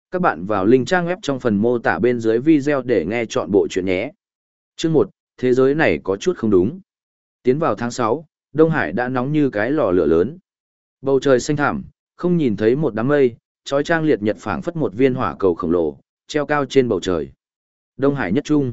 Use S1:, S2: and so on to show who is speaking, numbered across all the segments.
S1: Các bạn vào link trang web trong phần mô tả bên dưới video để nghe chọn bộ chuyện nhé. Chương 1, thế giới này có chút không đúng. Tiến vào tháng 6, Đông Hải đã nóng như cái lò lửa lớn. Bầu trời xanh thẳm, không nhìn thấy một đám mây, chói chang liệt nhật phảng phất một viên hỏa cầu khổng lồ, treo cao trên bầu trời. Đông Hải nhất trung.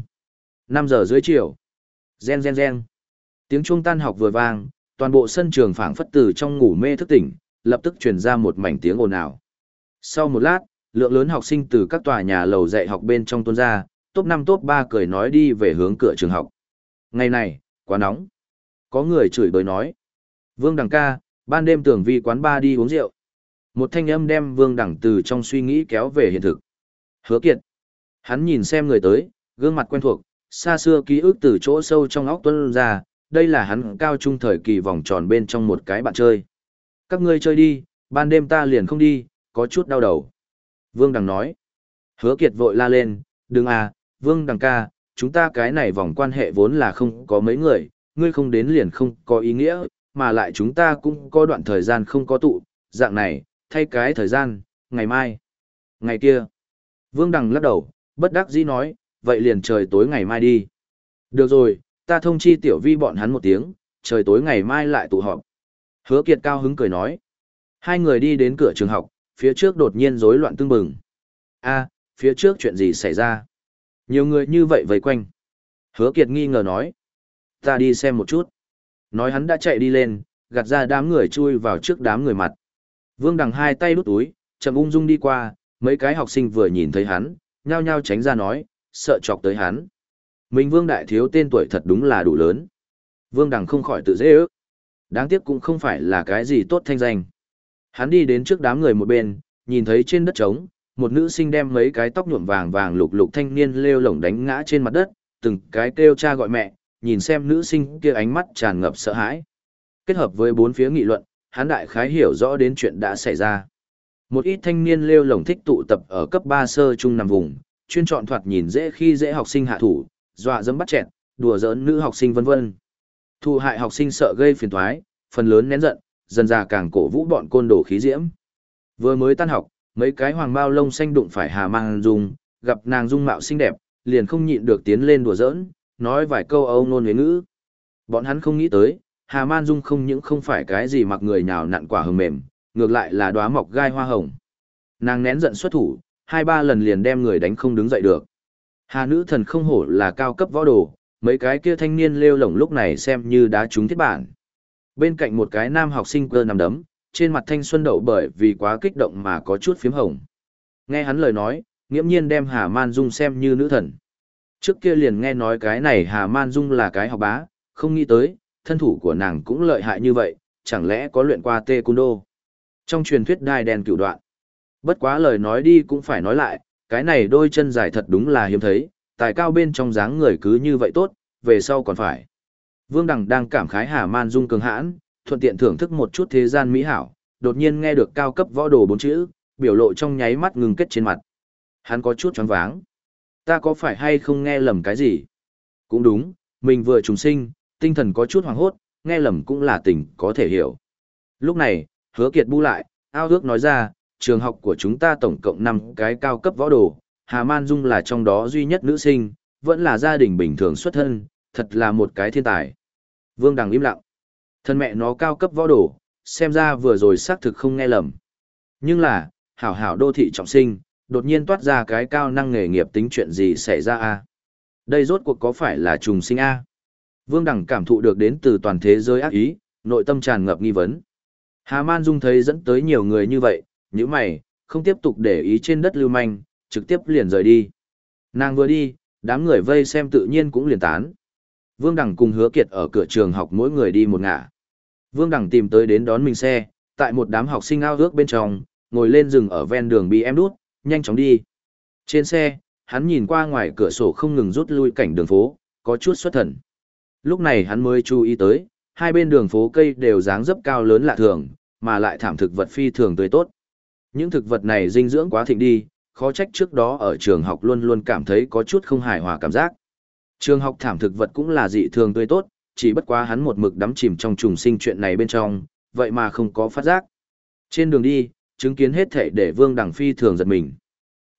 S1: 5 giờ dưới chiều. Gen gen gen. Tiếng chuông tan học vừa vang, toàn bộ sân trường phảng phất từ trong ngủ mê thức tỉnh, lập tức truyền ra một mảnh tiếng ồn ào. Sau một lát, lượng lớn học sinh từ các tòa nhà lầu dạy học bên trong tuôn ra, top 5 top 3 cười nói đi về hướng cửa trường học. Ngày này, quá nóng. Có người chửi bới nói. Vương Đằng ca, ban đêm tưởng vi quán bar đi uống rượu. Một thanh âm đem Vương Đằng từ trong suy nghĩ kéo về hiện thực. Hứa Kiệt. Hắn nhìn xem người tới, gương mặt quen thuộc, xa xưa ký ức từ chỗ sâu trong óc tuôn ra, đây là hắn cao trung thời kỳ vòng tròn bên trong một cái bạn chơi. Các ngươi chơi đi, ban đêm ta liền không đi, có chút đau đầu. Vương Đằng nói. Hứa Kiệt vội la lên, đừng à, Vương Đằng ca, chúng ta cái này vòng quan hệ vốn là không có mấy người, ngươi không đến liền không có ý nghĩa, mà lại chúng ta cũng có đoạn thời gian không có tụ, dạng này, thay cái thời gian, ngày mai, ngày kia. Vương Đằng lắc đầu, bất đắc dĩ nói, vậy liền trời tối ngày mai đi. Được rồi, ta thông chi tiểu vi bọn hắn một tiếng, trời tối ngày mai lại tụ họp. Hứa Kiệt cao hứng cười nói. Hai người đi đến cửa trường học, phía trước đột nhiên rối loạn tưng bừng. A, phía trước chuyện gì xảy ra? Nhiều người như vậy vây quanh. Hứa Kiệt nghi ngờ nói. Ta đi xem một chút. Nói hắn đã chạy đi lên, gạt ra đám người chui vào trước đám người mặt. Vương Đằng hai tay đút túi, chậm ung dung đi qua, mấy cái học sinh vừa nhìn thấy hắn, nhao nhao tránh ra nói, sợ chọc tới hắn. Mình Vương Đại Thiếu tên tuổi thật đúng là đủ lớn. Vương Đằng không khỏi tự dễ ước. Đáng tiếc cũng không phải là cái gì tốt thanh danh. Hắn đi đến trước đám người một bên, nhìn thấy trên đất trống, một nữ sinh đem mấy cái tóc nhuộm vàng vàng lục lục thanh niên lêu lổng đánh ngã trên mặt đất, từng cái kêu cha gọi mẹ, nhìn xem nữ sinh kia ánh mắt tràn ngập sợ hãi. Kết hợp với bốn phía nghị luận, hắn đại khái hiểu rõ đến chuyện đã xảy ra. Một ít thanh niên lêu lổng thích tụ tập ở cấp 3 sơ trung nằm vùng, chuyên chọn thoạt nhìn dễ khi dễ học sinh hạ thủ, dọa dẫm bắt chẹt, đùa giỡn nữ học sinh vân vân. Thụ hại học sinh sợ gây phiền toái, phần lớn nén giận, dần dà càng cổ vũ bọn côn đồ khí diễm. Vừa mới tan học, mấy cái hoàng bao lông xanh đụng phải Hà Man Dung, gặp nàng dung mạo xinh đẹp, liền không nhịn được tiến lên đùa giỡn, nói vài câu âu nôn huế ngữ. Bọn hắn không nghĩ tới, Hà Man Dung không những không phải cái gì mặc người nhào nặn quả hồng mềm, ngược lại là đóa mọc gai hoa hồng. Nàng nén giận xuất thủ, 2-3 lần liền đem người đánh không đứng dậy được. Hà nữ thần không hổ là cao cấp võ đồ, mấy cái kia thanh niên lêu lổng lúc này xem như đá trúng thiết bản. Bên cạnh một cái nam học sinh cơ nằm đấm, trên mặt thanh xuân đậu bởi vì quá kích động mà có chút phím hồng. Nghe hắn lời nói, nghiễm nhiên đem Hà Man Dung xem như nữ thần. Trước kia liền nghe nói cái này Hà Man Dung là cái học bá, không nghĩ tới, thân thủ của nàng cũng lợi hại như vậy, chẳng lẽ có luyện qua taekwondo. Trong truyền thuyết đai đen cửu đoạn. Bất quá lời nói đi cũng phải nói lại, cái này đôi chân dài thật đúng là hiếm thấy, tài cao bên trong dáng người cứ như vậy tốt, về sau còn phải. Vương Đằng đang cảm khái Hà Man Dung cường hãn, thuận tiện thưởng thức một chút thế gian mỹ hảo, đột nhiên nghe được cao cấp võ đồ 4 chữ, biểu lộ trong nháy mắt ngừng kết trên mặt. Hắn có chút choáng váng. Ta có phải hay không nghe lầm cái gì? Cũng đúng, mình vừa trùng sinh, tinh thần có chút hoảng hốt, nghe lầm cũng là tình có thể hiểu. Lúc này, Hứa Kiệt bu lại, ao ước nói ra, trường học của chúng ta tổng cộng 5 cái cao cấp võ đồ, Hà Man Dung là trong đó duy nhất nữ sinh, vẫn là gia đình bình thường xuất thân, thật là một cái thiên tài. Vương Đằng im lặng. Thân mẹ nó cao cấp võ đồ, xem ra vừa rồi xác thực không nghe lầm. Nhưng là, hảo hảo đô thị trọng sinh, đột nhiên toát ra cái cao năng nghề nghiệp tính chuyện gì xảy ra a? Đây rốt cuộc có phải là trùng sinh a? Vương Đằng cảm thụ được đến từ toàn thế giới ác ý, nội tâm tràn ngập nghi vấn. Hà Man Dung thấy dẫn tới nhiều người như vậy, những mày, không tiếp tục để ý trên đất lưu manh, trực tiếp liền rời đi. Nàng vừa đi, đám người vây xem tự nhiên cũng liền tán. Vương Đằng cùng Hứa Kiệt ở cửa trường học mỗi người đi một ngả. Vương Đằng tìm tới đến đón mình xe, tại một đám học sinh ao ước bên trong, ngồi lên rừng ở ven đường bị em đút, nhanh chóng đi. Trên xe, hắn nhìn qua ngoài cửa sổ không ngừng rút lui cảnh đường phố, có chút xuất thần. Lúc này hắn mới chú ý tới, hai bên đường phố cây đều dáng dấp cao lớn lạ thường, mà lại thảm thực vật phi thường tươi tốt. Những thực vật này dinh dưỡng quá thịnh đi, khó trách trước đó ở trường học luôn luôn cảm thấy có chút không hài hòa cảm giác. Trường học thảm thực vật cũng là dị thường tươi tốt, chỉ bất quá hắn một mực đắm chìm trong trùng sinh chuyện này bên trong, vậy mà không có phát giác. Trên đường đi, chứng kiến hết thảy để Vương Đằng phi thường giật mình.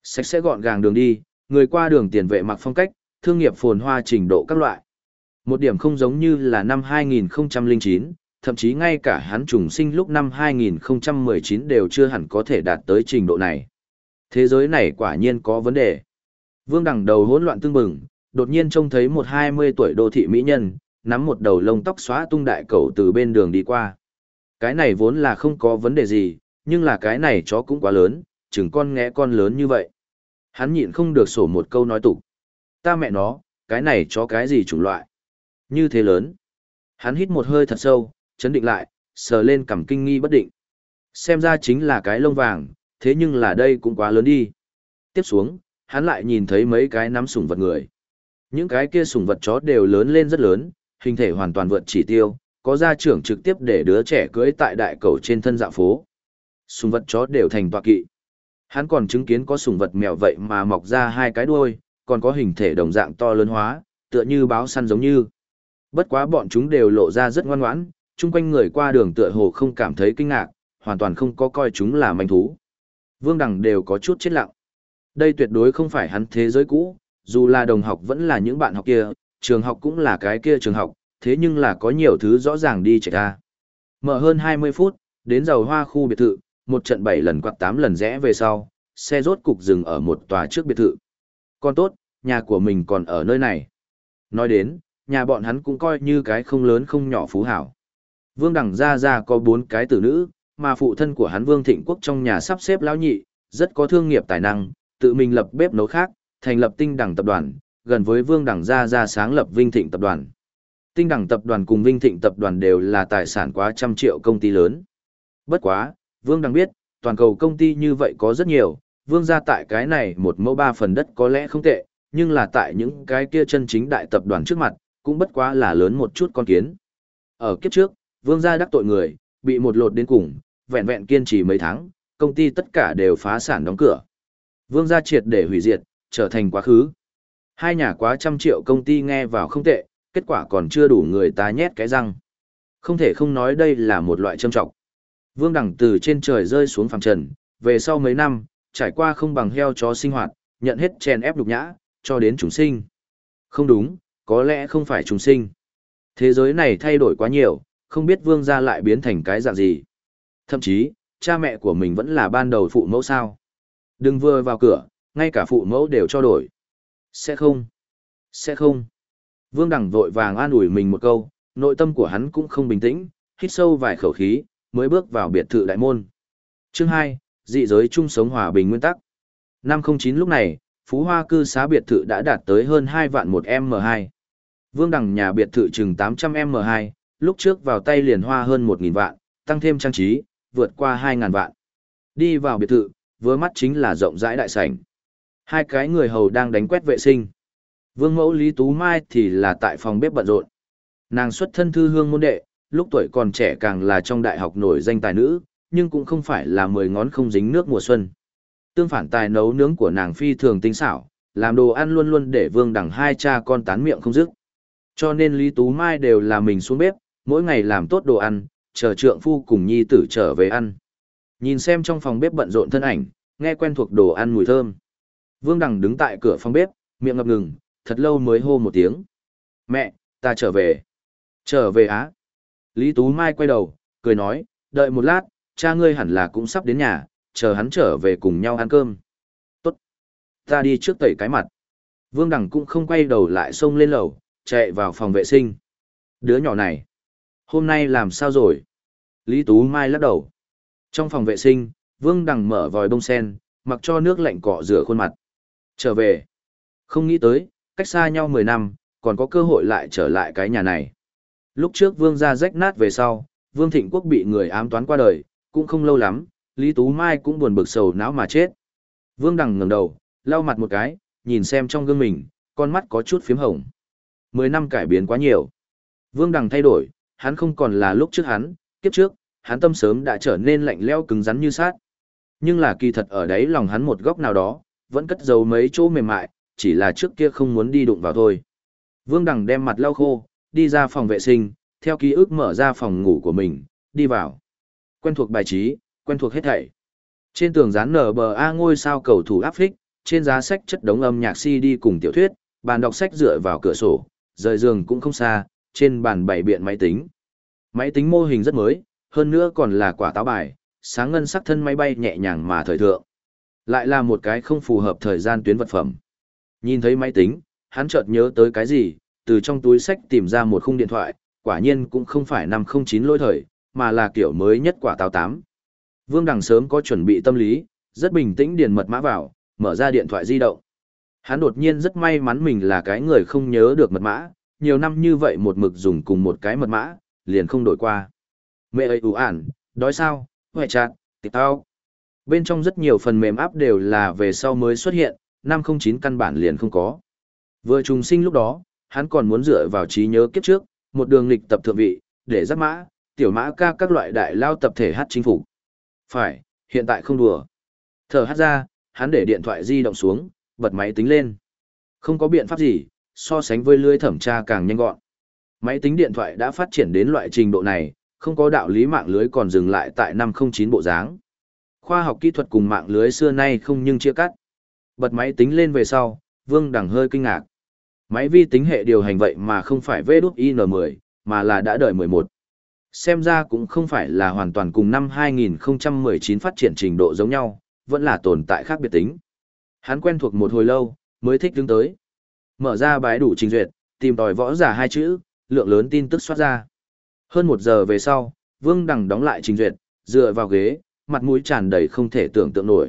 S1: Sạch sẽ gọn gàng đường đi, người qua đường tiền vệ mặc phong cách, thương nghiệp phồn hoa trình độ các loại. Một điểm không giống như là năm 2009, thậm chí ngay cả hắn trùng sinh lúc năm 2019 đều chưa hẳn có thể đạt tới trình độ này. Thế giới này quả nhiên có vấn đề. Vương Đằng đầu hỗn loạn tương bừng, đột nhiên trông thấy một 20 tuổi đô thị mỹ nhân, nắm một đầu lông tóc xóa tung đại cẩu từ bên đường đi qua. Cái này vốn là không có vấn đề gì, nhưng là cái này chó cũng quá lớn, chừng con nghé con lớn như vậy. Hắn nhịn không được sổ một câu nói tục. Ta mẹ nó, cái này chó cái gì chủng loại? Như thế lớn. Hắn hít một hơi thật sâu, chấn định lại, sờ lên cằm kinh nghi bất định. Xem ra chính là cái lông vàng, thế nhưng là đây cũng quá lớn đi. Tiếp xuống, hắn lại nhìn thấy mấy cái nắm sủng vật người. Những cái kia sủng vật chó đều lớn lên rất lớn, hình thể hoàn toàn vượt chỉ tiêu, có gia trưởng trực tiếp để đứa trẻ cưỡi tại đại cầu trên thân dạo phố. Sủng vật chó đều thành tọa kỵ. Hắn còn chứng kiến có sủng vật mèo vậy mà mọc ra hai cái đuôi, còn có hình thể đồng dạng to lớn hóa, tựa như báo săn giống như. Bất quá bọn chúng đều lộ ra rất ngoan ngoãn, chung quanh người qua đường tựa hồ không cảm thấy kinh ngạc, hoàn toàn không có coi chúng là manh thú. Vương Đằng đều có chút chết lặng. Đây tuyệt đối không phải hắn thế giới cũ, dù là đồng học vẫn là những bạn học kia, trường học cũng là cái kia trường học, thế nhưng là có nhiều thứ rõ ràng đi chạy ra. Mở hơn 20 phút, đến Dầu Hoa khu biệt thự, một trận 7 lần quạt 8 lần rẽ về sau, xe rốt cục dừng ở một tòa trước biệt thự. Còn tốt, nhà của mình còn ở nơi này. Nói đến, nhà bọn hắn cũng coi như cái không lớn không nhỏ phú hảo. Vương Đằng gia có 4 cái tử nữ, mà phụ thân của hắn Vương Thịnh Quốc trong nhà sắp xếp lão nhị, rất có thương nghiệp tài năng, tự mình lập bếp nấu khác, thành lập Tinh Đẳng tập đoàn, gần với Vương Đằng gia sáng lập Vinh Thịnh tập đoàn. Tinh Đẳng tập đoàn cùng Vinh Thịnh tập đoàn đều là tài sản quá trăm triệu công ty lớn. Bất quá, Vương Đằng biết, toàn cầu công ty như vậy có rất nhiều, Vương gia tại cái này một mẫu 3 phần đất có lẽ không tệ, nhưng là tại những cái kia chân chính đại tập đoàn trước mặt, cũng bất quá là lớn một chút con kiến. Ở kiếp trước, Vương gia đắc tội người, bị một lột đến cùng, vẹn vẹn kiên trì mấy tháng, công ty tất cả đều phá sản đóng cửa. Vương gia triệt để hủy diệt, trở thành quá khứ. Hai nhà quá trăm triệu công ty nghe vào không tệ, kết quả còn chưa đủ người ta nhét cái răng. Không thể không nói đây là một loại châm trọng. Vương Đằng từ trên trời rơi xuống phàm trần, về sau mấy năm, trải qua không bằng heo chó sinh hoạt, nhận hết chèn ép nhục nhã, cho đến chúng sinh. Không đúng, có lẽ không phải chúng sinh. Thế giới này thay đổi quá nhiều, không biết Vương gia lại biến thành cái dạng gì. Thậm chí, cha mẹ của mình vẫn là ban đầu phụ mẫu sao. Đừng vừa vào cửa, ngay cả phụ mẫu đều cho đổi. Sẽ không. Sẽ không. Vương Đằng vội vàng an ủi mình một câu, nội tâm của hắn cũng không bình tĩnh, hít sâu vài khẩu khí, mới bước vào biệt thự đại môn. Chương 2, dị giới chung sống hòa bình nguyên tắc. Năm 09 lúc này, Phú Hoa cư xá biệt thự đã đạt tới hơn 2 vạn một M2. Vương Đằng nhà biệt thự chừng 800 M2, lúc trước vào tay liền hoa hơn 1.000 vạn, tăng thêm trang trí, vượt qua 2.000 vạn. Đi vào biệt thự, vừa mắt chính là rộng rãi đại sảnh. Hai cái người hầu đang đánh quét vệ sinh. Vương mẫu Lý Tú Mai thì là tại phòng bếp bận rộn. Nàng xuất thân thư hương môn đệ, lúc tuổi còn trẻ càng là trong đại học nổi danh tài nữ, nhưng cũng không phải là 10 ngón không dính nước mùa xuân. Tương phản tài nấu nướng của nàng phi thường tinh xảo, làm đồ ăn luôn luôn để Vương Đằng hai cha con tán miệng không dứt. Cho nên Lý Tú Mai đều là mình xuống bếp, mỗi ngày làm tốt đồ ăn, chờ trượng phu cùng nhi tử trở về ăn. Nhìn xem trong phòng bếp bận rộn thân ảnh, nghe quen thuộc đồ ăn mùi thơm. Vương Đằng đứng tại cửa phòng bếp, miệng ngập ngừng, thật lâu mới hô một tiếng. Mẹ, ta trở về. Trở về á. Lý Tú Mai quay đầu, cười nói, đợi một lát, cha ngươi hẳn là cũng sắp đến nhà, chờ hắn trở về cùng nhau ăn cơm. Tốt. Ta đi trước tẩy cái mặt. Vương Đằng cũng không quay đầu lại xông lên lầu, chạy vào phòng vệ sinh. Đứa nhỏ này, hôm nay làm sao rồi? Lý Tú Mai lắc đầu. Trong phòng vệ sinh, Vương Đằng mở vòi bông sen, mặc cho nước lạnh cọ rửa khuôn mặt. Trở về. Không nghĩ tới, cách xa nhau 10 năm, còn có cơ hội lại trở lại cái nhà này. Lúc trước Vương gia rách nát về sau, Vương Thịnh Quốc bị người ám toán qua đời, cũng không lâu lắm, Lý Tú Mai cũng buồn bực sầu não mà chết. Vương Đằng ngẩng đầu, lau mặt một cái, nhìn xem trong gương mình, con mắt có chút phím hồng. 10 năm cải biến quá nhiều. Vương Đằng thay đổi, hắn không còn là lúc trước hắn, kiếp trước, hắn tâm sớm đã trở nên lạnh lẽo cứng rắn như sát. Nhưng là kỳ thật ở đấy lòng hắn một góc nào đó, vẫn cất giấu mấy chỗ mềm mại, chỉ là trước kia không muốn đi đụng vào thôi. Vương Đằng đem mặt lau khô, đi ra phòng vệ sinh, theo ký ức mở ra phòng ngủ của mình, đi vào. Quen thuộc bài trí, quen thuộc hết thảy. Trên tường dán NBA ngôi sao cầu thủ áp phích, trên giá sách chất đống âm nhạc CD cùng tiểu thuyết, bàn đọc sách dựa vào cửa sổ, rời giường cũng không xa, trên bàn bày biện máy tính. Máy tính mô hình rất mới, hơn nữa còn là quả táo bài, sáng ngân sắc thân máy bay nhẹ nhàng mà thời thượng. Lại là một cái không phù hợp thời gian tuyến vật phẩm. Nhìn thấy máy tính, hắn chợt nhớ tới cái gì, từ trong túi sách tìm ra một khung điện thoại, quả nhiên cũng không phải 509 lỗi thời, mà là kiểu mới nhất quả táo 8. Vương Đằng sớm có chuẩn bị tâm lý, rất bình tĩnh điền mật mã vào, mở ra điện thoại di động. Hắn đột nhiên rất may mắn mình là cái người không nhớ được mật mã, nhiều năm như vậy một mực dùng cùng một cái mật mã, liền không đổi qua. Mẹ ơi ản, đói sao, hoài chặt, tịch tao. Bên trong rất nhiều phần mềm app đều là về sau mới xuất hiện, 509 căn bản liền không có. Vừa trùng sinh lúc đó, hắn còn muốn dựa vào trí nhớ kiếp trước, một đường lịch tập thượng vị, để giáp mã, tiểu mã ca các loại đại lao tập thể hát chính phủ. Phải, hiện tại không đùa. Thở hát ra, hắn để điện thoại di động xuống, bật máy tính lên. Không có biện pháp gì, so sánh với lưới thẩm tra càng nhanh gọn. Máy tính điện thoại đã phát triển đến loại trình độ này, không có đạo lý mạng lưới còn dừng lại tại 509 bộ dáng. Khoa học kỹ thuật cùng mạng lưới xưa nay không nhưng chia cắt. Bật máy tính lên về sau, Vương Đằng hơi kinh ngạc. Máy vi tính hệ điều hành vậy mà không phải VDUIN10, mà là đã đợi 11. Xem ra cũng không phải là hoàn toàn cùng năm 2019 phát triển trình độ giống nhau, vẫn là tồn tại khác biệt tính. Hắn quen thuộc một hồi lâu, mới thích đứng tới. Mở ra bái đủ trình duyệt, tìm tòi võ giả hai chữ, lượng lớn tin tức soát ra. Hơn 1 giờ về sau, Vương Đằng đóng lại trình duyệt, dựa vào ghế, mặt mũi tràn đầy không thể tưởng tượng nổi.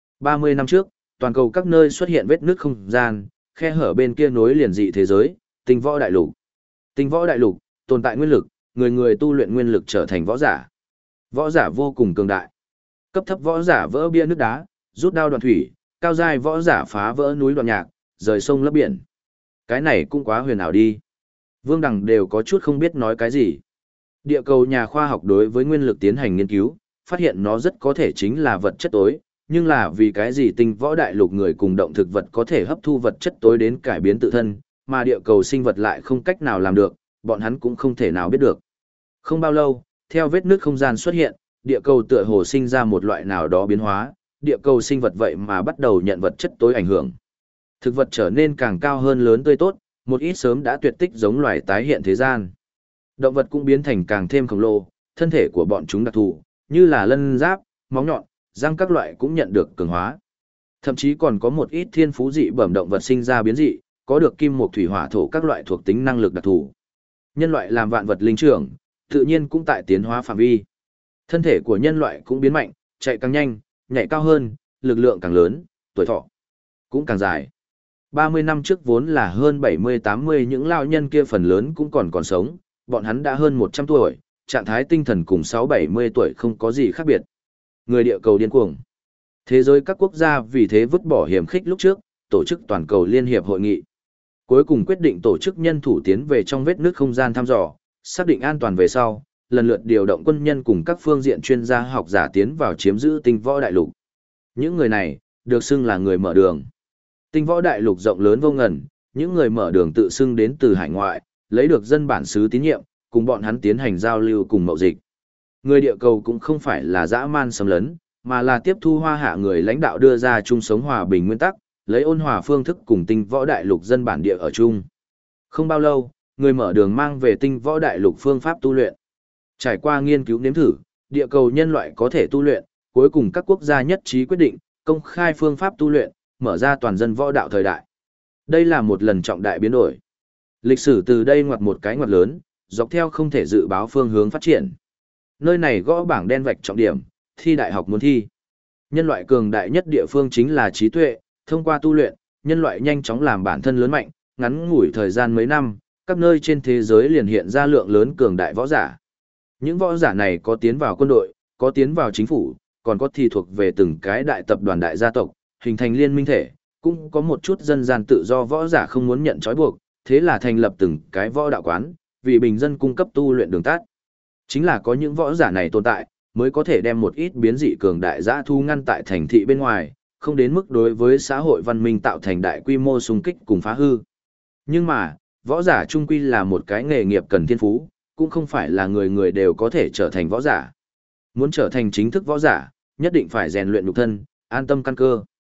S1: 30 năm trước, toàn cầu các nơi xuất hiện vết nứt không gian, khe hở bên kia nối liền dị thế giới, tinh võ đại lục. Tinh võ đại lục, tồn tại nguyên lực, người người tu luyện nguyên lực trở thành võ giả. Võ giả vô cùng cường đại. Cấp thấp võ giả vỡ bia nước đá, rút đao đoạn thủy, cao giai võ giả phá vỡ núi đoạn nhạc, rời sông lấp biển. Cái này cũng quá huyền ảo đi. Vương Đằng đều có chút không biết nói cái gì. Địa cầu nhà khoa học đối với nguyên lực tiến hành nghiên cứu, phát hiện nó rất có thể chính là vật chất tối, nhưng là vì cái gì tinh võ đại lục người cùng động thực vật có thể hấp thu vật chất tối đến cải biến tự thân, mà địa cầu sinh vật lại không cách nào làm được, bọn hắn cũng không thể nào biết được. Không bao lâu, theo vết nước không gian xuất hiện, địa cầu tựa hồ sinh ra một loại nào đó biến hóa, địa cầu sinh vật vậy mà bắt đầu nhận vật chất tối ảnh hưởng. Thực vật trở nên càng cao hơn lớn tươi tốt, một ít sớm đã tuyệt tích giống loài tái hiện thế gian. Động vật cũng biến thành càng thêm khổng lồ, thân thể của bọn chúng đặc thù, như là lân giáp, móng nhọn, răng các loại cũng nhận được cường hóa. Thậm chí còn có một ít thiên phú dị bẩm động vật sinh ra biến dị, có được kim mộc thủy hỏa thổ các loại thuộc tính năng lực đặc thù. Nhân loại làm vạn vật linh trưởng, tự nhiên cũng tại tiến hóa phạm vi. Thân thể của nhân loại cũng biến mạnh, chạy càng nhanh, nhảy cao hơn, lực lượng càng lớn, tuổi thọ cũng càng dài. 30 năm trước vốn là hơn 70-80 những lao nhân kia phần lớn cũng còn sống, bọn hắn đã hơn 100 tuổi, trạng thái tinh thần cùng 6-70 tuổi không có gì khác biệt. Người địa cầu điên cuồng. Thế giới các quốc gia vì thế vứt bỏ hiểm khích lúc trước, tổ chức toàn cầu liên hiệp hội nghị. Cuối cùng quyết định tổ chức nhân thủ tiến về trong vết nước không gian thăm dò, xác định an toàn về sau, lần lượt điều động quân nhân cùng các phương diện chuyên gia học giả tiến vào chiếm giữ tinh võ đại lục. Những người này, được xưng là người mở đường. Tinh võ đại lục rộng lớn vô ngần, những người mở đường tự xưng đến từ hải ngoại, lấy được dân bản xứ tín nhiệm, cùng bọn hắn tiến hành giao lưu cùng mậu dịch. Người địa cầu cũng không phải là dã man xâm lấn, mà là tiếp thu hoa hạ người lãnh đạo đưa ra chung sống hòa bình nguyên tắc, lấy ôn hòa phương thức cùng tinh võ đại lục dân bản địa ở chung. Không bao lâu, người mở đường mang về tinh võ đại lục phương pháp tu luyện. Trải qua nghiên cứu nếm thử, địa cầu nhân loại có thể tu luyện, cuối cùng các quốc gia nhất trí quyết định, công khai phương pháp tu luyện, mở ra toàn dân võ đạo thời đại. Đây là một lần trọng đại biến đổi. Lịch sử từ đây ngoặt một cái ngoặt lớn, dọc theo không thể dự báo phương hướng phát triển. Nơi này gõ bảng đen vạch trọng điểm, thi đại học muốn thi. Nhân loại cường đại nhất địa phương chính là trí tuệ, thông qua tu luyện, nhân loại nhanh chóng làm bản thân lớn mạnh, ngắn ngủi thời gian mấy năm, các nơi trên thế giới liền hiện ra lượng lớn cường đại võ giả. Những võ giả này có tiến vào quân đội, có tiến vào chính phủ, còn có thì thuộc về từng cái đại tập đoàn đại gia tộc, hình thành liên minh thể, cũng có một chút dân gian tự do võ giả không muốn nhận trói buộc, thế là thành lập từng cái võ đạo quán, vì bình dân cung cấp tu luyện đường tắt. Chính là có những võ giả này tồn tại, mới có thể đem một ít biến dị cường đại dã thu ngăn tại thành thị bên ngoài, không đến mức đối với xã hội văn minh tạo thành đại quy mô xung kích cùng phá hư. Nhưng mà, võ giả trung quy là một cái nghề nghiệp cần thiên phú, cũng không phải là người người đều có thể trở thành võ giả. Muốn trở thành chính thức võ giả, nhất định phải rèn luyện nhục thân, an tâm căn cơ.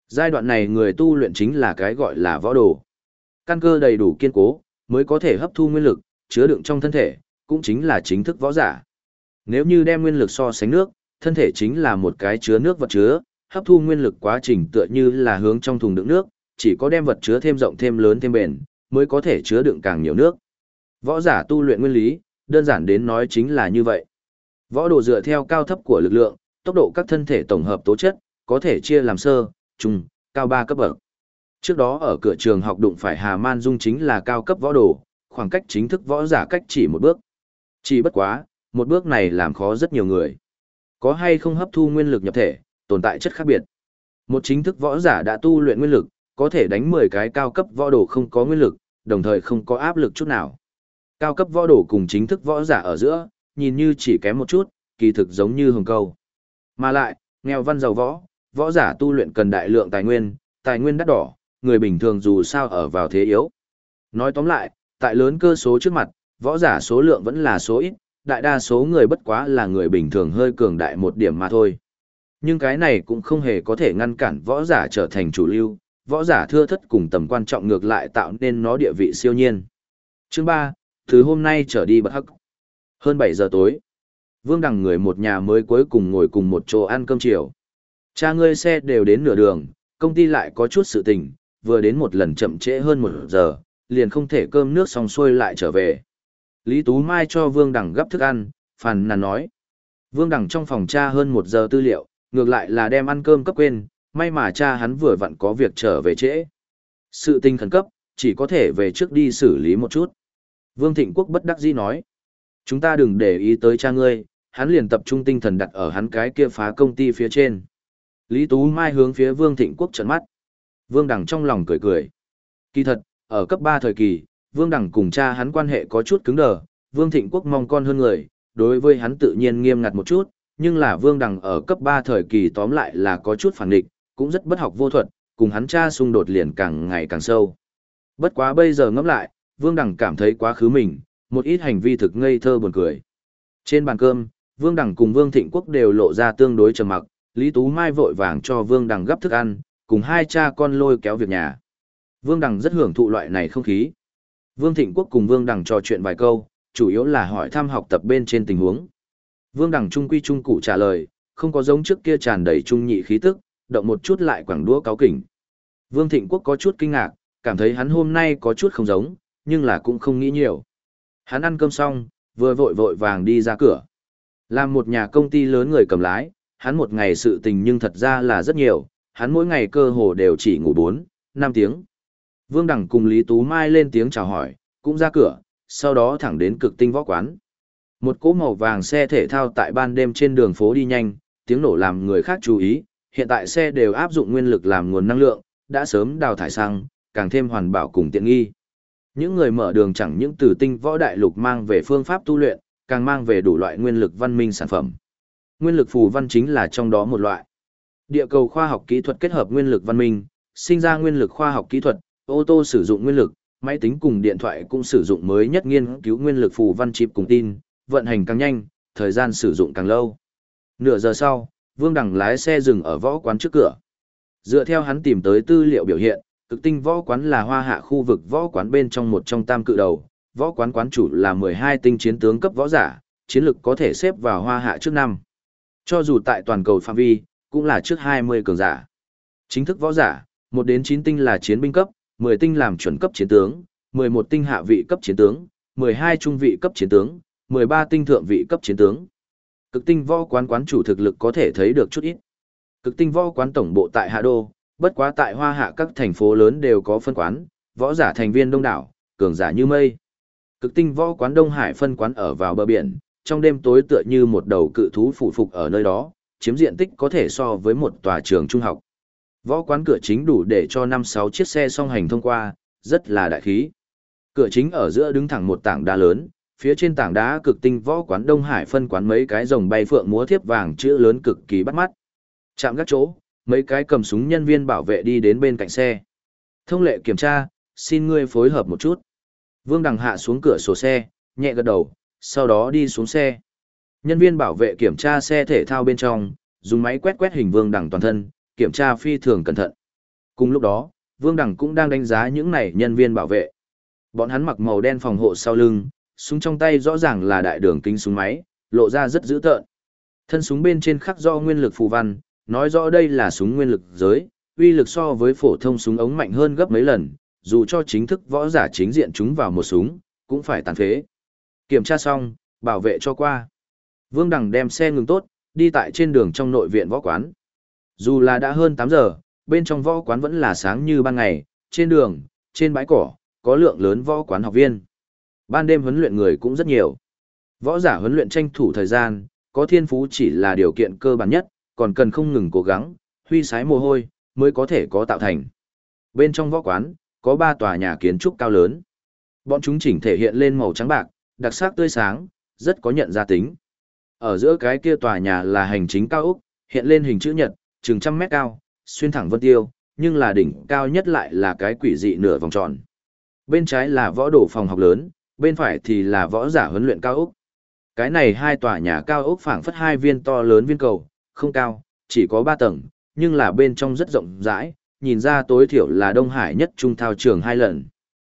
S1: Giai đoạn này người tu luyện chính là cái gọi là võ đồ. Căn cơ đầy đủ kiên cố, mới có thể hấp thu nguyên lực, chứa đựng trong thân thể, cũng chính là chính thức võ giả. Nếu như đem nguyên lực so sánh nước, thân thể chính là một cái chứa nước vật chứa, hấp thu nguyên lực quá trình tựa như là hướng trong thùng đựng nước, chỉ có đem vật chứa thêm rộng thêm lớn thêm bền, mới có thể chứa đựng càng nhiều nước. Võ giả tu luyện nguyên lý, đơn giản đến nói chính là như vậy. Võ đồ dựa theo cao thấp của lực lượng, tốc độ các thân thể tổng hợp tố chất, có thể chia làm sơ, trung, cao 3 cấp bậc. Trước đó ở cửa trường học đụng phải Hà Man Dung chính là cao cấp võ đồ, khoảng cách chính thức võ giả cách chỉ một bước. Chỉ bất quá, một bước này làm khó rất nhiều người. Có hay không hấp thu nguyên lực nhập thể, tồn tại chất khác biệt. Một chính thức võ giả đã tu luyện nguyên lực, có thể đánh 10 cái cao cấp võ đồ không có nguyên lực, đồng thời không có áp lực chút nào. Cao cấp võ đồ cùng chính thức võ giả ở giữa, nhìn như chỉ kém một chút, kỳ thực giống như hồng câu. Mà lại, nghèo văn giàu võ, võ giả tu luyện cần đại lượng tài nguyên đắt đỏ, người bình thường dù sao ở vào thế yếu. Nói tóm lại, tại lớn cơ số trước mặt, võ giả số lượng vẫn là số ít, đại đa số người bất quá là người bình thường hơi cường đại một điểm mà thôi. Nhưng cái này cũng không hề có thể ngăn cản võ giả trở thành chủ lưu, võ giả thưa thất cùng tầm quan trọng ngược lại tạo nên nó địa vị siêu nhiên. Chương 3, từ hôm nay trở đi bật hắc. Hơn 7 giờ tối, Vương Đằng người một nhà mới cuối cùng ngồi cùng một chỗ ăn cơm chiều. Cha ngươi xe đều đến nửa đường, công ty lại có chút sự tình, vừa đến một lần chậm trễ hơn 1 giờ, liền không thể cơm nước xong xuôi lại trở về. Lý Tú Mai cho Vương Đằng gấp thức ăn, phàn nàn nói. Vương Đằng trong phòng cha hơn 1 giờ tư liệu, ngược lại là đem ăn cơm cấp quên, may mà cha hắn vừa vặn có việc trở về trễ. Sự tình khẩn cấp, chỉ có thể về trước đi xử lý một chút. Vương Thịnh Quốc bất đắc dĩ nói. Chúng ta đừng để ý tới cha ngươi, hắn liền tập trung tinh thần đặt ở hắn cái kia phá công ty phía trên. Lý Tú Mai hướng phía Vương Thịnh Quốc trợn mắt. Vương Đằng trong lòng cười cười. Kỳ thật, ở cấp 3 thời kỳ, Vương Đằng cùng cha hắn quan hệ có chút cứng đờ, Vương Thịnh Quốc mong con hơn người, đối với hắn tự nhiên nghiêm ngặt một chút, nhưng là Vương Đằng ở cấp 3 thời kỳ tóm lại là có chút phản địch, cũng rất bất học vô thuật, cùng hắn cha xung đột liền càng ngày càng sâu. Bất quá bây giờ ngẫm lại, Vương Đằng cảm thấy quá khứ mình, một ít hành vi thực ngây thơ buồn cười. Trên bàn cơm, Vương Đằng cùng Vương Thịnh Quốc đều lộ ra tương đối trầm mặc, Lý Tú Mai vội vàng cho Vương Đằng gấp thức ăn, cùng hai cha con lôi kéo việc nhà. Vương Đằng rất hưởng thụ loại này không khí. Vương Thịnh Quốc cùng Vương Đằng trò chuyện vài câu, chủ yếu là hỏi thăm học tập bên trên tình huống. Vương Đằng trung quy trung cụ trả lời, không có giống trước kia tràn đầy trung nhị khí tức, động một chút lại quẳng đũa cáu kỉnh. Vương Thịnh Quốc có chút kinh ngạc, cảm thấy hắn hôm nay có chút không giống, nhưng là cũng không nghĩ nhiều. Hắn ăn cơm xong, vừa vội vội vàng đi ra cửa. Làm một nhà công ty lớn người cầm lái, hắn một ngày sự tình nhưng thật ra là rất nhiều, hắn mỗi ngày cơ hồ đều chỉ ngủ 4-5 tiếng. Vương Đằng cùng Lý Tú Mai lên tiếng chào hỏi, cũng ra cửa, sau đó thẳng đến Cực Tinh võ quán. Một cỗ màu vàng xe thể thao tại ban đêm trên đường phố đi nhanh, tiếng nổ làm người khác chú ý, hiện tại xe đều áp dụng nguyên lực làm nguồn năng lượng, đã sớm đào thải xăng, càng thêm hoàn bảo cùng tiện nghi. Những người mở đường chẳng những từ tinh võ đại lục mang về phương pháp tu luyện, càng mang về đủ loại nguyên lực văn minh sản phẩm. Nguyên lực phù văn chính là trong đó một loại. Địa cầu khoa học kỹ thuật kết hợp nguyên lực văn minh, sinh ra nguyên lực khoa học kỹ thuật, ô tô sử dụng nguyên lực, máy tính cùng điện thoại cũng sử dụng mới nhất nghiên cứu nguyên lực phù văn chip cùng tin, vận hành càng nhanh, thời gian sử dụng càng lâu. Nửa giờ sau, Vương Đằng lái xe dừng ở võ quán trước cửa. Dựa theo hắn tìm tới tư liệu biểu hiện, Cực Tinh võ quán là Hoa Hạ khu vực võ quán bên trong một trong tam cự đầu, võ quán quán chủ là 12 tinh chiến tướng cấp võ giả, chiến lực có thể xếp vào Hoa Hạ trước 5. Cho dù tại toàn cầu phạm vi, cũng là trước 20 cường giả. Chính thức võ giả, 1 đến 9 tinh là chiến binh cấp, 10 tinh làm chuẩn cấp chiến tướng, 11 tinh hạ vị cấp chiến tướng, 12 trung vị cấp chiến tướng, 13 tinh thượng vị cấp chiến tướng. Cực Tinh võ quán quán chủ thực lực có thể thấy được chút ít. Cực Tinh võ quán tổng bộ tại Hạ Đô, bất quá tại Hoa Hạ các thành phố lớn đều có phân quán, võ giả thành viên đông đảo, cường giả như mây. Cực Tinh võ quán Đông Hải phân quán ở vào bờ biển, trong đêm tối tựa như một đầu cự thú phủ phục ở nơi đó, chiếm diện tích có thể so với một tòa trường trung học. Võ quán cửa chính đủ để cho 5-6 chiếc xe song hành thông qua, rất là đại khí. Cửa chính ở giữa đứng thẳng một tảng đá lớn, phía trên tảng đá Cực Tinh võ quán Đông Hải phân quán mấy cái rồng bay phượng múa thiếp vàng chữ lớn cực kỳ bắt mắt. Chạm gác chỗ, mấy cái cầm súng nhân viên bảo vệ đi đến bên cạnh xe. Thông lệ kiểm tra, xin ngươi phối hợp một chút. Vương Đằng hạ xuống cửa sổ xe, nhẹ gật đầu, sau đó đi xuống xe. Nhân viên bảo vệ kiểm tra xe thể thao bên trong, dùng máy quét hình Vương Đằng toàn thân, kiểm tra phi thường cẩn thận. Cùng lúc đó, Vương Đằng cũng đang đánh giá những này nhân viên bảo vệ. Bọn hắn mặc màu đen phòng hộ sau lưng, súng trong tay rõ ràng là đại đường kính súng máy, lộ ra rất dữ tợn. Thân súng bên trên khắc do nguyên lực phù văn, nói rõ đây là súng nguyên lực giới, uy lực so với phổ thông súng ống mạnh hơn gấp mấy lần, dù cho chính thức võ giả chính diện chúng vào một súng, cũng phải tàn phế. Kiểm tra xong, bảo vệ cho qua. Vương Đằng đem xe ngừng tốt, đi tại trên đường trong nội viện võ quán. Dù là đã hơn 8 giờ, bên trong võ quán vẫn là sáng như ban ngày, trên đường, trên bãi cỏ, có lượng lớn võ quán học viên. Ban đêm huấn luyện người cũng rất nhiều. Võ giả huấn luyện tranh thủ thời gian, có thiên phú chỉ là điều kiện cơ bản nhất, còn cần không ngừng cố gắng, huy sái mồ hôi, mới có thể có tạo thành. Bên trong võ quán, có 3 tòa nhà kiến trúc cao lớn. Bọn chúng chỉnh thể hiện lên màu trắng bạc, đặc sắc tươi sáng, rất có nhận ra tính. Ở giữa cái kia tòa nhà là hành chính cao ốc, hiện lên hình chữ nhật, chừng 100 mét cao, xuyên thẳng vân tiêu, nhưng là đỉnh cao nhất lại là cái quỷ dị nửa vòng tròn. Bên trái là võ đồ phòng học lớn, bên phải thì là võ giả huấn luyện cao ốc. Cái này 2 tòa nhà cao ốc phảng phất 2 viên to lớn viên cầu, không cao, chỉ có 3 tầng, nhưng là bên trong rất rộng rãi, nhìn ra tối thiểu là Đông Hải nhất trung thao trường 2 lần.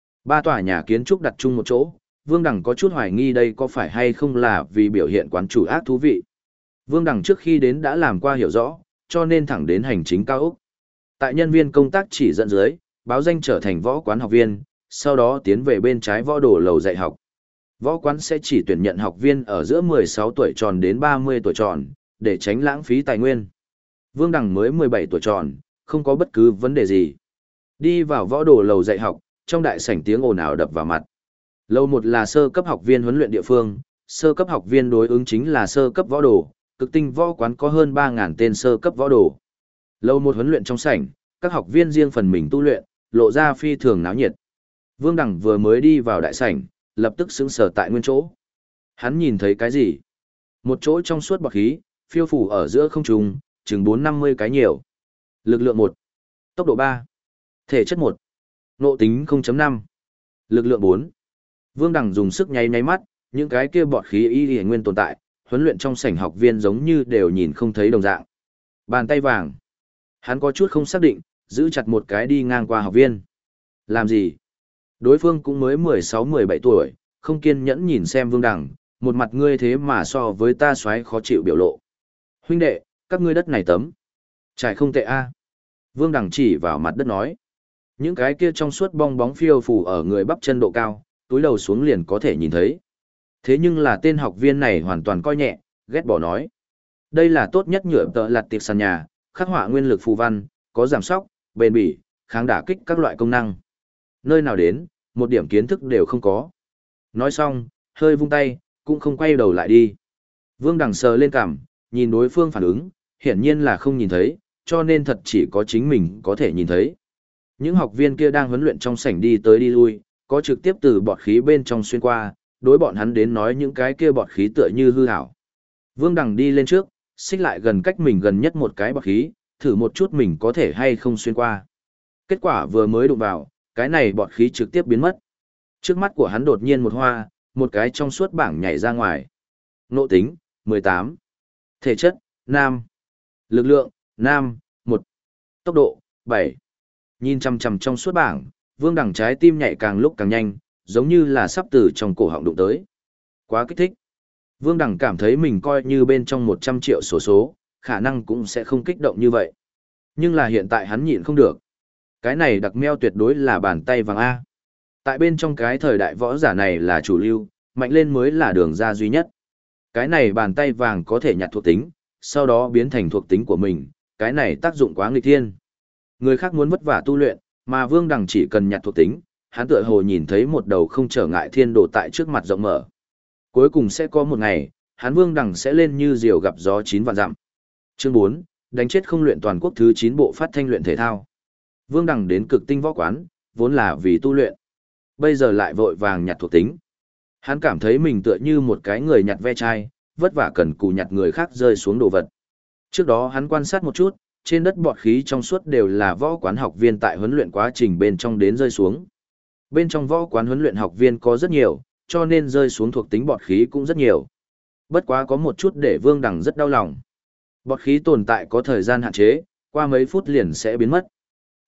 S1: 3 tòa nhà kiến trúc đặt chung một chỗ, Vương Đằng có chút hoài nghi đây có phải hay không là vì biểu hiện quán chủ ác thú vị. Vương Đằng trước khi đến đã làm qua hiểu rõ, cho nên thẳng đến hành chính cao ốc. Tại nhân viên công tác chỉ dẫn dưới, báo danh trở thành võ quán học viên, sau đó tiến về bên trái võ đồ lầu dạy học. Võ quán sẽ chỉ tuyển nhận học viên ở giữa 16 tuổi tròn đến 30 tuổi tròn, để tránh lãng phí tài nguyên. Vương Đằng mới 17 tuổi tròn, không có bất cứ vấn đề gì. Đi vào võ đồ lầu dạy học, trong đại sảnh tiếng ồn ào đập vào mặt. Lầu 1 là sơ cấp học viên huấn luyện địa phương, sơ cấp học viên đối ứng chính là sơ cấp võ đồ, cực tinh võ quán có hơn 3.000 tên sơ cấp võ đồ. Lầu 1 huấn luyện trong sảnh, các học viên riêng phần mình tu luyện, lộ ra phi thường náo nhiệt. Vương Đằng vừa mới đi vào đại sảnh, lập tức sững sờ tại nguyên chỗ. Hắn nhìn thấy cái gì? Một chỗ trong suốt bọt khí, phiêu phù ở giữa không trung, chừng 450 cái nhiều. Lực lượng 1, tốc độ 3, thể chất 1, nộ tính 0.5, lực lượng 4. Vương Đằng dùng sức nháy nháy mắt, những cái kia bọt khí y nguyên tồn tại, huấn luyện trong sảnh học viên giống như đều nhìn không thấy đồng dạng. Bàn tay vàng. Hắn có chút không xác định, giữ chặt một cái đi ngang qua học viên. Làm gì? Đối phương cũng mới 16-17 tuổi, không kiên nhẫn nhìn xem Vương Đằng, một mặt ngươi thế mà so với ta xoáy khó chịu biểu lộ. Huynh đệ, các ngươi đất này tấm. Trải không tệ a. Vương Đằng chỉ vào mặt đất nói. Những cái kia trong suốt bong bóng phiêu phù ở người bắp chân độ cao, túi đầu xuống liền có thể nhìn thấy. Thế nhưng là tên học viên này hoàn toàn coi nhẹ, ghét bỏ nói. Đây là tốt nhất nhựa tợ lặt tiệp sàn nhà, khắc họa nguyên lực phù văn, có giảm sóc, bền bỉ, kháng đả kích các loại công năng. Nơi nào đến, một điểm kiến thức đều không có. Nói xong, hơi vung tay, cũng không quay đầu lại đi. Vương Đằng sờ lên cằm, nhìn đối phương phản ứng, hiển nhiên là không nhìn thấy, cho nên thật chỉ có chính mình có thể nhìn thấy. Những học viên kia đang huấn luyện trong sảnh đi tới đi lui, có trực tiếp từ bọt khí bên trong xuyên qua, đối bọn hắn đến nói những cái kia bọt khí tựa như hư ảo. Vương Đằng đi lên trước, xích lại gần cách mình gần nhất một cái bọt khí, thử một chút mình có thể hay không xuyên qua. Kết quả vừa mới đụng vào, cái này bọt khí trực tiếp biến mất. Trước mắt của hắn đột nhiên một hoa, một cái trong suốt bảng nhảy ra ngoài. Nộ tính, 18. Thể chất, nam. Lực lượng, nam, 1. Tốc độ, 7. Nhìn chằm chằm trong suốt bảng, Vương Đằng trái tim nhảy càng lúc càng nhanh, giống như là sắp từ trong cổ họng đụng tới. Quá kích thích. Vương Đằng cảm thấy mình coi như bên trong 100 triệu số, khả năng cũng sẽ không kích động như vậy. Nhưng là hiện tại hắn nhịn không được. Cái này đặc meo tuyệt đối là bàn tay vàng A. Tại bên trong cái thời đại võ giả này là chủ lưu, mạnh lên mới là đường ra duy nhất. Cái này bàn tay vàng có thể nhặt thuộc tính, sau đó biến thành thuộc tính của mình, cái này tác dụng quá nghịch thiên. Người khác muốn vất vả tu luyện, mà Vương Đằng chỉ cần nhặt thuộc tính, hắn tựa hồ nhìn thấy một đầu không trở ngại thiên đồ tại trước mặt rộng mở. Cuối cùng sẽ có một ngày, hắn Vương Đằng sẽ lên như diều gặp gió 9 vạn dặm. Chương 4, đánh chết không luyện toàn quốc thứ 9 bộ phát thanh luyện thể thao. Vương Đằng đến cực tinh võ quán, vốn là vì tu luyện. Bây giờ lại vội vàng nhặt thuộc tính. Hắn cảm thấy mình tựa như một cái người nhặt ve chai, vất vả cần cù nhặt người khác rơi xuống đồ vật. Trước đó hắn quan sát một chút, trên đất bọt khí trong suốt đều là võ quán học viên tại huấn luyện quá trình bên trong đến rơi xuống. Bên trong võ quán huấn luyện học viên có rất nhiều, cho nên rơi xuống thuộc tính bọt khí cũng rất nhiều. Bất quá có một chút để Vương Đằng rất đau lòng. Bọt khí tồn tại có thời gian hạn chế, qua mấy phút liền sẽ biến mất.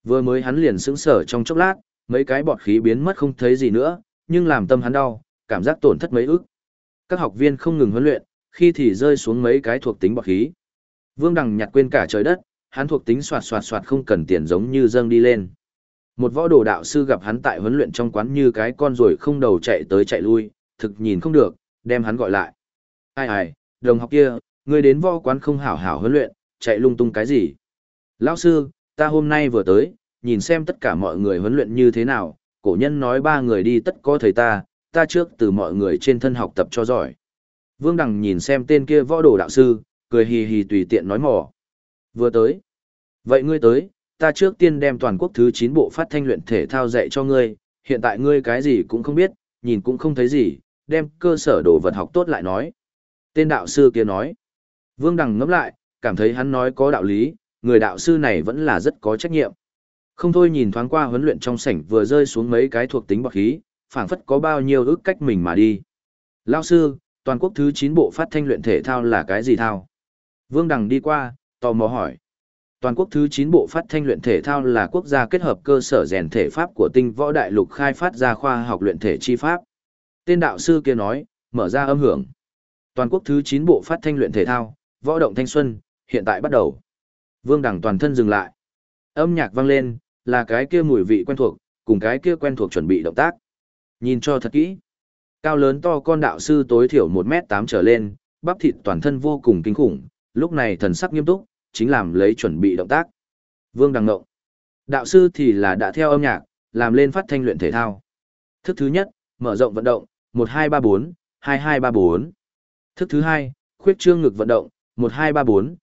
S1: Vừa mới hắn liền sững sờ trong chốc lát, mấy cái bọt khí biến mất không thấy gì nữa, nhưng làm tâm hắn đau, cảm giác tổn thất mấy ức. Các học viên không ngừng huấn luyện, khi thì rơi xuống mấy cái thuộc tính bọt khí. Vương Đằng nhặt quên cả trời đất, hắn thuộc tính soạt soạt soạt không cần tiền giống như dâng đi lên. Một võ đồ đạo sư gặp hắn tại huấn luyện trong quán như cái con ruồi không đầu chạy tới chạy lui, thực nhìn không được, đem hắn gọi lại. Ai ai, đồng học kia, ngươi đến võ quán không hảo hảo huấn luyện, chạy lung tung cái gì? Lão sư, ta hôm nay vừa tới, nhìn xem tất cả mọi người huấn luyện như thế nào, cổ nhân nói ba người đi tất có thầy ta trước từ mọi người trên thân học tập cho giỏi. Vương Đằng nhìn xem tên kia võ đồ đạo sư, cười hì hì tùy tiện nói mò. Vừa tới. Vậy ngươi tới, ta trước tiên đem toàn quốc thứ 9 bộ phát thanh luyện thể thao dạy cho ngươi, hiện tại ngươi cái gì cũng không biết, nhìn cũng không thấy gì, đem cơ sở đồ vật học tốt lại nói. Tên đạo sư kia nói. Vương Đằng ngẫm lại, cảm thấy hắn nói có đạo lý, người đạo sư này vẫn là rất có trách nhiệm. Không thôi nhìn thoáng qua huấn luyện trong sảnh vừa rơi xuống mấy cái thuộc tính bọt khí, phảng phất có bao nhiêu ước cách mình mà đi. Lão sư, toàn quốc thứ 9 bộ phát thanh luyện thể thao là cái gì thao? Vương Đằng đi qua, tò mò hỏi. Toàn quốc thứ 9 bộ phát thanh luyện thể thao là quốc gia kết hợp cơ sở rèn thể pháp của tinh võ đại lục khai phát ra khoa học luyện thể chi pháp. Tên đạo sư kia nói, mở ra âm hưởng. Toàn quốc thứ 9 bộ phát thanh luyện thể thao, võ động thanh xuân, hiện tại bắt đầu. Vương Đằng toàn thân dừng lại. Âm nhạc vang lên, là cái kia mùi vị quen thuộc, cùng cái kia quen thuộc chuẩn bị động tác. Nhìn cho thật kỹ. Cao lớn to con đạo sư tối thiểu 1m8 trở lên, bắp thịt toàn thân vô cùng kinh khủng, lúc này thần sắc nghiêm túc, chính làm lấy chuẩn bị động tác. Vương Đằng ngộng. Đạo sư thì là đã theo âm nhạc, làm lên phát thanh luyện thể thao. Thức thứ nhất, mở rộng vận động, 1234, 2234. Thức thứ hai, khuyết trương ngực vận động, 1234,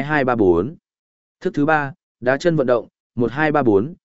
S1: 2234. Thức thứ ba, đá chân vận động, 1234,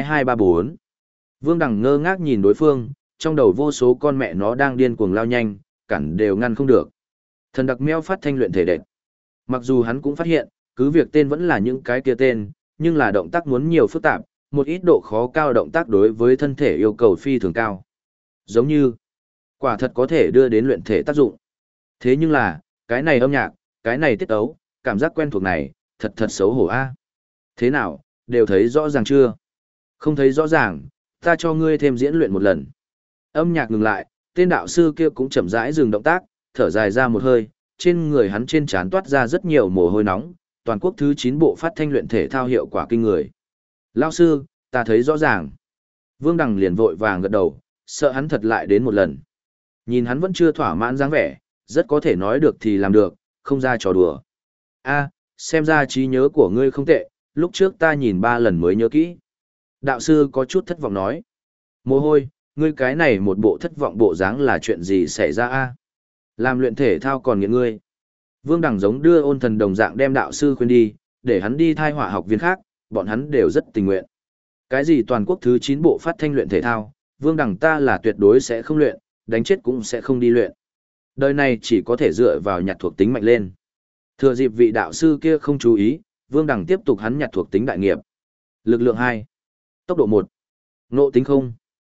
S1: 2234. Vương Đằng ngơ ngác nhìn đối phương, trong đầu vô số con mẹ nó đang điên cuồng lao nhanh, cản đều ngăn không được. Thần đặc meo phát thanh luyện thể đệt. Mặc dù hắn cũng phát hiện, cứ việc tên vẫn là những cái kia tên, nhưng là động tác muốn nhiều phức tạp, một ít độ khó cao động tác đối với thân thể yêu cầu phi thường cao. Giống như, quả thật có thể đưa đến luyện thể tác dụng. Thế nhưng là, cái này âm nhạc, cái này tiết tấu, cảm giác quen thuộc này, thật thật xấu hổ a. Thế nào, đều thấy rõ ràng chưa? Không thấy rõ ràng, ta cho ngươi thêm diễn luyện một lần. Âm nhạc ngừng lại, tên đạo sư kia cũng chậm rãi dừng động tác, thở dài ra một hơi, trên người hắn trên trán toát ra rất nhiều mồ hôi nóng, toàn quốc thứ 9 bộ phát thanh luyện thể thao hiệu quả kinh người. Lão sư, ta thấy rõ ràng. Vương Đằng liền vội vàng gật đầu, sợ hắn thật lại đến một lần. Nhìn hắn vẫn chưa thỏa mãn dáng vẻ, rất có thể nói được thì làm được, không ra trò đùa. A, xem ra trí nhớ của ngươi không tệ, lúc trước ta nhìn 3 lần mới nhớ kỹ. Đạo sư có chút thất vọng nói. Mồ hôi, ngươi cái này một bộ thất vọng bộ dáng là chuyện gì xảy ra a? Làm luyện thể thao còn nghiện ngươi. Vương Đằng giống đưa ôn thần đồng dạng đem đạo sư khuyên đi, để hắn đi thai họa học viên khác, bọn hắn đều rất tình nguyện. Cái gì toàn quốc thứ 9 bộ phát thanh luyện thể thao, Vương Đằng ta là tuyệt đối sẽ không luyện, đánh chết cũng sẽ không đi luyện. Đời này chỉ có thể dựa vào nhặt thuộc tính mạnh lên. Thừa dịp vị đạo sư kia không chú ý, Vương Đằng tiếp tục hắn nhặt thuộc tính đại nghiệp. Lực lượng 2, tốc độ 1, ngộ tính 0,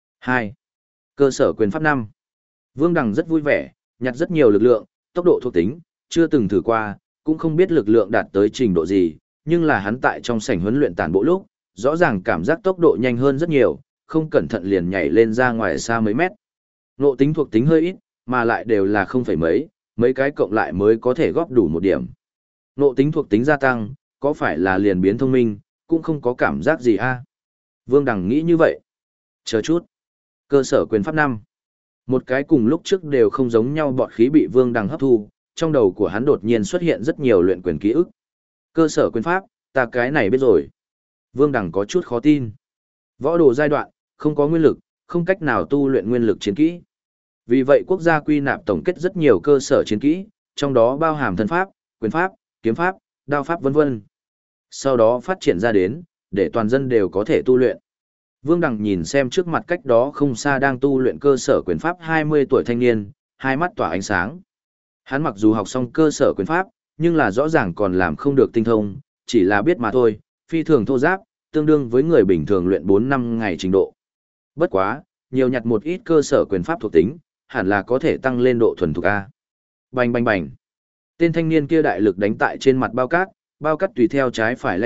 S1: 2, cơ sở quyền pháp 5. Vương Đằng rất vui vẻ, nhặt rất nhiều lực lượng, tốc độ thuộc tính, chưa từng thử qua, cũng không biết lực lượng đạt tới trình độ gì, nhưng là hắn tại trong sảnh huấn luyện tản bộ lúc, rõ ràng cảm giác tốc độ nhanh hơn rất nhiều, không cẩn thận liền nhảy lên ra ngoài xa mấy mét. Ngộ tính thuộc tính hơi ít, mà lại đều là không phải mấy cái cộng lại mới có thể góp đủ một điểm. Ngộ tính thuộc tính gia tăng, có phải là liền biến thông minh, cũng không có cảm giác gì a. Vương Đằng nghĩ như vậy. Chờ chút. Cơ sở quyền pháp 5. Một cái cùng lúc trước đều không giống nhau bọt khí bị Vương Đằng hấp thu, trong đầu của hắn đột nhiên xuất hiện rất nhiều luyện quyền ký ức. Cơ sở quyền pháp, ta cái này biết rồi. Vương Đằng có chút khó tin. Võ đồ giai đoạn, không có nguyên lực, không cách nào tu luyện nguyên lực chiến kỹ. Vì vậy quốc gia quy nạp tổng kết rất nhiều cơ sở chiến kỹ, trong đó bao hàm thân pháp, quyền pháp, kiếm pháp, đao pháp vân vân. Sau đó phát triển ra đến, để toàn dân đều có thể tu luyện. Vương Đằng nhìn xem trước mặt cách đó không xa đang tu luyện cơ sở quyền pháp 20 tuổi thanh niên, hai mắt tỏa ánh sáng. Hắn mặc dù học xong cơ sở quyền pháp, nhưng là rõ ràng còn làm không được tinh thông, chỉ là biết mà thôi, phi thường thô giáp, tương đương với người bình thường luyện 4 năm ngày trình độ. Bất quá, nhiều nhặt một ít cơ sở quyền pháp thuộc tính, hẳn là có thể tăng lên độ thuần thục A. Bành bành bành. Tên thanh niên kia đại lực đánh tại trên mặt bao cát tùy theo trái phải lay động,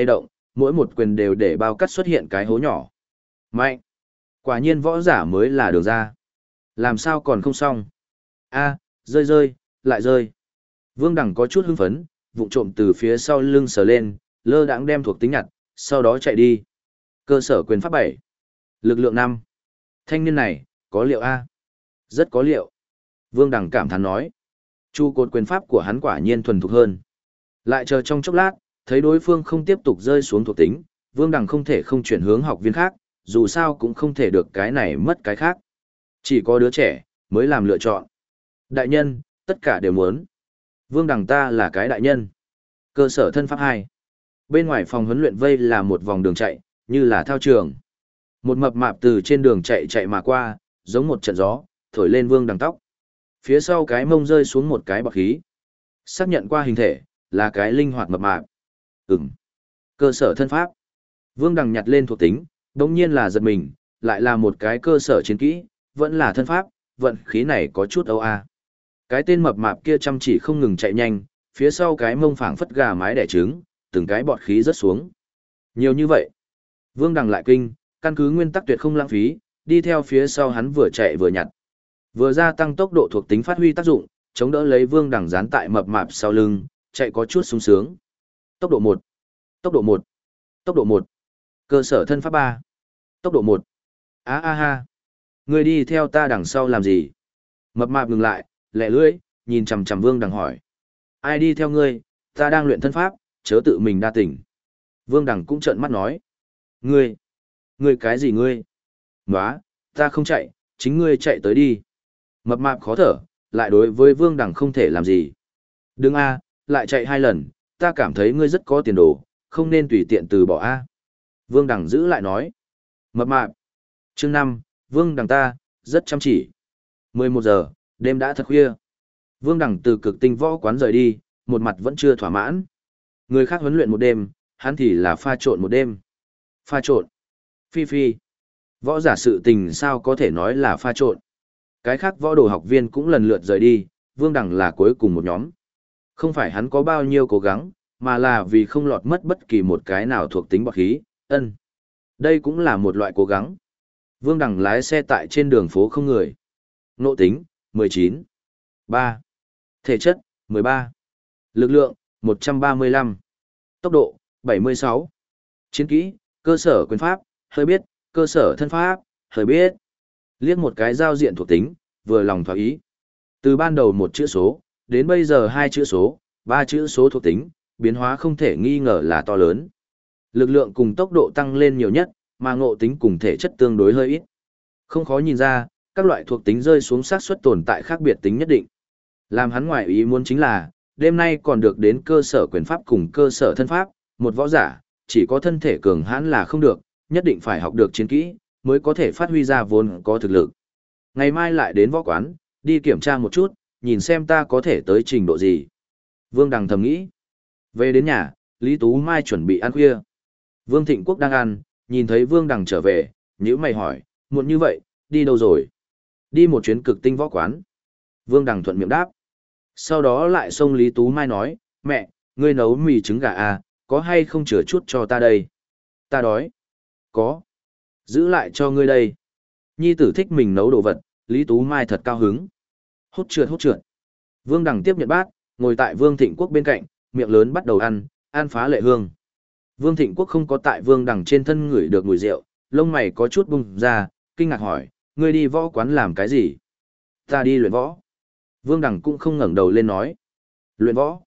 S1: mỗi một quyền đều để bao cắt xuất hiện cái hố nhỏ. Mạnh! Quả nhiên võ giả mới là đường ra. Làm sao còn không xong? A, rơi rơi, lại rơi. Vương Đằng có chút hưng phấn, vụng trộm từ phía sau lưng sờ lên, lơ đãng đem thuộc tính nhặt, sau đó chạy đi. Cơ sở quyền pháp 7. Lực lượng 5. Thanh niên này, có liệu A? Rất có liệu. Vương Đằng cảm thán nói. Trụ cột quyền pháp của hắn quả nhiên thuần thục hơn. Lại chờ trong chốc lát, thấy đối phương không tiếp tục rơi xuống thuộc tính, Vương Đằng không thể không chuyển hướng học viên khác, dù sao cũng không thể được cái này mất cái khác. Chỉ có đứa trẻ, mới làm lựa chọn. Đại nhân, tất cả đều muốn. Vương Đằng ta là cái đại nhân. Cơ sở thân pháp 2. Bên ngoài phòng huấn luyện vây là một vòng đường chạy, như là thao trường. Một mập mạp từ trên đường chạy chạy mà qua, giống một trận gió, thổi lên Vương Đằng tóc. Phía sau cái mông rơi xuống một cái bọt khí. Xác nhận qua hình thể, là cái linh hoạt mập mạp. Cơ sở thân pháp. Vương Đằng nhặt lên thuộc tính, đồng nhiên là giật mình, lại là một cái cơ sở chiến kỹ, vẫn là thân pháp, vận khí này có chút âu a. Cái tên mập mạp kia chăm chỉ không ngừng chạy nhanh, phía sau cái mông phảng phất gà mái đẻ trứng, từng cái bọt khí rớt xuống. Nhiều như vậy. Vương Đằng lại kinh, căn cứ nguyên tắc tuyệt không lãng phí, đi theo phía sau hắn vừa chạy vừa nhặt. Vừa gia tăng tốc độ thuộc tính phát huy tác dụng, chống đỡ lấy Vương Đằng dán tại mập mạp sau lưng, chạy có chút sung sướng. Tốc độ 1. Tốc độ 1. Tốc độ 1. Cơ sở thân pháp 3. Tốc độ 1. Á a ha. Ngươi đi theo ta đằng sau làm gì? Mập mạp ngừng lại, lẹ lưỡi, nhìn chằm chằm Vương Đằng hỏi. Ai đi theo ngươi, ta đang luyện thân pháp, chớ tự mình đa tỉnh. Vương Đằng cũng trợn mắt nói. Ngươi cái gì ngươi? Nóa, ta không chạy, chính ngươi chạy tới đi. Mập mạp khó thở, lại đối với Vương Đằng không thể làm gì. Đừng a, lại chạy 2 lần, ta cảm thấy ngươi rất có tiền đồ, không nên tùy tiện từ bỏ a. Vương Đằng giữ lại nói. Mập mạp. Chương 5, Vương Đằng ta, rất chăm chỉ. 11 giờ, đêm đã thật khuya. Vương Đằng từ cực tinh võ quán rời đi, một mặt vẫn chưa thỏa mãn. Người khác huấn luyện một đêm, hắn thì là pha trộn một đêm. Pha trộn. Phi phi. Võ giả sự tình sao có thể nói là pha trộn. Cái khác võ đồ học viên cũng lần lượt rời đi, Vương Đằng là cuối cùng một nhóm. Không phải hắn có bao nhiêu cố gắng, mà là vì không lọt mất bất kỳ một cái nào thuộc tính bọt khí, Đây cũng là một loại cố gắng. Vương Đằng lái xe tại trên đường phố không người. Ngộ tính, 19. 3. Thể chất, 13. Lực lượng, 135. Tốc độ, 76. Chiến kỹ, cơ sở quyền pháp, hơi biết, cơ sở thân pháp, hơi biết. Liếc một cái giao diện thuộc tính, vừa lòng thỏa ý. Từ ban đầu một chữ số, đến bây giờ 2 chữ số, 3 chữ số thuộc tính, biến hóa không thể nghi ngờ là to lớn. Lực lượng cùng tốc độ tăng lên nhiều nhất, mà ngộ tính cùng thể chất tương đối hơi ít. Không khó nhìn ra, các loại thuộc tính rơi xuống xác suất tồn tại khác biệt tính nhất định. Làm hắn ngoại ý muốn chính là, đêm nay còn được đến cơ sở quyền pháp cùng cơ sở thân pháp, một võ giả, chỉ có thân thể cường hãn là không được, nhất định phải học được chiến kỹ, mới có thể phát huy ra vốn có thực lực. Ngày mai lại đến võ quán, đi kiểm tra một chút, nhìn xem ta có thể tới trình độ gì. Vương Đằng thầm nghĩ. Về đến nhà, Lý Tú Mai chuẩn bị ăn khuya. Vương Thịnh Quốc đang ăn, nhìn thấy Vương Đằng trở về, nhíu mày hỏi, muộn như vậy, đi đâu rồi? Đi một chuyến cực tinh võ quán. Vương Đằng thuận miệng đáp. Sau đó lại xông Lý Tú Mai nói, mẹ, ngươi nấu mì trứng gà à, có hay không chừa chút cho ta đây? Ta đói. Có. Giữ lại cho ngươi đây. Nhi tử thích mình nấu đồ vật, Lý Tú Mai thật cao hứng. Hút trượt. Vương Đằng tiếp nhận bát, ngồi tại Vương Thịnh Quốc bên cạnh, miệng lớn bắt đầu ăn phá lệ hương. Vương Thịnh Quốc không có tại Vương Đằng trên thân ngửi được mùi rượu, lông mày có chút bung ra, kinh ngạc hỏi, ngươi đi võ quán làm cái gì? Ta đi luyện võ. Vương Đằng cũng không ngẩng đầu lên nói. Luyện võ.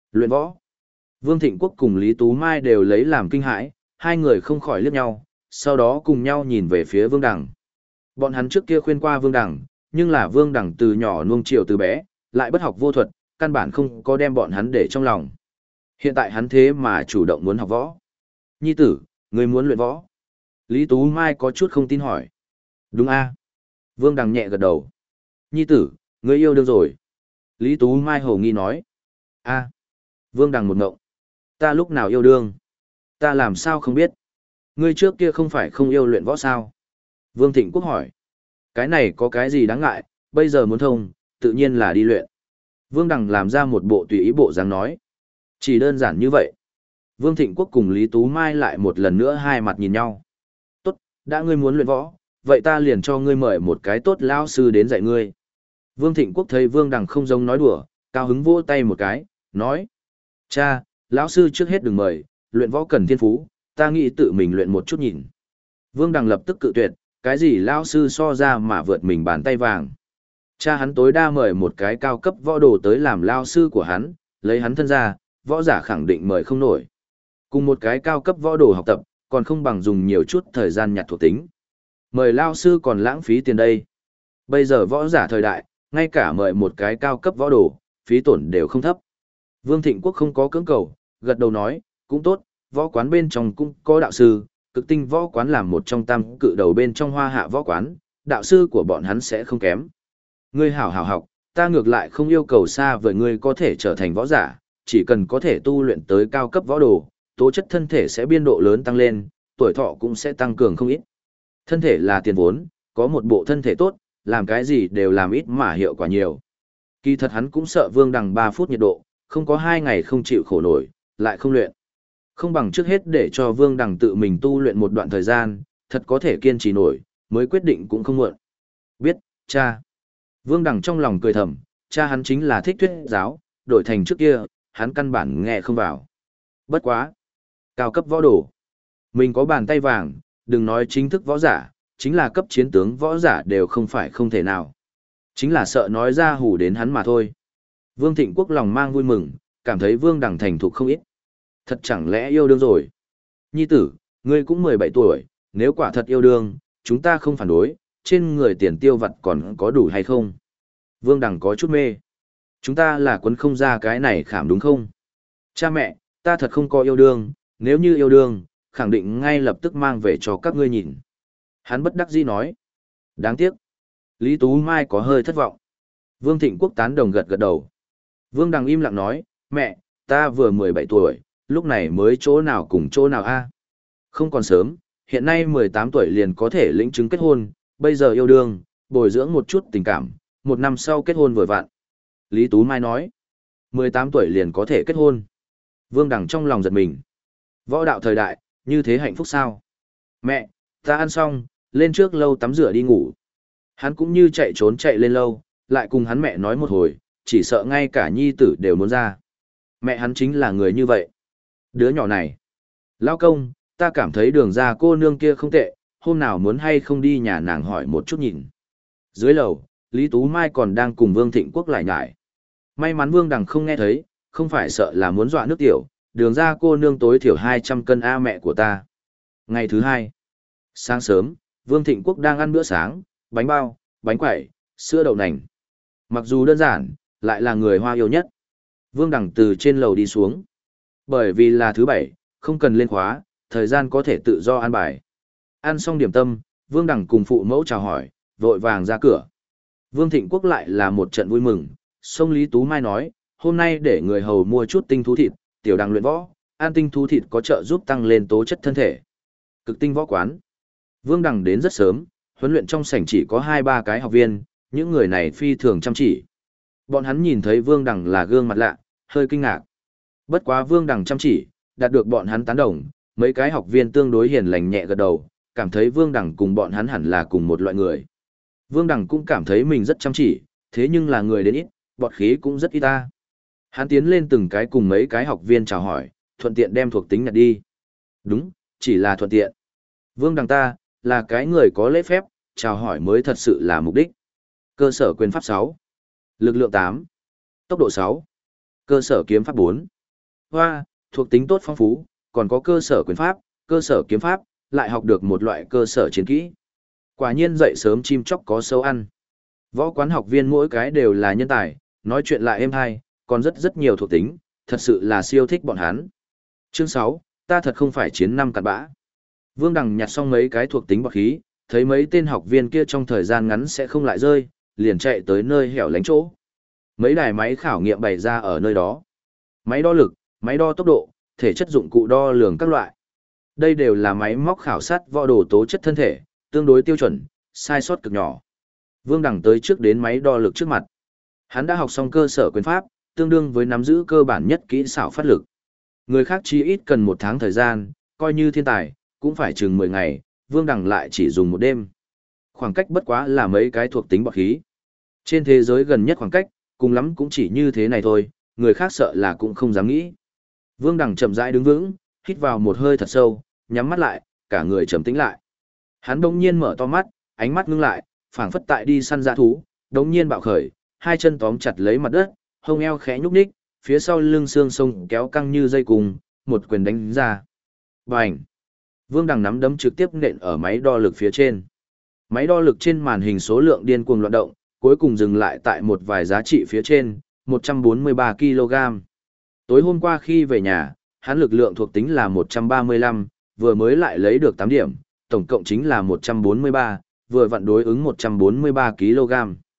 S1: Vương Thịnh Quốc cùng Lý Tú Mai đều lấy làm kinh hãi, hai người không khỏi liếc nhau, sau đó cùng nhau nhìn về phía Vương Đằng. Bọn hắn trước kia khuyên qua Vương Đằng, nhưng là Vương Đằng từ nhỏ nuông chiều từ bé, lại bất học vô thuật, căn bản không có đem bọn hắn để trong lòng. Hiện tại hắn thế mà chủ động muốn học võ. Nhi tử, ngươi muốn luyện võ? Lý Tú Mai có chút không tin hỏi. Đúng a. Vương Đằng nhẹ gật đầu. Nhi tử, ngươi yêu đương rồi. Lý Tú Mai hồ nghi nói. A. Vương Đằng một ngộng. Ta lúc nào yêu đương? Ta làm sao không biết? Ngươi trước kia không phải không yêu luyện võ sao? Vương Thịnh Quốc hỏi. Cái này có cái gì đáng ngại, bây giờ muốn thông, tự nhiên là đi luyện. Vương Đằng làm ra một bộ tùy ý bộ dáng nói. Chỉ đơn giản như vậy. Vương Thịnh Quốc cùng Lý Tú Mai lại một lần nữa hai mặt nhìn nhau. Tốt, đã ngươi muốn luyện võ, vậy ta liền cho ngươi mời một cái tốt lão sư đến dạy ngươi. Vương Thịnh Quốc thấy Vương Đằng không giống nói đùa, cao hứng vỗ tay một cái, nói. Cha, lão sư trước hết đừng mời, luyện võ cần thiên phú, ta nghĩ tự mình luyện một chút nhìn. Vương Đằng lập tức cự tuyệt, cái gì lão sư so ra mà vượt mình bàn tay vàng. Cha hắn tối đa mời một cái cao cấp võ đồ tới làm lão sư của hắn, lấy hắn thân ra, võ giả khẳng định mời không nổi. Cùng một cái cao cấp võ đồ học tập, còn không bằng dùng nhiều chút thời gian nhặt thuộc tính. Mời lão sư còn lãng phí tiền đây. Bây giờ võ giả thời đại, ngay cả mời một cái cao cấp võ đồ, phí tổn đều không thấp. Vương Thịnh Quốc không có cưỡng cầu, gật đầu nói, cũng tốt, võ quán bên trong cũng có đạo sư, cực tinh võ quán làm một trong tam cự đầu bên trong hoa hạ võ quán, đạo sư của bọn hắn sẽ không kém. Ngươi hảo hảo học, ta ngược lại không yêu cầu xa vời ngươi có thể trở thành võ giả, chỉ cần có thể tu luyện tới cao cấp võ đồ, tố chất thân thể sẽ biên độ lớn tăng lên, tuổi thọ cũng sẽ tăng cường không ít. Thân thể là tiền vốn, có một bộ thân thể tốt, làm cái gì đều làm ít mà hiệu quả nhiều. Kỳ thật hắn cũng sợ Vương Đằng 3 phút nhiệt độ, không có 2 ngày không chịu khổ nổi, lại không luyện. Không bằng trước hết để cho Vương Đằng tự mình tu luyện một đoạn thời gian, thật có thể kiên trì nổi, mới quyết định cũng không muộn. Biết, cha. Vương Đằng trong lòng cười thầm, cha hắn chính là thích thuyết giáo, đổi thành trước kia, hắn căn bản nghe không vào. Bất quá. Cao cấp võ đồ. Mình có bàn tay vàng, đừng nói chính thức võ giả, chính là cấp chiến tướng võ giả đều không phải không thể nào. Chính là sợ nói ra hù đến hắn mà thôi. Vương Thịnh Quốc lòng mang vui mừng, cảm thấy Vương Đằng thành thục không ít. Thật chẳng lẽ yêu đương rồi? Nhi tử, ngươi cũng 17 tuổi, nếu quả thật yêu đương, chúng ta không phản đối, trên người tiền tiêu vặt còn có đủ hay không? Vương Đằng có chút mê. Chúng ta là quấn không ra cái này khảm đúng không? Cha mẹ, ta thật không có yêu đương, nếu như yêu đương, khẳng định ngay lập tức mang về cho các ngươi nhìn. Hắn bất đắc dĩ nói. Đáng tiếc. Lý Tú Mai có hơi thất vọng. Vương Thịnh Quốc tán đồng gật gật đầu. Vương Đằng im lặng nói, mẹ, ta vừa 17 tuổi, lúc này mới chỗ nào cùng chỗ nào a? Không còn sớm, hiện nay 18 tuổi liền có thể lĩnh chứng kết hôn, bây giờ yêu đương, bồi dưỡng một chút tình cảm, 1 năm sau kết hôn vừa vặn. Lý Tú Mai nói, 18 tuổi liền có thể kết hôn. Vương Đằng trong lòng giật mình. Võ đạo thời đại, như thế hạnh phúc sao? Mẹ, ta ăn xong, lên trước lâu tắm rửa đi ngủ. Hắn cũng như chạy trốn chạy lên lâu, lại cùng hắn mẹ nói một hồi, chỉ sợ ngay cả nhi tử đều muốn ra. Mẹ hắn chính là người như vậy. Đứa nhỏ này. Lao công, ta cảm thấy đường ra cô nương kia không tệ, hôm nào muốn hay không đi nhà nàng hỏi một chút nhìn. Dưới lầu, Lý Tú Mai còn đang cùng Vương Thịnh Quốc lại nhải. May mắn Vương Đằng không nghe thấy, không phải sợ là muốn dọa nước tiểu, đường ra cô nương tối thiểu 200 cân A mẹ của ta. Ngày thứ 2. Sáng sớm, Vương Thịnh Quốc đang ăn bữa sáng, bánh bao, bánh quẩy, sữa đậu nành. Mặc dù đơn giản, lại là người Hoa yêu nhất. Vương Đằng từ trên lầu đi xuống. Bởi vì là thứ 7, không cần lên khóa, thời gian có thể tự do ăn bài. Ăn xong điểm tâm, Vương Đằng cùng phụ mẫu chào hỏi, vội vàng ra cửa. Vương Thịnh Quốc lại là một trận vui mừng, sông Lý Tú Mai nói, hôm nay để người hầu mua chút tinh thú thịt, tiểu Đằng luyện võ, ăn tinh thú thịt có trợ giúp tăng lên tố chất thân thể. Cực tinh võ quán. Vương Đằng đến rất sớm, huấn luyện trong sảnh chỉ có 2-3 cái học viên, những người này phi thường chăm chỉ. Bọn hắn nhìn thấy Vương Đằng là gương mặt lạ, hơi kinh ngạc. Bất quá Vương Đằng chăm chỉ, đạt được bọn hắn tán đồng, mấy cái học viên tương đối hiền lành nhẹ gật đầu, cảm thấy Vương Đằng cùng bọn hắn hẳn là cùng một loại người. Vương Đằng cũng cảm thấy mình rất chăm chỉ, thế nhưng là người đến ít, bọt khí cũng rất ít ta. Hắn tiến lên từng cái cùng mấy cái học viên chào hỏi, thuận tiện đem thuộc tính nhặt đi. Đúng, chỉ là thuận tiện. Vương Đằng ta, là cái người có lễ phép, chào hỏi mới thật sự là mục đích. Cơ sở quyền pháp 6. Lực lượng 8. Tốc độ 6. Cơ sở kiếm pháp 4. Hoa, thuộc tính tốt phong phú, còn có cơ sở quyền pháp, cơ sở kiếm pháp, lại học được một loại cơ sở chiến kỹ. Quả nhiên dậy sớm chim chóc có sâu ăn. Võ quán học viên mỗi cái đều là nhân tài, nói chuyện lại êm hay, còn rất nhiều thuộc tính, thật sự là siêu thích bọn hắn. Chương 6, ta thật không phải chiến năm cặn bã. Vương Đằng nhặt xong mấy cái thuộc tính bọt khí, thấy mấy tên học viên kia trong thời gian ngắn sẽ không lại rơi, liền chạy tới nơi hẻo lánh chỗ. Mấy đài máy khảo nghiệm bày ra ở nơi đó. Máy đo lực, máy đo tốc độ, thể chất dụng cụ đo lường các loại. Đây đều là máy móc khảo sát võ đồ tố chất thân thể, tương đối tiêu chuẩn, sai sót cực nhỏ. Vương Đằng tới trước đến máy đo lực trước mặt. Hắn đã học xong cơ sở quyền pháp, tương đương với nắm giữ cơ bản nhất kỹ xảo phát lực. Người khác chi ít cần 1 tháng thời gian, coi như thiên tài, cũng phải chừng 10 ngày, Vương Đằng lại chỉ dùng 1 đêm. Khoảng cách bất quá là mấy cái thuộc tính bọt khí. Trên thế giới gần nhất khoảng cách, cùng lắm cũng chỉ như thế này thôi, người khác sợ là cũng không dám nghĩ. Vương Đằng chậm rãi đứng vững, hít vào một hơi thật sâu, nhắm mắt lại, cả người trầm tĩnh lại. Hắn đống nhiên mở to mắt, ánh mắt ngưng lại, phảng phất tại đi săn dã thú, đống nhiên bạo khởi, hai chân tóm chặt lấy mặt đất, hông eo khẽ nhúc nhích, phía sau lưng xương sông kéo căng như dây cùng, một quyền đánh ra. Bành! Vương Đằng nắm đấm trực tiếp nện ở máy đo lực phía trên. Máy đo lực trên màn hình số lượng điên cuồng loạn động, cuối cùng dừng lại tại một vài giá trị phía trên, 143 kg. Tối hôm qua khi về nhà, hắn lực lượng thuộc tính là 135, vừa mới lại lấy được 8 điểm, tổng cộng chính là 143, vừa vặn đối ứng 143 kg.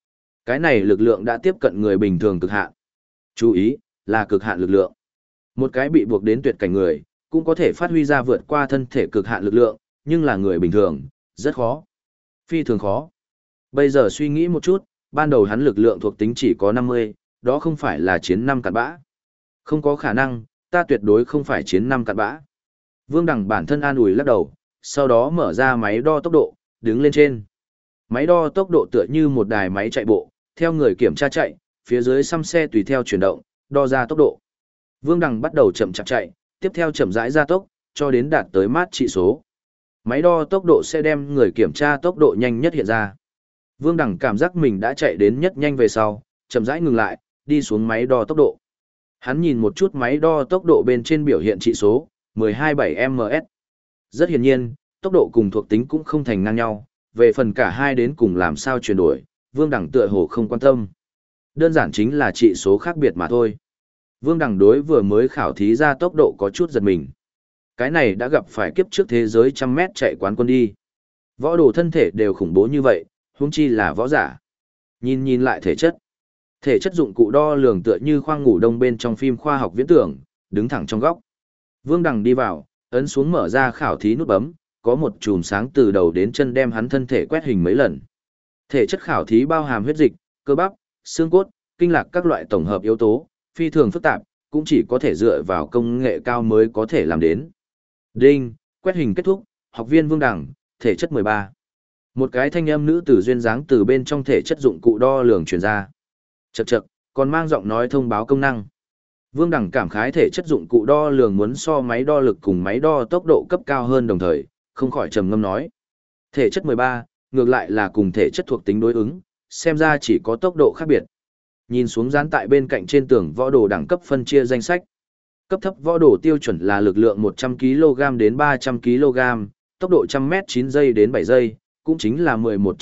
S1: Cái này lực lượng đã tiếp cận người bình thường cực hạn. Chú ý, là cực hạn lực lượng. Một cái bị buộc đến tuyệt cảnh người, cũng có thể phát huy ra vượt qua thân thể cực hạn lực lượng, nhưng là người bình thường, rất khó. Phi thường khó. Bây giờ suy nghĩ một chút, ban đầu hắn lực lượng thuộc tính chỉ có 50, đó không phải là chiến 5 cặn bã. Không có khả năng, ta tuyệt đối không phải chiến 5 cặn bã. Vương Đằng bản thân an ủi lắc đầu, sau đó mở ra máy đo tốc độ, đứng lên trên. Máy đo tốc độ tựa như một đài máy chạy bộ, theo người kiểm tra chạy, phía dưới xăm xe tùy theo chuyển động, đo ra tốc độ. Vương Đằng bắt đầu chậm chạp chạy, tiếp theo chậm rãi gia tốc, cho đến đạt tới mát trị số. Máy đo tốc độ sẽ đem người kiểm tra tốc độ nhanh nhất hiện ra. Vương Đằng cảm giác mình đã chạy đến nhất nhanh về sau, chậm rãi ngừng lại, đi xuống máy đo tốc độ. Hắn nhìn một chút máy đo tốc độ bên trên biểu hiện trị số, 12.7ms. Rất hiển nhiên, tốc độ cùng thuộc tính cũng không thành ngang nhau, về phần cả hai đến cùng làm sao chuyển đổi, Vương Đằng tựa hồ không quan tâm. Đơn giản chính là trị số khác biệt mà thôi. Vương Đằng đối vừa mới khảo thí ra tốc độ có chút giật mình. Cái này đã gặp phải kiếp trước thế giới 100m chạy quán quân đi. Võ đồ thân thể đều khủng bố như vậy, huống chi là võ giả. Nhìn lại thể chất. Thể chất dụng cụ đo lường tựa như khoang ngủ đông bên trong phim khoa học viễn tưởng, đứng thẳng trong góc. Vương Đằng đi vào, ấn xuống mở ra khảo thí nút bấm, có một chùm sáng từ đầu đến chân đem hắn thân thể quét hình mấy lần. Thể chất khảo thí bao hàm huyết dịch, cơ bắp, xương cốt, kinh lạc các loại tổng hợp yếu tố, phi thường phức tạp, cũng chỉ có thể dựa vào công nghệ cao mới có thể làm đến. Đinh, quét hình kết thúc, học viên Vương Đằng, thể chất 13. Một cái thanh âm nữ tử duyên dáng từ bên trong thể chất dụng cụ đo lường truyền ra. Chậc chậc, còn mang giọng nói thông báo công năng. Vương Đằng cảm khái thể chất dụng cụ đo lường muốn so máy đo lực cùng máy đo tốc độ cấp cao hơn đồng thời, không khỏi trầm ngâm nói. Thể chất 13, ngược lại là cùng thể chất thuộc tính đối ứng, xem ra chỉ có tốc độ khác biệt. Nhìn xuống dán tại bên cạnh trên tường võ đồ đẳng cấp phân chia danh sách. Cấp thấp võ đồ tiêu chuẩn là lực lượng 100kg đến 300kg, tốc độ 100m 9 giây đến 7 giây, cũng chính là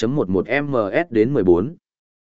S1: 11.11ms đến 14.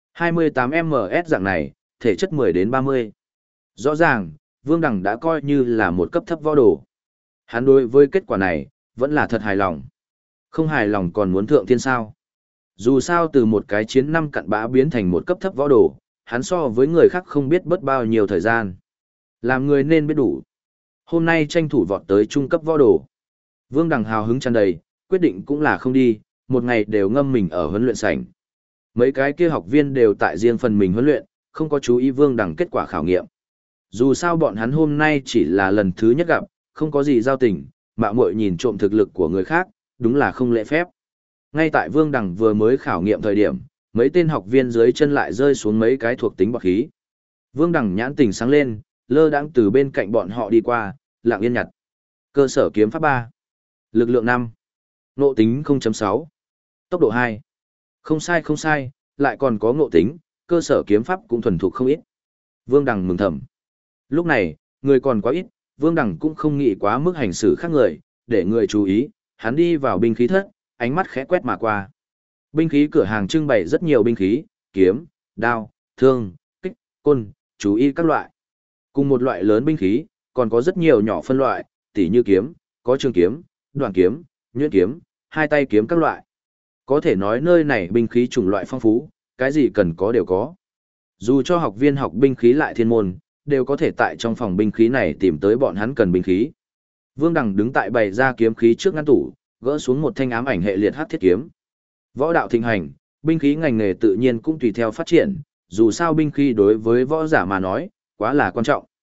S1: 28ms dạng này, thể chất 10 đến 30. Rõ ràng, Vương Đằng đã coi như là một cấp thấp võ đồ. Hắn đối với kết quả này, vẫn là thật hài lòng. Không hài lòng còn muốn thượng thiên sao. Dù sao từ một cái chiến 5 cặn bã biến thành một cấp thấp võ đồ, hắn so với người khác không biết bớt bao nhiêu thời gian. Làm người nên biết đủ. Hôm nay tranh thủ vọt tới trung cấp võ đồ. Vương Đằng hào hứng tràn đầy, quyết định cũng là không đi, một ngày đều ngâm mình ở huấn luyện sảnh. Mấy cái kia học viên đều tại riêng phần mình huấn luyện, không có chú ý Vương Đằng kết quả khảo nghiệm. Dù sao bọn hắn hôm nay chỉ là lần thứ nhất gặp, không có gì giao tình, mạo muội nhìn trộm thực lực của người khác, đúng là không lễ phép. Ngay tại Vương Đằng vừa mới khảo nghiệm thời điểm, mấy tên học viên dưới chân lại rơi xuống mấy cái thuộc tính bọt khí. Vương Đằng nhãn tình sáng lên, lơ đãng từ bên cạnh bọn họ đi qua, lặng yên nhặt. Cơ sở kiếm pháp 3. Lực lượng 5. Ngộ tính 0.6. Tốc độ 2. Không sai, lại còn có ngộ tính, cơ sở kiếm pháp cũng thuần thục không ít. Vương Đằng mừng thầm. Lúc này, người còn quá ít, Vương Đằng cũng không nghĩ quá mức hành xử khác người, để người chú ý, hắn đi vào binh khí thất, ánh mắt khẽ quét mà qua. Binh khí cửa hàng trưng bày rất nhiều binh khí, kiếm, đao, thương, kích, côn, chú ý các loại. Cùng một loại lớn binh khí, còn có rất nhiều nhỏ phân loại, tỉ như kiếm, có trường kiếm, đoạn kiếm, nhuyễn kiếm, hai tay kiếm các loại. Có thể nói nơi này binh khí chủng loại phong phú, cái gì cần có đều có. Dù cho học viên học binh khí lại thiên môn, đều có thể tại trong phòng binh khí này tìm tới bọn hắn cần binh khí. Vương Đằng đứng tại bày ra kiếm khí trước ngăn tủ, gỡ xuống một thanh ám ảnh hệ liệt hắc thiết kiếm. Võ đạo thịnh hành, binh khí ngành nghề tự nhiên cũng tùy theo phát triển, dù sao binh khí đối với võ giả mà nói, quá là quan trọng.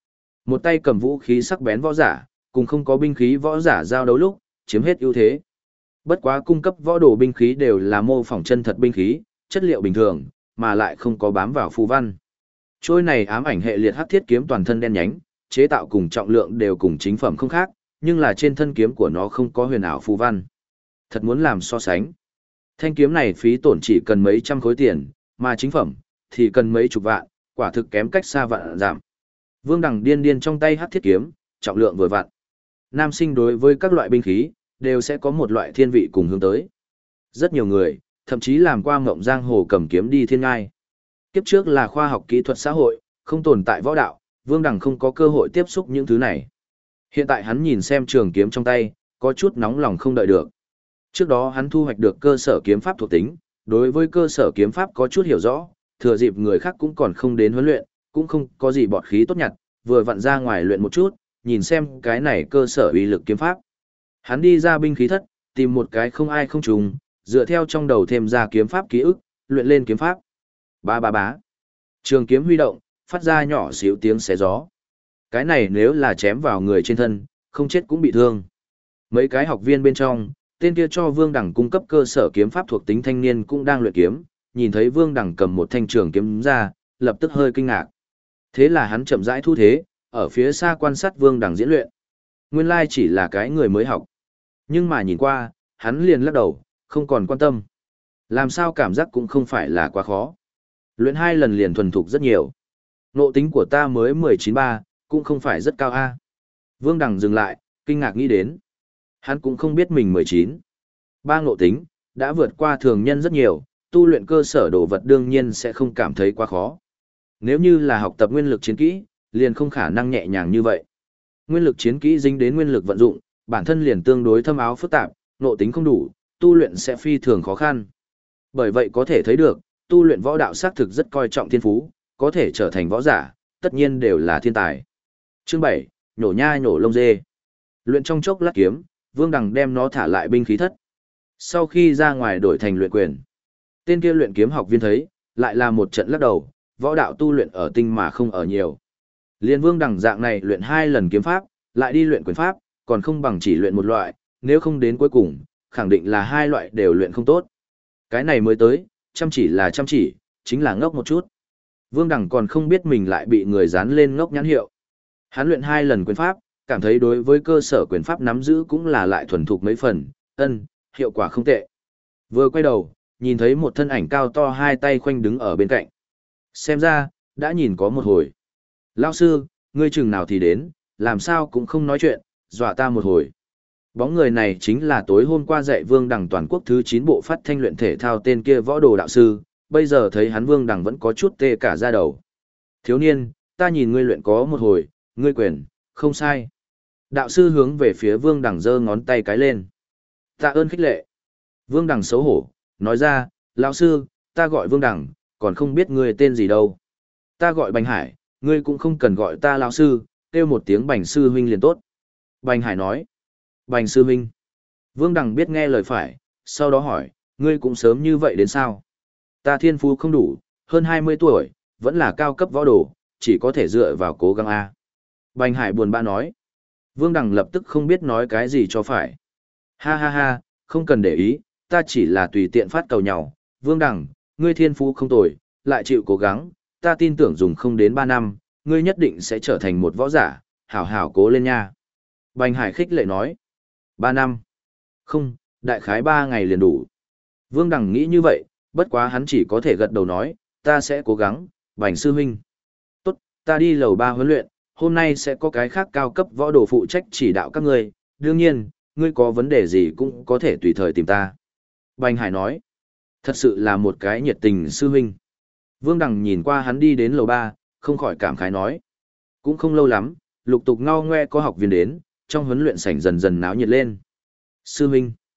S1: Một tay cầm vũ khí sắc bén võ giả, cùng không có binh khí võ giả giao đấu lúc, chiếm hết ưu thế. Bất quá cung cấp võ đồ binh khí đều là mô phỏng chân thật binh khí, chất liệu bình thường, mà lại không có bám vào phù văn. Trôi này ám ảnh hệ liệt hắc thiết kiếm toàn thân đen nhánh, chế tạo cùng trọng lượng đều cùng chính phẩm không khác, nhưng là trên thân kiếm của nó không có huyền ảo phù văn. Thật muốn làm so sánh. Thanh kiếm này phí tổn chỉ cần mấy trăm khối tiền, mà chính phẩm thì cần mấy chục vạn, quả thực kém cách xa vạn giảm. Vương Đằng điên điên trong tay hắc thiết kiếm, trọng lượng vừa vặn. Nam sinh đối với các loại binh khí đều sẽ có một loại thiên vị cùng hướng tới. Rất nhiều người, thậm chí làm qua mộng giang hồ cầm kiếm đi thiên ngai. Kiếp trước là khoa học kỹ thuật xã hội, không tồn tại võ đạo, Vương Đằng không có cơ hội tiếp xúc những thứ này. Hiện tại hắn nhìn xem trường kiếm trong tay, có chút nóng lòng không đợi được. Trước đó hắn thu hoạch được cơ sở kiếm pháp thuộc tính, đối với cơ sở kiếm pháp có chút hiểu rõ, thừa dịp người khác cũng còn không đến huấn luyện, cũng không có gì bọt khí tốt nhặt, vừa vặn ra ngoài luyện một chút, nhìn xem cái này cơ sở uy lực kiếm pháp. Hắn đi ra binh khí thất, tìm một cái không ai không trùng, dựa theo trong đầu thêm ra kiếm pháp ký ức, luyện lên kiếm pháp. Ba ba bá. Trường kiếm huy động, phát ra nhỏ xíu tiếng xé gió. Cái này nếu là chém vào người trên thân, không chết cũng bị thương. Mấy cái học viên bên trong, tên kia cho Vương Đằng cung cấp cơ sở kiếm pháp thuộc tính thanh niên cũng đang luyện kiếm, nhìn thấy Vương Đằng cầm một thanh trường kiếm ra, lập tức hơi kinh ngạc. Thế là hắn chậm rãi thu thế, ở phía xa quan sát Vương Đằng diễn luyện. Nguyên lai chỉ là cái người mới học. Nhưng mà nhìn qua, hắn liền lắc đầu, không còn quan tâm. Làm sao cảm giác cũng không phải là quá khó. Luyện 2 lần liền thuần thục rất nhiều. Nộ tính của ta mới 19-3, cũng không phải rất cao a. Vương Đằng dừng lại, kinh ngạc nghĩ đến. Hắn cũng không biết mình 19. 3 ngộ tính, đã vượt qua thường nhân rất nhiều, tu luyện cơ sở đồ vật đương nhiên sẽ không cảm thấy quá khó. Nếu như là học tập nguyên lực chiến kỹ, liền không khả năng nhẹ nhàng như vậy. Nguyên lực chiến kỹ dính đến nguyên lực vận dụng, bản thân liền tương đối thâm áo phức tạp, ngộ tính không đủ, tu luyện sẽ phi thường khó khăn. Bởi vậy có thể thấy được, tu luyện võ đạo xác thực rất coi trọng thiên phú, có thể trở thành võ giả, tất nhiên đều là thiên tài. Chương 7, nhổ nha nhổ lông dê. Luyện trong chốc lát kiếm, Vương Đằng đem nó thả lại binh khí thất. Sau khi ra ngoài đổi thành luyện quyền. Tên kia luyện kiếm học viên thấy, lại là một trận lắc đầu, võ đạo tu luyện ở tinh mà không ở nhiều. Liên Vương Đằng dạng này luyện 2 lần kiếm pháp, lại đi luyện quyền pháp, còn không bằng chỉ luyện một loại, nếu không đến cuối cùng, khẳng định là 2 loại đều luyện không tốt. Cái này mới tới, chăm chỉ là chăm chỉ, chính là ngốc một chút. Vương Đằng còn không biết mình lại bị người dán lên ngốc nhãn hiệu. Hắn luyện 2 lần quyền pháp, cảm thấy đối với cơ sở quyền pháp nắm giữ cũng là lại thuần thục mấy phần, hiệu quả không tệ. Vừa quay đầu, nhìn thấy một thân ảnh cao to 2 tay khoanh đứng ở bên cạnh. Xem ra, đã nhìn có một hồi. Lão sư, ngươi chừng nào thì đến, làm sao cũng không nói chuyện, dọa ta một hồi. Bóng người này chính là tối hôm qua dạy Vương Đằng toàn quốc thứ 9 bộ phát thanh luyện thể thao tên kia võ đồ đạo sư, bây giờ thấy hắn Vương Đằng vẫn có chút tê cả da đầu. Thiếu niên, ta nhìn ngươi luyện có một hồi, ngươi quyền, không sai. Đạo sư hướng về phía Vương Đằng giơ ngón tay cái lên. Tạ ơn khích lệ. Vương Đằng xấu hổ, nói ra, lão sư, ta gọi Vương Đằng, còn không biết ngươi tên gì đâu. Ta gọi Bành Hải, ngươi cũng không cần gọi ta lão sư, kêu một tiếng Bành sư huynh liền tốt. Bành Hải nói, Bành sư huynh. Vương Đằng biết nghe lời phải, sau đó hỏi, ngươi cũng sớm như vậy đến sao? Ta thiên phú không đủ, hơn 20 tuổi, vẫn là cao cấp võ đồ, chỉ có thể dựa vào cố gắng A. Bành Hải buồn bã nói. Vương Đằng lập tức không biết nói cái gì cho phải. Ha ha ha, không cần để ý, ta chỉ là tùy tiện phát cầu nhau. Vương Đằng, ngươi thiên phú không tồi, lại chịu cố gắng, ta tin tưởng dùng không đến 3 năm, ngươi nhất định sẽ trở thành một võ giả, hảo hảo cố lên nha. Bành Hải khích lệ nói. 3 năm. Không, đại khái 3 ngày liền đủ. Vương Đằng nghĩ như vậy, bất quá hắn chỉ có thể gật đầu nói, ta sẽ cố gắng, Bành sư huynh. Tốt, ta đi lầu 3 huấn luyện, hôm nay sẽ có cái khác cao cấp võ đồ phụ trách chỉ đạo các ngươi, đương nhiên, ngươi có vấn đề gì cũng có thể tùy thời tìm ta. Bành Hải nói, thật sự là một cái nhiệt tình sư huynh. Vương Đằng nhìn qua hắn đi đến lầu 3, không khỏi cảm khái nói. Cũng không lâu lắm, lục tục ngao ngoe có học viên đến, trong huấn luyện sảnh dần dần náo nhiệt lên. Sư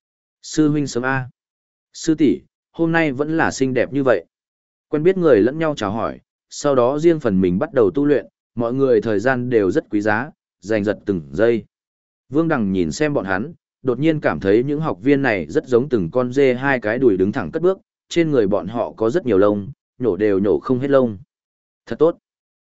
S1: huynh sớm A. Sư tỷ, hôm nay vẫn là xinh đẹp như vậy. Quen biết người lẫn nhau chào hỏi, sau đó riêng phần mình bắt đầu tu luyện, mọi người thời gian đều rất quý giá, giành giật từng giây. Vương Đằng nhìn xem bọn hắn, đột nhiên cảm thấy những học viên này rất giống từng con dê 2 cái đùi đứng thẳng cất bước, trên người bọn họ có rất nhiều lông, nhổ đều nhổ không hết lông. Thật tốt.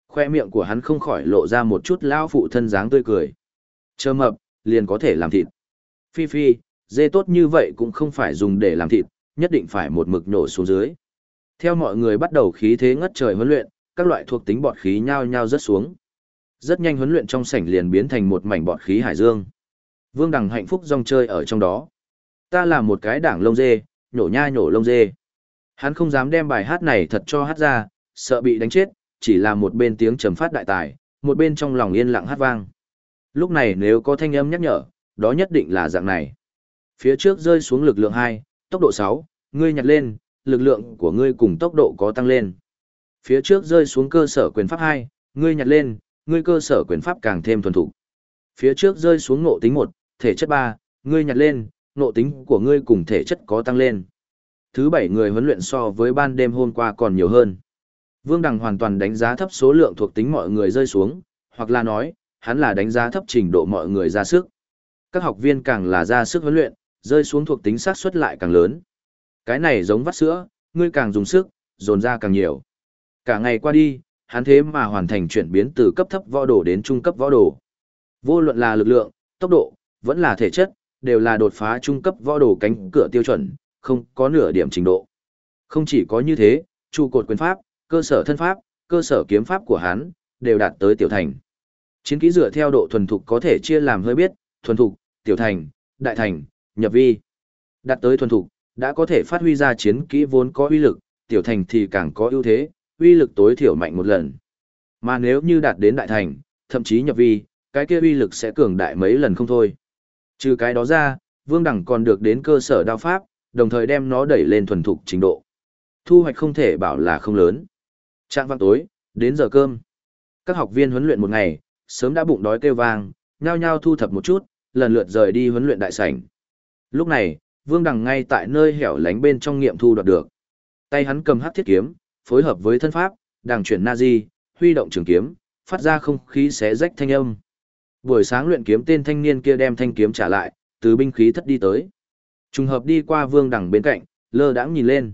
S1: Khoe miệng của hắn không khỏi lộ ra một chút lão phụ thân dáng tươi cười. Chờ mập, liền có thể làm thịt. Phi phi, dê tốt như vậy cũng không phải dùng để làm thịt, nhất định phải một mực nhổ xuống dưới. Theo mọi người bắt đầu khí thế ngất trời huấn luyện, các loại thuộc tính bọt khí nhao nhao rớt xuống. Rất nhanh huấn luyện trong sảnh liền biến thành một mảnh bọt khí hải dương. Vương Đằng hạnh phúc rong chơi ở trong đó. Ta là một cái đảng lông dê, nhổ nha nhổ lông dê. Hắn không dám đem bài hát này thật cho hát ra, sợ bị đánh chết, chỉ là một bên tiếng trầm phát đại tài, một bên trong lòng yên lặng hát vang. Lúc này nếu có thanh âm nhắc nhở, đó nhất định là dạng này. Phía trước rơi xuống lực lượng 2, tốc độ 6, ngươi nhặt lên, lực lượng của ngươi cùng tốc độ có tăng lên. Phía trước rơi xuống cơ sở quyền pháp 2, ngươi nhặt lên, ngươi cơ sở quyền pháp càng thêm thuần thục. Phía trước rơi xuống ngộ tính 1, thể chất 3, ngươi nhặt lên, ngộ tính của ngươi cùng thể chất có tăng lên. Thứ 7 người huấn luyện so với ban đêm hôm qua còn nhiều hơn. Vương Đằng hoàn toàn đánh giá thấp số lượng thuộc tính mọi người rơi xuống, hoặc là nói, hắn là đánh giá thấp trình độ mọi người ra sức. Các học viên càng là ra sức huấn luyện, rơi xuống thuộc tính xác suất lại càng lớn. Cái này giống vắt sữa, ngươi càng dùng sức, dồn ra càng nhiều. Cả ngày qua đi, hắn thế mà hoàn thành chuyển biến từ cấp thấp võ đồ đến trung cấp võ đồ. Vô luận là lực lượng, tốc độ, vẫn là thể chất, đều là đột phá trung cấp võ đồ cánh cửa tiêu chuẩn, không có nửa điểm trình độ. Không chỉ có như thế, trụ cột quyền pháp, cơ sở thân pháp, cơ sở kiếm pháp của hắn đều đạt tới tiểu thành. Chiến kỹ dựa theo độ thuần thục có thể chia làm hơi biết, thuần thục, tiểu thành, đại thành, nhập vi. Đạt tới thuần thục, đã có thể phát huy ra chiến kỹ vốn có uy lực, tiểu thành thì càng có ưu thế, uy lực tối thiểu mạnh một lần. Mà nếu như đạt đến đại thành, thậm chí nhập vi, cái kia uy lực sẽ cường đại mấy lần không thôi. Trừ cái đó ra, Vương Đẳng còn được đến cơ sở đao pháp, đồng thời đem nó đẩy lên thuần thục trình độ. Thu hoạch không thể bảo là không lớn. Trạng vạng tối, đến giờ cơm. Các học viên huấn luyện một ngày, sớm đã bụng đói kêu vang, nhao nhao thu thập một chút, lần lượt rời đi huấn luyện đại sảnh. Lúc này, Vương Đằng ngay tại nơi hẻo lánh bên trong nghiệm thu đoạt được. Tay hắn cầm hắc thiết kiếm, phối hợp với thân pháp, đằng chuyển Nazi, huy động trường kiếm, phát ra không khí xé rách thanh âm. Buổi sáng luyện kiếm tên thanh niên kia đem thanh kiếm trả lại, từ binh khí thất đi tới. Trùng hợp đi qua Vương Đằng bên cạnh, lơ đãng nhìn lên.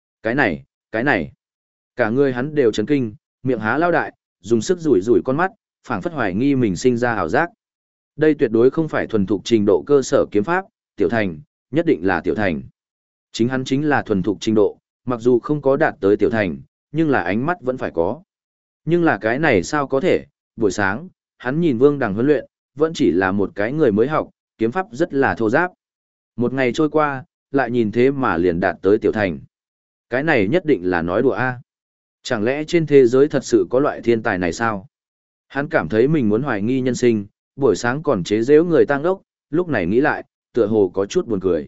S1: Cái này. Cả người hắn đều chấn kinh, miệng há lao đại, dùng sức rủi rủi con mắt, phảng phất hoài nghi mình sinh ra ảo giác. Đây tuyệt đối không phải thuần thục trình độ cơ sở kiếm pháp, tiểu thành, nhất định là tiểu thành. Chính hắn chính là thuần thục trình độ, mặc dù không có đạt tới tiểu thành, nhưng là ánh mắt vẫn phải có. Nhưng là cái này sao có thể, buổi sáng, hắn nhìn Vương Đằng huấn luyện, vẫn chỉ là một cái người mới học, kiếm pháp rất là thô giáp. Một ngày trôi qua, lại nhìn thế mà liền đạt tới tiểu thành. Cái này nhất định là nói đùa a. Chẳng lẽ trên thế giới thật sự có loại thiên tài này sao? Hắn cảm thấy mình muốn hoài nghi nhân sinh, buổi sáng còn chế giễu người tăng ốc, lúc này nghĩ lại, tựa hồ có chút buồn cười.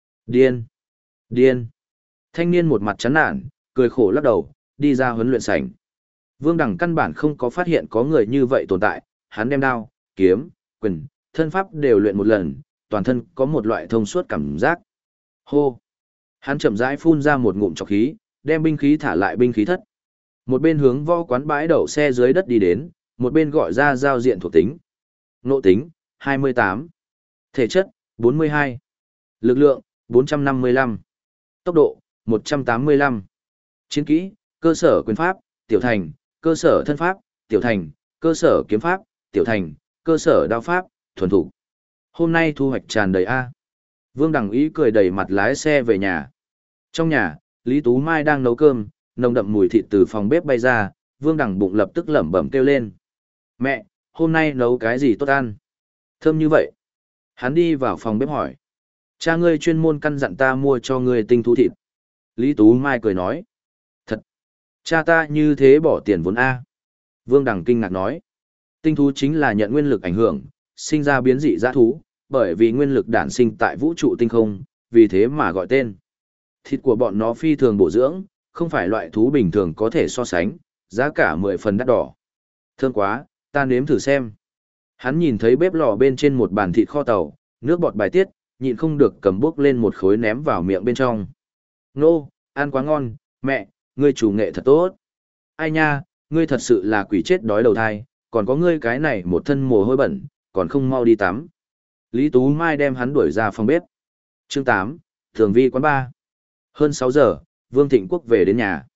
S1: Điên. Thanh niên một mặt chán nản, cười khổ lắc đầu, đi ra huấn luyện sảnh. Vương Đằng căn bản không có phát hiện có người như vậy tồn tại, hắn đem đao, kiếm, quyền, thân pháp đều luyện một lần, toàn thân có một loại thông suốt cảm giác. Hô. Hắn chậm rãi phun ra một ngụm trọc khí, đem binh khí thả lại binh khí thất. Một bên hướng võ quán bãi đậu xe dưới đất đi đến, một bên gọi ra giao diện thuộc tính. Ngộ tính, 28. Thể chất, 42. Lực lượng, 455. Tốc độ, 185. Chiến kỹ, cơ sở quyền pháp, tiểu thành, cơ sở thân pháp, tiểu thành, cơ sở kiếm pháp, tiểu thành, cơ sở đao pháp, thuần thủ. Hôm nay thu hoạch tràn đầy A. Vương Đằng Ý cười đầy mặt lái xe về nhà. Trong nhà, Lý Tú Mai đang nấu cơm, nồng đậm mùi thịt từ phòng bếp bay ra, Vương Đằng bụng lập tức lẩm bẩm kêu lên. Mẹ, hôm nay nấu cái gì tốt ăn? Thơm như vậy. Hắn đi vào phòng bếp hỏi. Cha ngươi chuyên môn căn dặn ta mua cho ngươi tinh thú thịt. Lý Tú Mai cười nói. Thật. Cha ta như thế bỏ tiền vốn A. Vương Đằng kinh ngạc nói. Tinh thú chính là nhận nguyên lực ảnh hưởng, sinh ra biến dị dã thú, bởi vì nguyên lực đản sinh tại vũ trụ tinh không, vì thế mà gọi tên. Thịt của bọn nó phi thường bổ dưỡng, không phải loại thú bình thường có thể so sánh, giá cả 10 phần đắt đỏ. Thơm quá, ta nếm thử xem. Hắn nhìn thấy bếp lò bên trên một bàn thịt kho tàu, nước bọt bài tiết, nhịn không được cầm bốc lên một khối ném vào miệng bên trong. Nô, ăn quá ngon, mẹ, ngươi chủ nghệ thật tốt. Ai nha, ngươi thật sự là quỷ chết đói đầu thai, còn có ngươi cái này một thân mồ hôi bẩn, còn không mau đi tắm. Lý Tú Mai đem hắn đuổi ra phòng bếp. Chương 8, Thường Vi quán ba. Hơn 6 giờ, Vương Thịnh Quốc về đến nhà.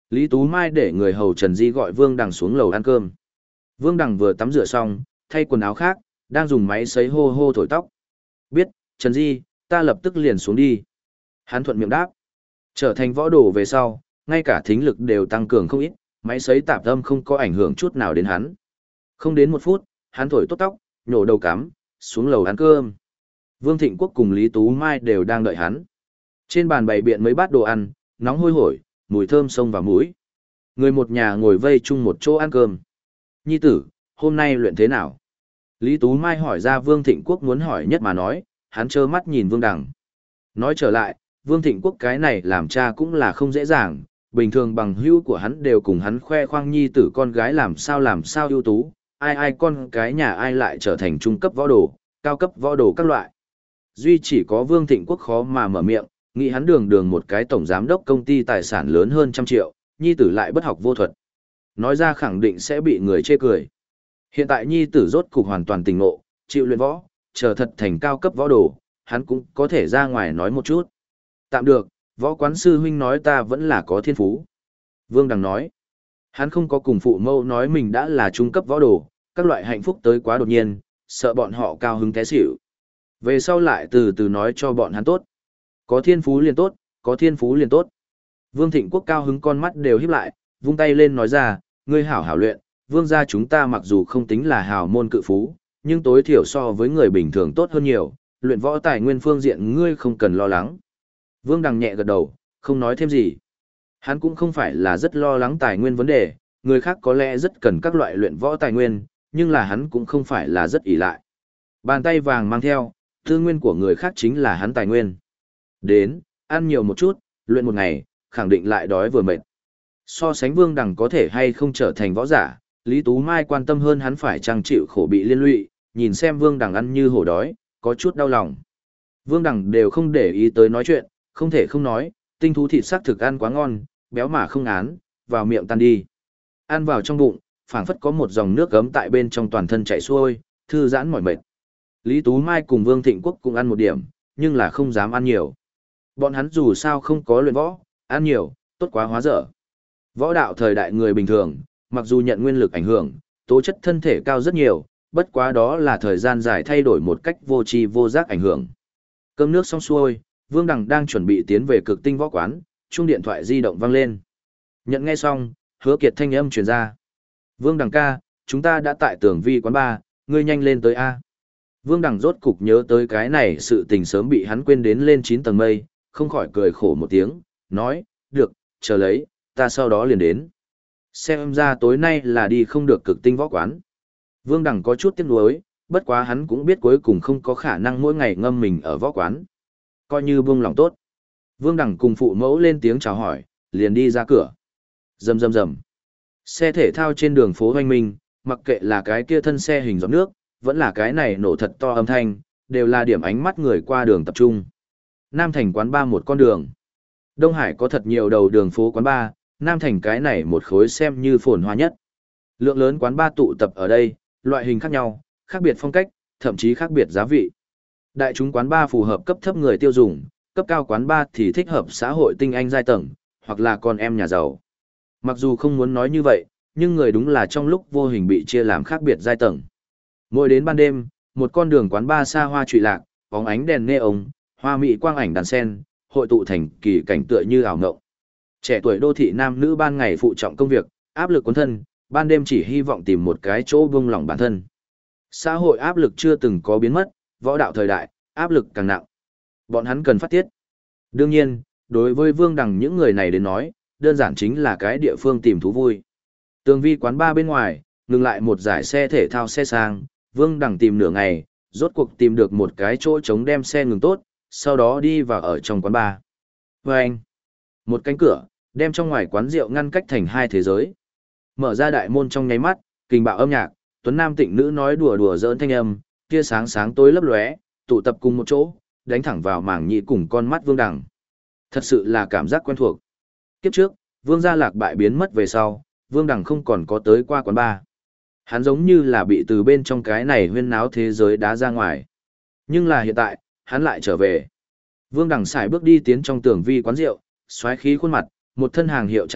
S1: Lý Tú Mai để người hầu Trần Di gọi Vương Đằng xuống lầu ăn cơm. Vương Đằng vừa tắm rửa xong, thay quần áo khác, đang dùng máy sấy hô hô thổi tóc. Biết, Trần Di, ta lập tức liền xuống đi. Hắn thuận miệng đáp. Trở thành võ đồ về sau, ngay cả thính lực đều tăng cường không ít, máy sấy tạp âm không có ảnh hưởng chút nào đến hắn. Không đến 1 phút, hắn thổi tốt tóc, nhổ đầu cắm, xuống lầu ăn cơm. Vương Thịnh Quốc cùng Lý Tú Mai đều đang đợi hắn. Trên bàn bày biện mấy bát đồ ăn, nóng hôi hổi, mùi thơm xông vào mũi. Người một nhà ngồi vây chung một chỗ ăn cơm. Nhi tử, hôm nay luyện thế nào? Lý Tú Mai hỏi ra Vương Thịnh Quốc muốn hỏi nhất mà nói, hắn trơ mắt nhìn Vương Đằng. Nói trở lại, Vương Thịnh Quốc cái này làm cha cũng là không dễ dàng, bình thường bằng hữu của hắn đều cùng hắn khoe khoang nhi tử con gái làm sao ưu tú, ai con cái nhà ai lại trở thành trung cấp võ đồ, cao cấp võ đồ các loại. Duy chỉ có Vương Thịnh Quốc khó mà mở miệng, nghĩ hắn đường một cái tổng giám đốc công ty tài sản lớn hơn 100 triệu, nhi tử lại bất học vô thuật. Nói ra khẳng định sẽ bị người chê cười. Hiện tại nhi tử rốt cục hoàn toàn tỉnh ngộ, chịu luyện võ, chờ thật thành cao cấp võ đồ, hắn cũng có thể ra ngoài nói một chút. Tạm được, võ quán sư huynh nói ta vẫn là có thiên phú. Vương Đằng nói, hắn không có cùng phụ mẫu nói mình đã là trung cấp võ đồ, các loại hạnh phúc tới quá đột nhiên, sợ bọn họ cao hứng té xỉu. Về sau lại từ từ nói cho bọn hắn tốt. Có thiên phú liền tốt, có thiên phú liền tốt. Vương Thịnh Quốc cao hứng con mắt đều híp lại, vung tay lên nói ra, ngươi hảo hảo luyện, vương gia chúng ta mặc dù không tính là hào môn cự phú, nhưng tối thiểu so với người bình thường tốt hơn nhiều, luyện võ tài nguyên phương diện ngươi không cần lo lắng. Vương Đằng nhẹ gật đầu, không nói thêm gì. Hắn cũng không phải là rất lo lắng tài nguyên vấn đề, người khác có lẽ rất cần các loại luyện võ tài nguyên, nhưng là hắn cũng không phải là rất ỷ lại. Bàn tay vàng mang theo, tư nguyên của người khác chính là hắn tài nguyên. Đến, ăn nhiều một chút, luyện một ngày, khẳng định lại đói vừa mệt. So sánh Vương Đằng có thể hay không trở thành võ giả, Lý Tú Mai quan tâm hơn hắn phải chăng chịu khổ bị liên lụy, nhìn xem Vương Đằng ăn như hổ đói, có chút đau lòng. Vương Đằng đều không để ý tới nói chuyện, không thể không nói, tinh thú thịt sắc thực ăn quá ngon, béo mà không án, vào miệng tan đi. Ăn vào trong bụng, phảng phất có một dòng nước gấm tại bên trong toàn thân chảy xuôi, thư giãn mỏi mệt. Lý Tú Mai cùng Vương Thịnh Quốc cũng ăn một điểm, nhưng là không dám ăn nhiều. Bọn hắn dù sao không có luyện võ, ăn nhiều, tốt quá hóa dở. Võ đạo thời đại người bình thường, mặc dù nhận nguyên lực ảnh hưởng, tố chất thân thể cao rất nhiều, bất quá đó là thời gian dài thay đổi một cách vô tri vô giác ảnh hưởng. Cơm nước xong xuôi, Vương Đằng đang chuẩn bị tiến về Cực Tinh võ quán, chuông điện thoại di động vang lên. Nhận nghe xong, Hứa Kiệt thanh âm truyền ra. Vương Đằng ca, chúng ta đã tại Tường Vi quán bar, ngươi nhanh lên tới A. Vương Đằng rốt cục nhớ tới cái này sự tình sớm bị hắn quên đến lên 9 tầng mây, không khỏi cười khổ một tiếng, nói, được, chờ lấy, ta sau đó liền đến. Xem ra tối nay là đi không được Cực Tinh võ quán. Vương Đằng có chút tiếc nuối, bất quá hắn cũng biết cuối cùng không có khả năng mỗi ngày ngâm mình ở võ quán. Coi như buông lòng tốt. Vương Đằng cùng phụ mẫu lên tiếng chào hỏi, liền đi ra cửa. Rầm rầm rầm. Xe thể thao trên đường phố hoành minh, mặc kệ là cái kia thân xe hình giọt nước, vẫn là cái này nổ thật to âm thanh, đều là điểm ánh mắt người qua đường tập trung. Nam Thành quán ba một con đường. Đông Hải có thật nhiều đầu đường phố quán ba, Nam Thành cái này một khối xem như phồn hoa nhất. Lượng lớn quán ba tụ tập ở đây, loại hình khác nhau, khác biệt phong cách, thậm chí khác biệt giá vị. Đại chúng quán ba phù hợp cấp thấp người tiêu dùng, cấp cao quán ba thì thích hợp xã hội tinh anh giai tầng, hoặc là con em nhà giàu. Mặc dù không muốn nói như vậy, nhưng người đúng là trong lúc vô hình bị chia làm khác biệt giai tầng. Mỗi đến ban đêm, một con đường quán ba xa hoa trụy lạc, bóng ánh đèn neon, hoa mỹ quang ảnh đàn sen, hội tụ thành kỳ cảnh tựa như ảo ngộng. Trẻ tuổi đô thị nam nữ ban ngày phụ trọng công việc, áp lực cuốn thân, ban đêm chỉ hy vọng tìm một cái chỗ buông lỏng bản thân. Xã hội áp lực chưa từng có biến mất, võ đạo thời đại, áp lực càng nặng. Bọn hắn cần phát tiết. Đương nhiên, đối với Vương Đằng những người này đến nói, đơn giản chính là cái địa phương tìm thú vui. Tường Vi quán ba bên ngoài, ngừng lại một giải xe thể thao xe sang, Vương Đằng tìm nửa ngày, rốt cuộc tìm được một cái chỗ trống đem xe ngừng tốt, sau đó đi vào ở trong quán ba. Vâng! Một cánh cửa, đem trong ngoài quán rượu ngăn cách thành hai thế giới. Mở ra đại môn trong nháy mắt, kình bạo âm nhạc, tuấn nam tịnh nữ nói đùa đùa giỡn thanh âm, tia sáng sáng tối lấp lóe, tụ tập cùng một chỗ, đánh thẳng vào mảng nhị cùng con mắt Vương Đằng. Thật sự là cảm giác quen thuộc. Kiếp trước, Vương Gia Lạc bại biến mất về sau, Vương Đằng không còn có tới qua quán bar. Hắn giống như là bị từ bên trong cái này huyên náo thế giới đá ra ngoài. Nhưng là hiện tại, hắn lại trở về. Vương Đằng xài bước đi tiến trong Tường Vi quán rượu, xoáy khí khuôn mặt, một thân hàng hiệu trang phục,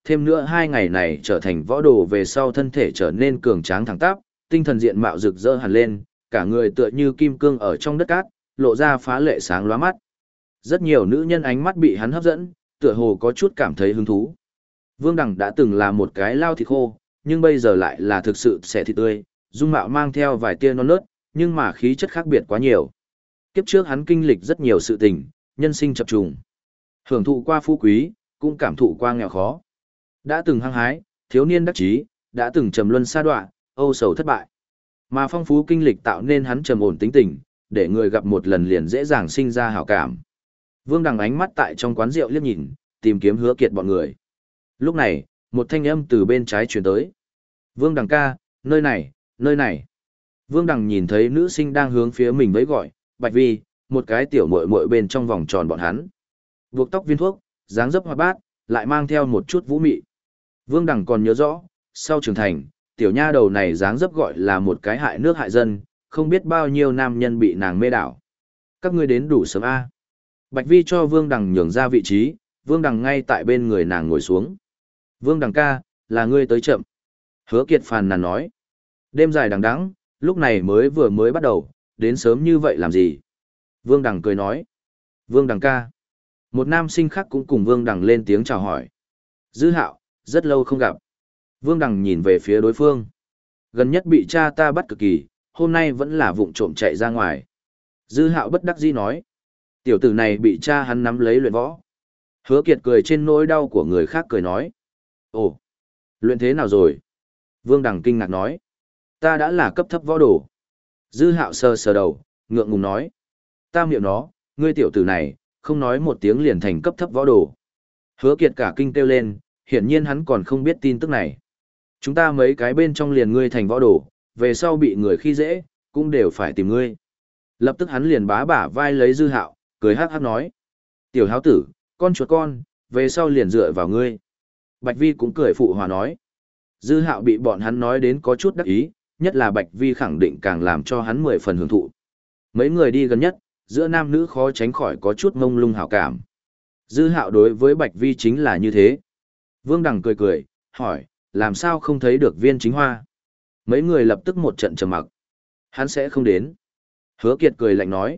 S1: thêm nữa 2 ngày này trở thành võ đồ về sau thân thể trở nên cường tráng thẳng tắp, tinh thần diện mạo rực rỡ hẳn lên, cả người tựa như kim cương ở trong đất cát, lộ ra phá lệ sáng lóa mắt. Rất nhiều nữ nhân ánh mắt bị hắn hấp dẫn, tựa hồ có chút cảm thấy hứng thú. Vương Đằng đã từng là một cái lao thịt khô, nhưng bây giờ lại là thực sự xẻ thịt tươi, dung mạo mang theo vài tia non nớt, nhưng mà khí chất khác biệt quá nhiều. Kiếp trước hắn kinh lịch rất nhiều sự tình, nhân sinh chập trùng. Hưởng thụ qua phú quý, cũng cảm thụ qua nghèo khó. Đã từng hăng hái, thiếu niên đắc chí, đã từng trầm luân sa đọa, âu sầu thất bại. Mà phong phú kinh lịch tạo nên hắn trầm ổn tính tình, để người gặp một lần liền dễ dàng sinh ra hảo cảm. Vương Đằng ánh mắt tại trong quán rượu liếc nhìn, tìm kiếm Hứa Kiệt bọn người. Lúc này, một thanh âm từ bên trái truyền tới. Vương Đằng ca, nơi này, nơi này. Vương Đằng nhìn thấy nữ sinh đang hướng phía mình vẫy gọi, Bạch Vi, một cái tiểu muội muội bên trong vòng tròn bọn hắn. Buộc tóc viên thuốc, dáng dấp hoạt bát, lại mang theo một chút vũ mị. Vương Đằng còn nhớ rõ, sau trưởng thành, tiểu nha đầu này dáng dấp gọi là một cái hại nước hại dân, không biết bao nhiêu nam nhân bị nàng mê đảo. Các ngươi đến đủ sớm a. Bạch Vi cho Vương Đằng nhường ra vị trí, Vương Đằng ngay tại bên người nàng ngồi xuống. Vương Đằng ca, là ngươi tới chậm. Hứa Kiệt phàn nàn nói. Đêm dài đằng đẵng, lúc này mới bắt đầu, đến sớm như vậy làm gì? Vương Đằng cười nói. Vương Đằng ca. Một nam sinh khác cũng cùng Vương Đằng lên tiếng chào hỏi. Dư Hạo, rất lâu không gặp. Vương Đằng nhìn về phía đối phương. Gần nhất bị cha ta bắt cực kỳ, hôm nay vẫn là vụng trộm chạy ra ngoài. Dư Hạo bất đắc dĩ nói. Tiểu tử này bị cha hắn nắm lấy luyện võ. Hứa Kiệt cười trên nỗi đau của người khác cười nói. Ồ, luyện thế nào rồi? Vương Đằng kinh ngạc nói. Ta đã là cấp thấp võ đồ. Dư Hạo sờ sờ đầu, ngượng ngùng nói. Ta miệng nó, ngươi tiểu tử này, không nói một tiếng liền thành cấp thấp võ đồ. Hứa Kiệt cả kinh kêu lên, hiển nhiên hắn còn không biết tin tức này. Chúng ta mấy cái bên trong liền ngươi thành võ đồ, về sau bị người khi dễ, cũng đều phải tìm ngươi. Lập tức hắn liền bá bả vai lấy Dư Hạo, cười hắc hắc nói. Tiểu háo tử, con chuột con, về sau liền dựa vào ngươi. Bạch Vi cũng cười phụ hòa nói. Dư Hạo bị bọn hắn nói đến có chút đắc ý, nhất là Bạch Vi khẳng định càng làm cho hắn 10 phần hưởng thụ. Mấy người đi gần nhất, giữa nam nữ khó tránh khỏi có chút mông lung hảo cảm. Dư Hạo đối với Bạch Vi chính là như thế. Vương Đằng cười cười, hỏi, làm sao không thấy được Viên Chính Hoa? Mấy người lập tức một trận trầm mặc. Hắn sẽ không đến. Hứa Kiệt cười lạnh nói.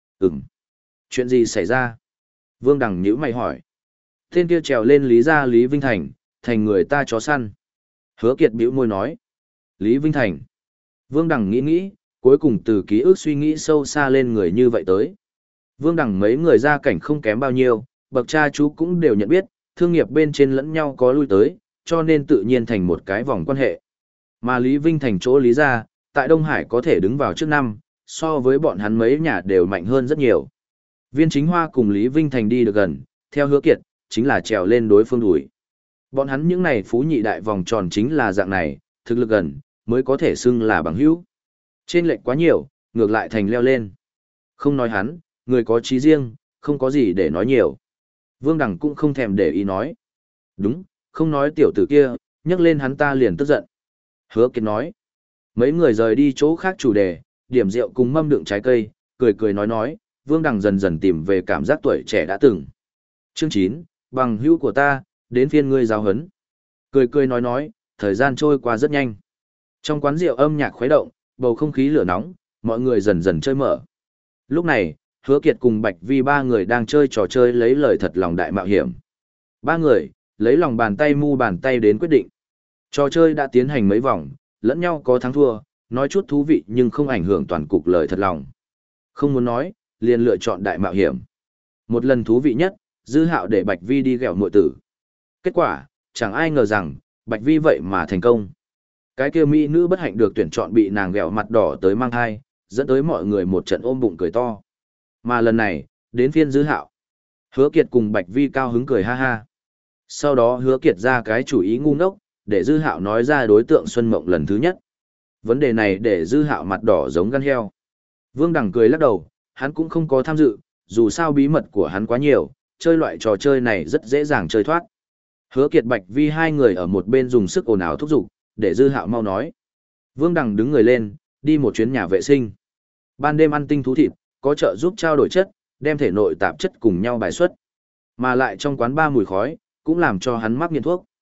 S1: Chuyện gì xảy ra? Vương Đằng nhíu mày hỏi. Tên kia trèo lên Lý gia Lý Vinh Thành, thành người ta chó săn. Hứa Kiệt bĩu môi nói. Lý Vinh Thành. Vương Đằng nghĩ, cuối cùng từ ký ức suy nghĩ sâu xa lên người như vậy tới. Vương Đằng mấy người gia cảnh không kém bao nhiêu, bậc cha chú cũng đều nhận biết, thương nghiệp bên trên lẫn nhau có lui tới, cho nên tự nhiên thành một cái vòng quan hệ. Mà Lý Vinh Thành chỗ Lý gia, tại Đông Hải có thể đứng vào trước năm, so với bọn hắn mấy nhà đều mạnh hơn rất nhiều. Viên Chính Hoa cùng Lý Vinh Thành đi được gần, theo Hứa Kiệt, chính là trèo lên đối phương đuổi. Bọn hắn những này phú nhị đại vòng tròn chính là dạng này, thực lực gần, mới có thể xưng là bằng hữu. Trên lệch quá nhiều, ngược lại thành leo lên. Không nói hắn, người có chí riêng, không có gì để nói nhiều. Vương Đằng cũng không thèm để ý nói. Đúng, không nói tiểu tử kia, nhắc lên hắn ta liền tức giận. Hứa Kiệt nói. Mấy người rời đi chỗ khác chủ đề, điểm rượu cùng mâm đựng trái cây, cười cười nói, Vương Đằng dần dần tìm về cảm giác tuổi trẻ đã từng. Chương 9, bằng hữu của ta, đến phiên ngươi giáo hấn. Cười cười nói, thời gian trôi qua rất nhanh. Trong quán rượu âm nhạc khuấy động, bầu không khí lửa nóng, mọi người dần dần chơi mở. Lúc này, Hứa Kiệt cùng Bạch Vi ba người đang chơi trò chơi lấy lời thật lòng đại mạo hiểm. Ba người, lấy lòng bàn tay mu bàn tay đến quyết định. Trò chơi đã tiến hành mấy vòng, lẫn nhau có thắng thua, nói chút thú vị nhưng không ảnh hưởng toàn cục lời thật lòng. Không muốn nói, liền lựa chọn đại mạo hiểm. Một lần thú vị nhất, Dư Hạo để Bạch Vi đi ghẹo muội tử. Kết quả, chẳng ai ngờ rằng, Bạch Vi vậy mà thành công. Cái kia mỹ nữ bất hạnh được tuyển chọn bị nàng ghẹo mặt đỏ tới mang thai, dẫn tới mọi người một trận ôm bụng cười to. Mà lần này, đến phiên Dư Hạo. Hứa Kiệt cùng Bạch Vi cao hứng cười ha ha. Sau đó Hứa Kiệt ra cái chủ ý ngu ngốc, để Dư Hạo nói ra đối tượng Xuân Mộng lần thứ nhất. Vấn đề này để Dư Hạo mặt đỏ giống gan heo. Vương Đằng cười lắc đầu, hắn cũng không có tham dự, dù sao bí mật của hắn quá nhiều, chơi loại trò chơi này rất dễ dàng chơi thoát. Hứa Kiệt Bạch Vi hai người ở một bên dùng sức ồn ào thúc giục, để Dư Hạo mau nói. Vương Đằng đứng người lên, đi một chuyến nhà vệ sinh. Ban đêm ăn tinh thú thịt, có trợ giúp trao đổi chất, đem thể nội tạp chất cùng nhau bài xuất. Mà lại trong quán ba mùi khói, cũng làm cho hắn mắc nghiện thuốc.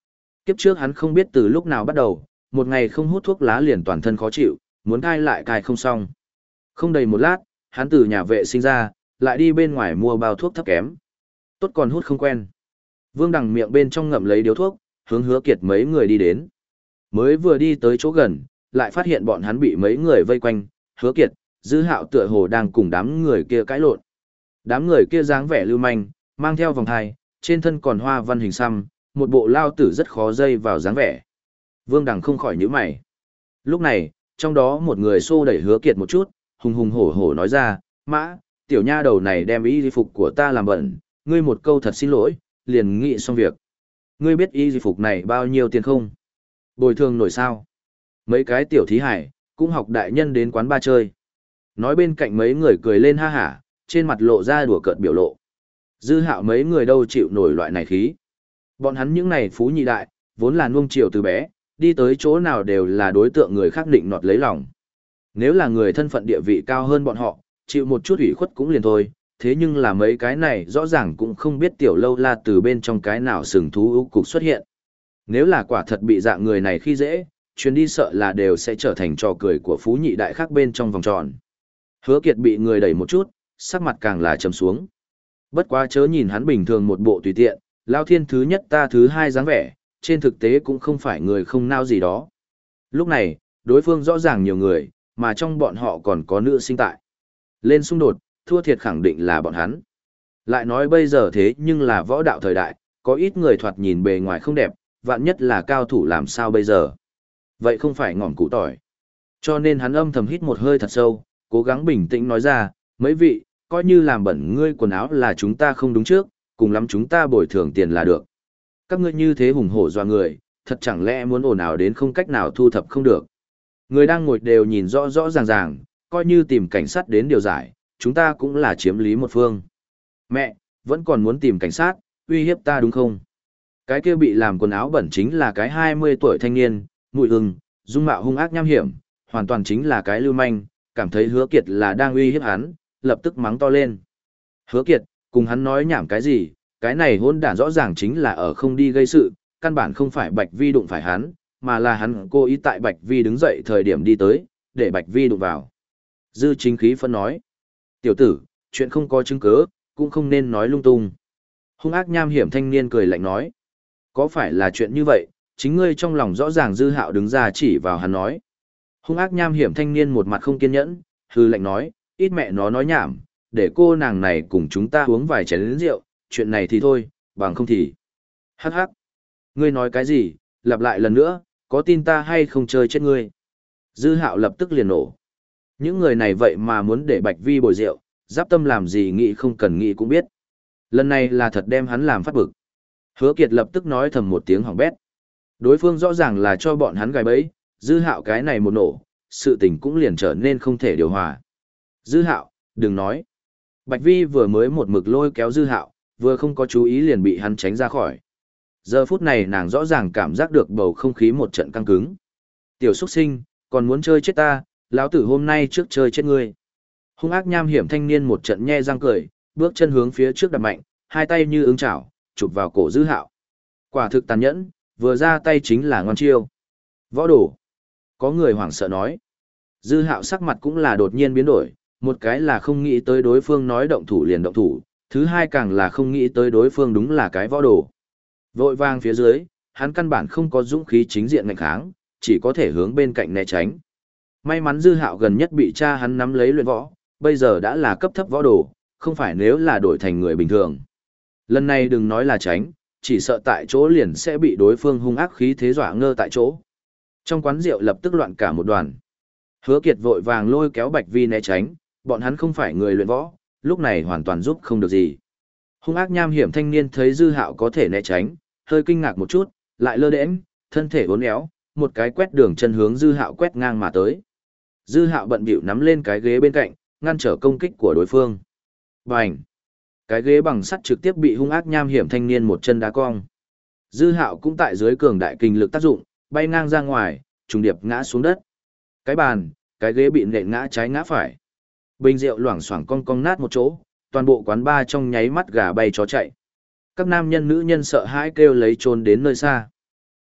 S1: Kiếp trước hắn không biết từ lúc nào bắt đầu, một ngày không hút thuốc lá liền toàn thân khó chịu, muốn cai lại cai không xong. Không đầy một lát, hắn từ nhà vệ sinh ra, lại đi bên ngoài mua bao thuốc thấp kém. Tốt còn hút không quen. Vương Đằng miệng bên trong ngậm lấy điếu thuốc, hướng Hứa Kiệt mấy người đi đến. Mới vừa đi tới chỗ gần, lại phát hiện bọn hắn bị mấy người vây quanh, Hứa Kiệt, Dư Hạo tựa hồ đang cùng đám người kia cãi lộn. Đám người kia dáng vẻ lưu manh, mang theo vòng thai, trên thân còn hoa văn hình xăm, một bộ lao tử rất khó dây vào dáng vẻ. Vương Đằng không khỏi nhíu mày. Lúc này, trong đó một người xô đẩy Hứa Kiệt một chút, hùng hùng hổ hổ nói ra, Mã, tiểu nha đầu này đem y phục của ta làm bẩn, ngươi một câu thật xin lỗi, liền nghị xong việc. Ngươi biết y phục này bao nhiêu tiền không? Bồi thường nổi sao? Mấy cái tiểu thí hải, cũng học đại nhân đến quán ba chơi. Nói bên cạnh mấy người cười lên ha hả, trên mặt lộ ra đùa cợt biểu lộ. Dư Hạo mấy người đâu chịu nổi loại này khí. Bọn hắn những này phú nhị đại, vốn là nuông chiều từ bé, đi tới chỗ nào đều là đối tượng người khác định nọt lấy lòng. Nếu là người thân phận địa vị cao hơn bọn họ, chịu một chút ủy khuất cũng liền thôi, thế nhưng là mấy cái này rõ ràng cũng không biết tiểu lâu la từ bên trong cái nào sừng thú ưu cục xuất hiện. Nếu là quả thật bị dạng người này khi dễ, chuyến đi sợ là đều sẽ trở thành trò cười của phú nhị đại khác bên trong vòng tròn. Hứa Kiệt bị người đẩy một chút, sắc mặt càng là trầm xuống. Bất quá chớ nhìn hắn bình thường một bộ tùy tiện, Lao Thiên thứ nhất ta thứ hai dáng vẻ, trên thực tế cũng không phải người không nao gì đó. Lúc này, đối phương rõ ràng nhiều người, mà trong bọn họ còn có nữ sinh tại. Lên xung đột, thua thiệt khẳng định là bọn hắn. Lại nói bây giờ thế nhưng là võ đạo thời đại, có ít người thoạt nhìn bề ngoài không đẹp, vạn nhất là cao thủ làm sao bây giờ. Vậy không phải ngỏm củ tỏi. Cho nên hắn âm thầm hít một hơi thật sâu, cố gắng bình tĩnh nói ra, mấy vị, coi như làm bẩn ngươi quần áo là chúng ta không đúng trước, cùng lắm chúng ta bồi thường tiền là được. Các ngươi như thế hùng hổ doa người, thật chẳng lẽ muốn ồn ào đến không cách nào thu thập không được. Người đang ngồi đều nhìn rõ rõ ràng ràng, coi như tìm cảnh sát đến điều giải, chúng ta cũng là chiếm lý một phương. Mẹ, vẫn còn muốn tìm cảnh sát, uy hiếp ta đúng không? Cái kia bị làm quần áo bẩn chính là cái 20 tuổi thanh niên, mùi hừng, dung mạo hung ác nham hiểm, hoàn toàn chính là cái lưu manh, cảm thấy Hứa Kiệt là đang uy hiếp hắn, lập tức mắng to lên. Hứa Kiệt, cùng hắn nói nhảm cái gì, cái này hỗn đản rõ ràng chính là ở không đi gây sự, căn bản không phải Bạch Vi đụng phải hắn, mà là hắn cố ý tại Bạch Vi đứng dậy thời điểm đi tới, để Bạch Vi đụng vào. Dư Chính Khí phân nói, tiểu tử, chuyện không có chứng cứ, cũng không nên nói lung tung. Hung ác nham hiểm thanh niên cười lạnh nói, có phải là chuyện như vậy, chính ngươi trong lòng rõ ràng. Dư Hạo đứng ra chỉ vào hắn nói. Hung ác nham hiểm thanh niên một mặt không kiên nhẫn, hư lạnh nói, ít mẹ nó nói nhảm, để cô nàng này cùng chúng ta uống vài chén rượu, chuyện này thì thôi, bằng không thì. Hắc hắc. Ngươi nói cái gì, lặp lại lần nữa, có tin ta hay không chơi chết ngươi. Dư Hạo lập tức liền nổ. Những người này vậy mà muốn để Bạch Vi bồi rượu, giáp tâm làm gì nghĩ không cần nghĩ cũng biết. Lần này là thật đem hắn làm phát bực. Hứa Kiệt lập tức nói thầm một tiếng hỏng bét. Đối phương rõ ràng là cho bọn hắn gài bẫy, Dư Hạo cái này một nổ, sự tình cũng liền trở nên không thể điều hòa. Dư Hạo, đừng nói. Bạch Vi vừa mới một mực lôi kéo Dư Hạo, vừa không có chú ý liền bị hắn tránh ra khỏi. Giờ phút này nàng rõ ràng cảm giác được bầu không khí một trận căng cứng. Tiểu xuất sinh, còn muốn chơi chết ta, lão tử hôm nay trước chơi chết ngươi. Hung ác nham hiểm thanh niên một trận nhe răng cười, bước chân hướng phía trước đập mạnh, hai tay như ứng chảo, chụp vào cổ Dư Hạo. Quả thực tàn nhẫn, vừa ra tay chính là ngon chiêu. Võ đồ. Có người hoảng sợ nói. Dư Hạo sắc mặt cũng là đột nhiên biến đổi, một cái là không nghĩ tới đối phương nói động thủ liền động thủ, thứ hai càng là không nghĩ tới đối phương đúng là cái võ đồ. Vội vàng phía dưới, hắn căn bản không có dũng khí chính diện ngạnh kháng, chỉ có thể hướng bên cạnh né tránh. May mắn Dư Hạo gần nhất bị cha hắn nắm lấy luyện võ, bây giờ đã là cấp thấp võ đồ, không phải nếu là đổi thành người bình thường. Lần này đừng nói là tránh, chỉ sợ tại chỗ liền sẽ bị đối phương hung ác khí thế dọa ngơ tại chỗ. Trong quán rượu lập tức loạn cả một đoàn. Hứa Kiệt vội vàng lôi kéo Bạch Vi né tránh, bọn hắn không phải người luyện võ, lúc này hoàn toàn giúp không được gì. Hung ác nham hiểm thanh niên thấy Dư Hạo có thể né tránh, hơi kinh ngạc một chút, lại lơ đễnh, thân thể uốn éo, một cái quét đường chân hướng Dư Hạo quét ngang mà tới. Dư Hạo bận bịu nắm lên cái ghế bên cạnh, ngăn trở công kích của đối phương. Bành! Cái ghế bằng sắt trực tiếp bị hung ác nham hiểm thanh niên một chân đá cong. Dư Hạo cũng tại dưới cường đại kinh lực tác dụng, bay ngang ra ngoài, trùng điệp ngã xuống đất. Cái bàn, cái ghế bị nện ngã trái ngã phải. Bình rượu loảng xoảng cong cong nát một chỗ, toàn bộ quán bar trong nháy mắt gà bay chó chạy. Các nam nhân nữ nhân sợ hãi kêu lấy trốn đến nơi xa.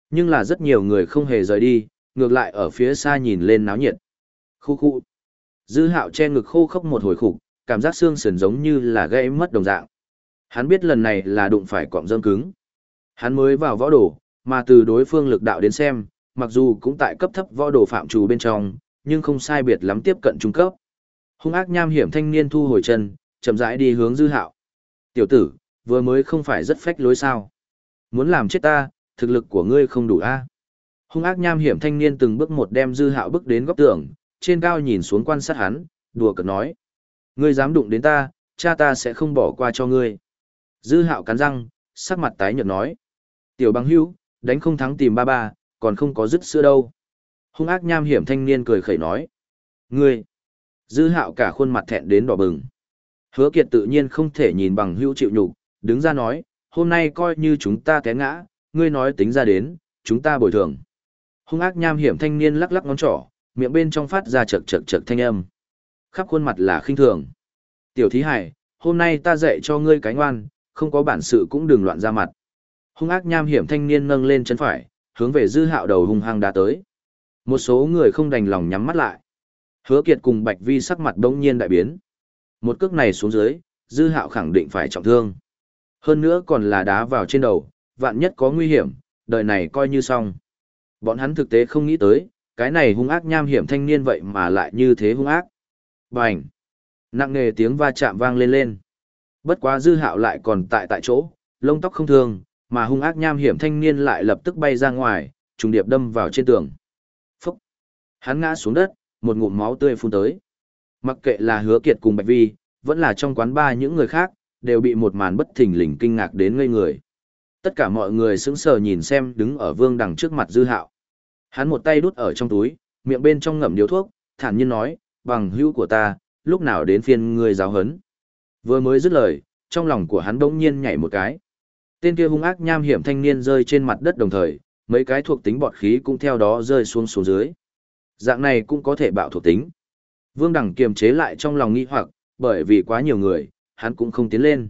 S1: Nhưng là rất nhiều người không hề rời đi, ngược lại ở phía xa nhìn lên náo nhiệt. Khu khu. Dư Hạo che ngực khô khốc một hồi khục, cảm giác xương sườn giống như là gãy mất đồng dạng. Hắn biết lần này là đụng phải cọng rơm cứng. Hắn mới vào võ đồ, mà từ đối phương lực đạo đến xem, mặc dù cũng tại cấp thấp võ đồ phạm trù bên trong, nhưng không sai biệt lắm tiếp cận trung cấp. Hung ác nham hiểm thanh niên thu hồi chân, chậm rãi đi hướng Dư Hạo. "Tiểu tử, vừa mới không phải rất phách lối sao? Muốn làm chết ta, thực lực của ngươi không đủ a?" Hung ác nham hiểm thanh niên từng bước một đem Dư Hạo bước đến góc tường, trên cao nhìn xuống quan sát hắn, đùa cợt nói: "Ngươi dám đụng đến ta, cha ta sẽ không bỏ qua cho ngươi." Dư Hạo cắn răng, sắc mặt tái nhợt nói: "Tiểu bằng hữu, đánh không thắng tìm ba ba, còn không có dứt sữa đâu." Hung ác nham hiểm thanh niên cười khẩy nói: "Ngươi." Dư Hạo cả khuôn mặt thẹn đến đỏ bừng. Hứa Kiệt tự nhiên không thể nhìn bằng hữu chịu nhục, đứng ra nói: "Hôm nay coi như chúng ta té ngã, ngươi nói tính ra đến, chúng ta bồi thường." Hung ác nham hiểm thanh niên lắc lắc ngón trỏ, miệng bên trong phát ra chậc chậc chậc thanh âm. Khắp khuôn mặt là khinh thường. "Tiểu thí hải, hôm nay ta dạy cho ngươi cái ngoan, không có bản sự cũng đừng loạn ra mặt." Hung ác nham hiểm thanh niên nâng lên chân phải, hướng về Dư Hạo đầu hung hăng đá tới. Một số người không đành lòng nhắm mắt lại. Hứa Kiệt cùng Bạch Vi sắc mặt bỗng nhiên đại biến. Một cước này xuống dưới, Dư Hạo khẳng định phải trọng thương. Hơn nữa còn là đá vào trên đầu, vạn nhất có nguy hiểm, đời này coi như xong. Bọn hắn thực tế không nghĩ tới, cái này hung ác nham hiểm thanh niên vậy mà lại như thế hung ác. Bành! Nặng nề tiếng va chạm vang lên lên. Bất quá Dư Hạo lại còn tại chỗ, lông tóc không thương, mà hung ác nham hiểm thanh niên lại lập tức bay ra ngoài, trùng điệp đâm vào trên tường. Phúc! Hắn ngã xuống đất, một ngụm máu tươi phun tới. Mặc kệ là Hứa Kiệt cùng Bạch Vi, vẫn là trong quán bar những người khác, đều bị một màn bất thình lình kinh ngạc đến ngây người. Tất cả mọi người sững sờ nhìn xem đứng ở Vương Đằng trước mặt Dư Hạo. Hắn một tay đút ở trong túi, miệng bên trong ngậm điếu thuốc, thản nhiên nói: "Bằng hữu của ta, lúc nào đến phiên ngươi giáo huấn?" Vừa mới dứt lời, trong lòng của hắn bỗng nhiên nhảy một cái. Tên kia hung ác nham hiểm thanh niên rơi trên mặt đất đồng thời, mấy cái thuộc tính bọt khí cũng theo đó rơi xuống xuống dưới. Dạng này cũng có thể bạo thuộc tính. Vương Đằng kiềm chế lại trong lòng nghi hoặc, bởi vì quá nhiều người, hắn cũng không tiến lên.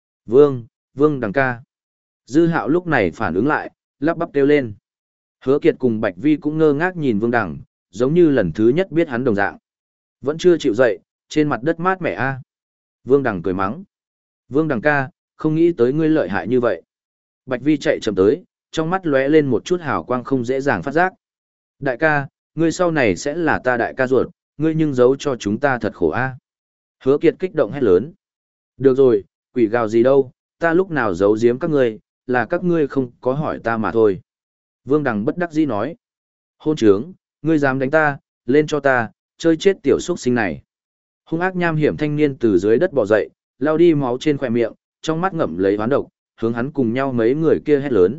S1: Vương Đằng ca." Dư Hạo lúc này phản ứng lại, lắp bắp kêu lên. Hứa Kiệt cùng Bạch Vi cũng ngơ ngác nhìn Vương Đằng, giống như lần thứ nhất biết hắn đồng dạng. Vẫn chưa chịu dậy, trên mặt đất mát mẻ a. Vương Đằng cười mắng: "Vương Đằng ca, không nghĩ tới ngươi lợi hại như vậy." Bạch Vi chạy chậm tới, trong mắt lóe lên một chút hào quang không dễ dàng phát giác. "Đại ca, ngươi sau này sẽ là ta đại ca ruột, ngươi nhưng giấu cho chúng ta thật khổ a." Hứa Kiệt kích động hét lớn. "Được rồi, quỷ gào gì đâu, ta lúc nào giấu giếm các ngươi, là các ngươi không có hỏi ta mà thôi." Vương Đằng bất đắc dĩ nói. "Hôn trướng, ngươi dám đánh ta, lên cho ta, chơi chết tiểu xuất sinh này." Hung ác nham hiểm thanh niên từ dưới đất bò dậy, lao đi máu trên khóe miệng, trong mắt ngậm lấy hoán độc, hướng hắn cùng nhau mấy người kia hét lớn.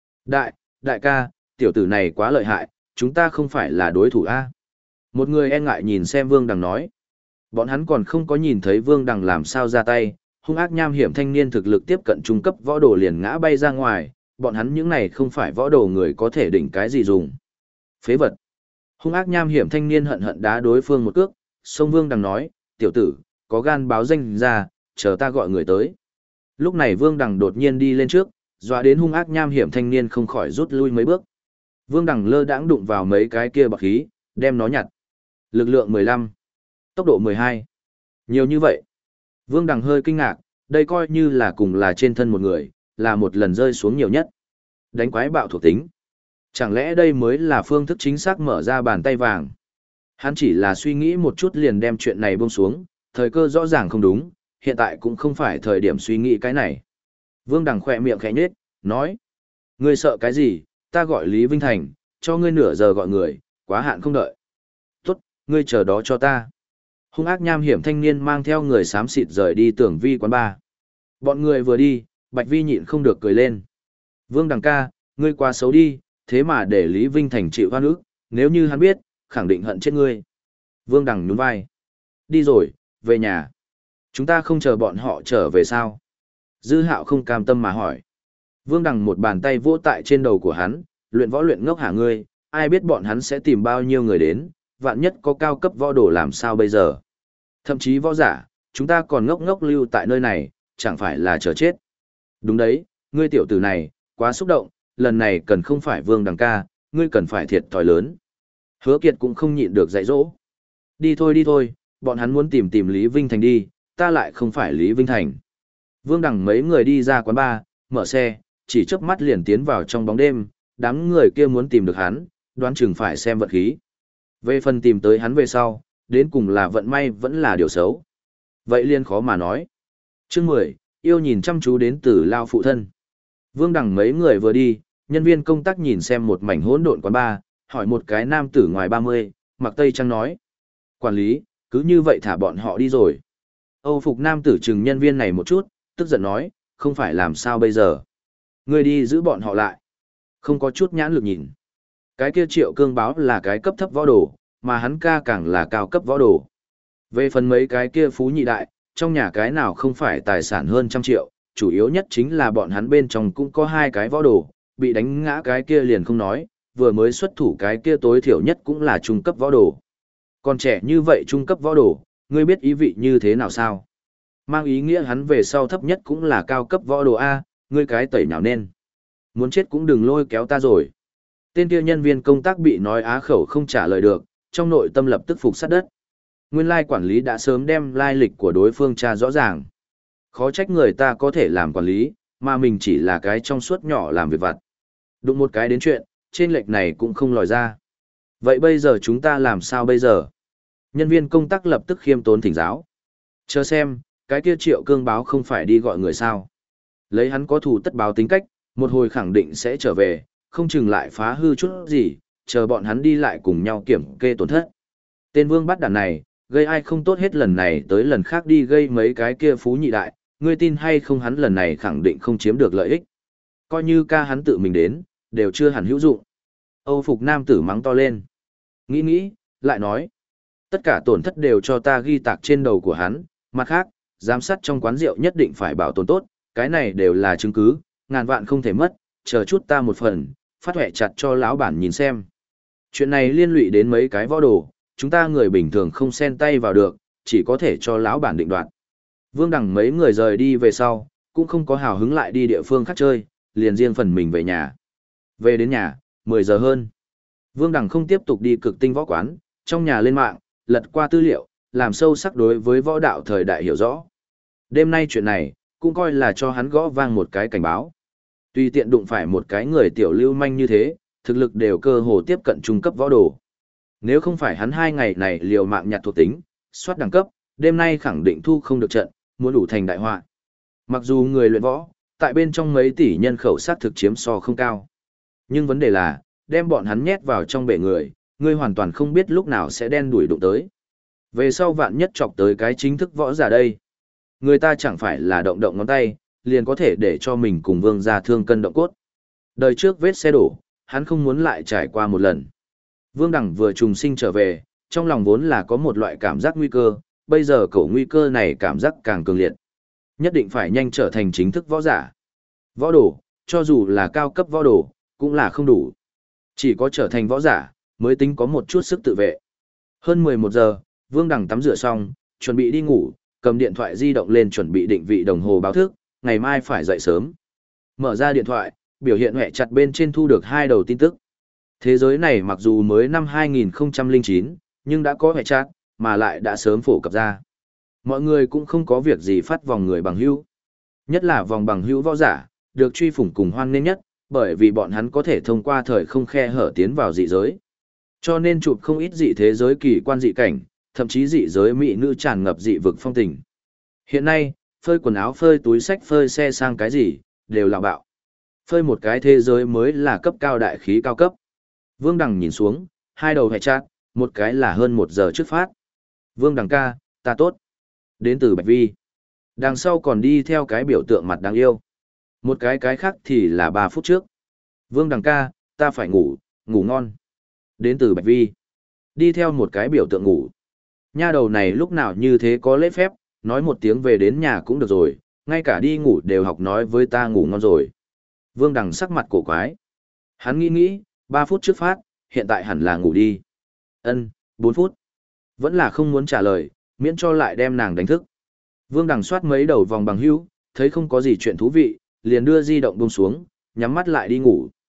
S1: Đại ca, tiểu tử này quá lợi hại, chúng ta không phải là đối thủ a." Một người e ngại nhìn xem Vương Đằng nói. Bọn hắn còn không có nhìn thấy Vương Đằng làm sao ra tay, hung ác nham hiểm thanh niên thực lực tiếp cận trung cấp võ đồ liền ngã bay ra ngoài, bọn hắn những này không phải võ đồ người có thể đỉnh cái gì dùng. Phế vật. Hung ác nham hiểm thanh niên hận hận đá đối phương một cước, sông Vương Đằng nói: "Tiểu tử, có gan báo danh ra, chờ ta gọi người tới." Lúc này Vương Đằng đột nhiên đi lên trước, dọa đến hung ác nham hiểm thanh niên không khỏi rút lui mấy bước. Vương Đằng lơ đãng đụng vào mấy cái kia bạc khí, đem nó nhặt. Lực lượng 15, tốc độ 12. Nhiều như vậy. Vương Đằng hơi kinh ngạc, đây coi như là cùng là trên thân một người, là một lần rơi xuống nhiều nhất. Đánh quái bạo thuộc tính. Chẳng lẽ đây mới là phương thức chính xác mở ra bàn tay vàng? Hắn chỉ là suy nghĩ một chút liền đem chuyện này buông xuống, thời cơ rõ ràng không đúng, hiện tại cũng không phải thời điểm suy nghĩ cái này. Vương Đằng khỏe miệng khẽ nhếch, nói: "Ngươi sợ cái gì, ta gọi Lý Vinh Thành, cho ngươi nửa giờ gọi người, quá hạn không đợi." "Tốt, ngươi chờ đó cho ta." Hung ác nham hiểm thanh niên mang theo người xám xịt rời đi Tưởng Vi quán bar. Bọn người vừa đi, Bạch Vi nhịn không được cười lên. "Vương Đằng ca, ngươi quá xấu đi, thế mà để Lý Vinh Thành chịu oan ức, nếu như hắn biết, khẳng định hận chết ngươi." Vương Đằng nhún vai. "Đi rồi, về nhà. Chúng ta không chờ bọn họ trở về sao?" Dư Hạo không cam tâm mà hỏi. Vương Đằng một bàn tay vỗ tại trên đầu của hắn, "Luyện võ luyện ngốc hả ngươi, ai biết bọn hắn sẽ tìm bao nhiêu người đến, vạn nhất có cao cấp võ đồ làm sao bây giờ? Thậm chí võ giả, chúng ta còn ngốc ngốc lưu tại nơi này, chẳng phải là chờ chết." "Đúng đấy, ngươi tiểu tử này, quá xúc động, lần này cần không phải Vương Đằng ca, ngươi cần phải thiệt thòi lớn. Hứa Kiệt cũng không nhịn được dạy dỗ. Đi thôi, bọn hắn muốn tìm Lý Vinh Thành đi, ta lại không phải Lý Vinh Thành. Vương Đằng mấy người đi ra quán bar, mở xe, chỉ chớp mắt liền tiến vào trong bóng đêm, đám người kia muốn tìm được hắn, đoán chừng phải xem vận khí. Về phần tìm tới hắn về sau, đến cùng là vận may vẫn là điều xấu. Vậy liên khó mà nói. Chương 10, yêu nhìn chăm chú đến từ lao phụ thân. Vương Đằng mấy người vừa đi, nhân viên công tác nhìn xem một mảnh hỗn độn quán bar, hỏi một cái nam tử ngoài 30, mặc tây trang nói. Quản lý, cứ như vậy thả bọn họ đi rồi. Âu phục nam tử chừng nhân viên này một chút, tức giận nói, không phải làm sao bây giờ. Ngươi đi giữ bọn họ lại. Không có chút nhãn lực nhìn. Cái kia Triệu Cương báo là cái cấp thấp võ đồ, mà hắn ca càng là cao cấp võ đồ. Về phần mấy cái kia phú nhị đại, trong nhà cái nào không phải tài sản hơn 100 triệu, chủ yếu nhất chính là bọn hắn bên trong cũng có 2 cái võ đồ, bị đánh ngã cái kia liền không nói, vừa mới xuất thủ cái kia tối thiểu nhất cũng là trung cấp võ đồ. Còn trẻ như vậy trung cấp võ đồ, ngươi biết ý vị như thế nào sao? Mang ý nghĩa hắn về sau thấp nhất cũng là cao cấp võ đồ A, ngươi cái tẩy nào nên. Muốn chết cũng đừng lôi kéo ta rồi. Tên kia nhân viên công tác bị nói á khẩu không trả lời được, trong nội tâm lập tức phục sát đất. Nguyên lai quản lý đã sớm đem lai lịch của đối phương tra rõ ràng. Khó trách người ta có thể làm quản lý, mà mình chỉ là cái trong suốt nhỏ làm việc vặt. Đụng một cái đến chuyện, trên lệch này cũng không lòi ra. Vậy bây giờ chúng ta làm sao bây giờ? Nhân viên công tác lập tức khiêm tốn thỉnh giáo. Chờ xem, cái kia Triệu Cương báo không phải đi gọi người sao. Lấy hắn có thù tất báo tính cách, một hồi khẳng định sẽ trở về, không chừng lại phá hư chút gì, chờ bọn hắn đi lại cùng nhau kiểm kê tổn thất. Tên vương bắt đàn này, gây ai không tốt hết lần này tới lần khác đi gây mấy cái kia phú nhị đại, ngươi tin hay không hắn lần này khẳng định không chiếm được lợi ích. Coi như ca hắn tự mình đến, đều chưa hẳn hữu dụng. Âu phục nam tử mắng to lên. Nghĩ, lại nói. Tất cả tổn thất đều cho ta ghi tạc trên đầu của hắn, mặt khác, giám sát trong quán rượu nhất định phải bảo tồn tốt, cái này đều là chứng cứ, ngàn vạn không thể mất, chờ chút ta một phần, phát huệ chặt cho lão bản nhìn xem. Chuyện này liên lụy đến mấy cái võ đồ, chúng ta người bình thường không xen tay vào được, chỉ có thể cho lão bản định đoạt. Vương Đằng mấy người rời đi về sau, cũng không có hào hứng lại đi địa phương khác chơi, liền riêng phần mình về nhà. Về đến nhà, 10 giờ hơn. Vương Đằng không tiếp tục đi cực tinh võ quán, trong nhà lên mạng, lật qua tư liệu, làm sâu sắc đối với võ đạo thời đại hiểu rõ. Đêm nay chuyện này, cũng coi là cho hắn gõ vang một cái cảnh báo. Tùy tiện đụng phải một cái người tiểu lưu manh như thế, thực lực đều cơ hồ tiếp cận trung cấp võ đồ. Nếu không phải hắn 2 ngày này liều mạng nhặt thuộc tính, soát đẳng cấp, đêm nay khẳng định thu không được trận, muốn đủ thành đại họa. Mặc dù người luyện võ, tại bên trong mấy tỷ nhân khẩu sát thực chiếm so không cao. Nhưng vấn đề là, đem bọn hắn nhét vào trong bể người, ngươi hoàn toàn không biết lúc nào sẽ đen đuổi đụng tới. Về sau vạn nhất chọc tới cái chính thức võ giả đây. Người ta chẳng phải là động động ngón tay, liền có thể để cho mình cùng vương gia thương cân động cốt. Đời trước vết xe đổ, hắn không muốn lại trải qua một lần. Vương Đằng vừa trùng sinh trở về, trong lòng vốn là có một loại cảm giác nguy cơ, bây giờ cậu nguy cơ này cảm giác càng cường liệt. Nhất định phải nhanh trở thành chính thức võ giả. Võ đồ, cho dù là cao cấp võ đồ, cũng là không đủ. Chỉ có trở thành võ giả, mới tính có một chút sức tự vệ. Hơn 11 giờ, Vương Đằng tắm rửa xong, chuẩn bị đi ngủ, cầm điện thoại di động lên chuẩn bị định vị đồng hồ báo thức, ngày mai phải dậy sớm. Mở ra điện thoại, biểu hiện hẹ chặt bên trên thu được 2 đầu tin tức. Thế giới này mặc dù mới năm 2009, nhưng đã có hẹ chặt, mà lại đã sớm phổ cập ra. Mọi người cũng không có việc gì phát vòng người bằng hữu. Nhất là vòng bằng hữu võ giả, được truy phủng cùng hoan nghênh nhất, bởi vì bọn hắn có thể thông qua thời không khe hở tiến vào dị giới. Cho nên chụp không ít dị thế giới kỳ quan dị cảnh, thậm chí dị giới mỹ nữ tràn ngập dị vực phong tình. Hiện nay, phơi quần áo, phơi túi sách, phơi xe sang cái gì, đều là bạo. Phơi một cái thế giới mới là cấp cao đại khí cao cấp. Vương Đằng nhìn xuống, 2 đầu hệ chat, một cái là hơn 1 giờ trước phát. Vương Đằng ca, ta tốt. Đến từ Bạch Vi. Đằng sau còn đi theo cái biểu tượng mặt đáng yêu. Một cái khác thì là 3 phút trước. Vương Đằng ca, ta phải ngủ, ngủ ngon. Đến từ Bạch Vi. Đi theo một cái biểu tượng ngủ. Nha đầu này lúc nào như thế có lễ phép, nói một tiếng về đến nhà cũng được rồi, ngay cả đi ngủ đều học nói với ta ngủ ngon rồi. Vương Đằng sắc mặt cổ quái. Hắn nghĩ, 3 phút trước phát, hiện tại hẳn là ngủ đi. 4 phút. Vẫn là không muốn trả lời, miễn cho lại đem nàng đánh thức. Vương Đằng soát mấy đầu vòng bằng hữu, thấy không có gì chuyện thú vị, liền đưa di động buông xuống, nhắm mắt lại đi ngủ.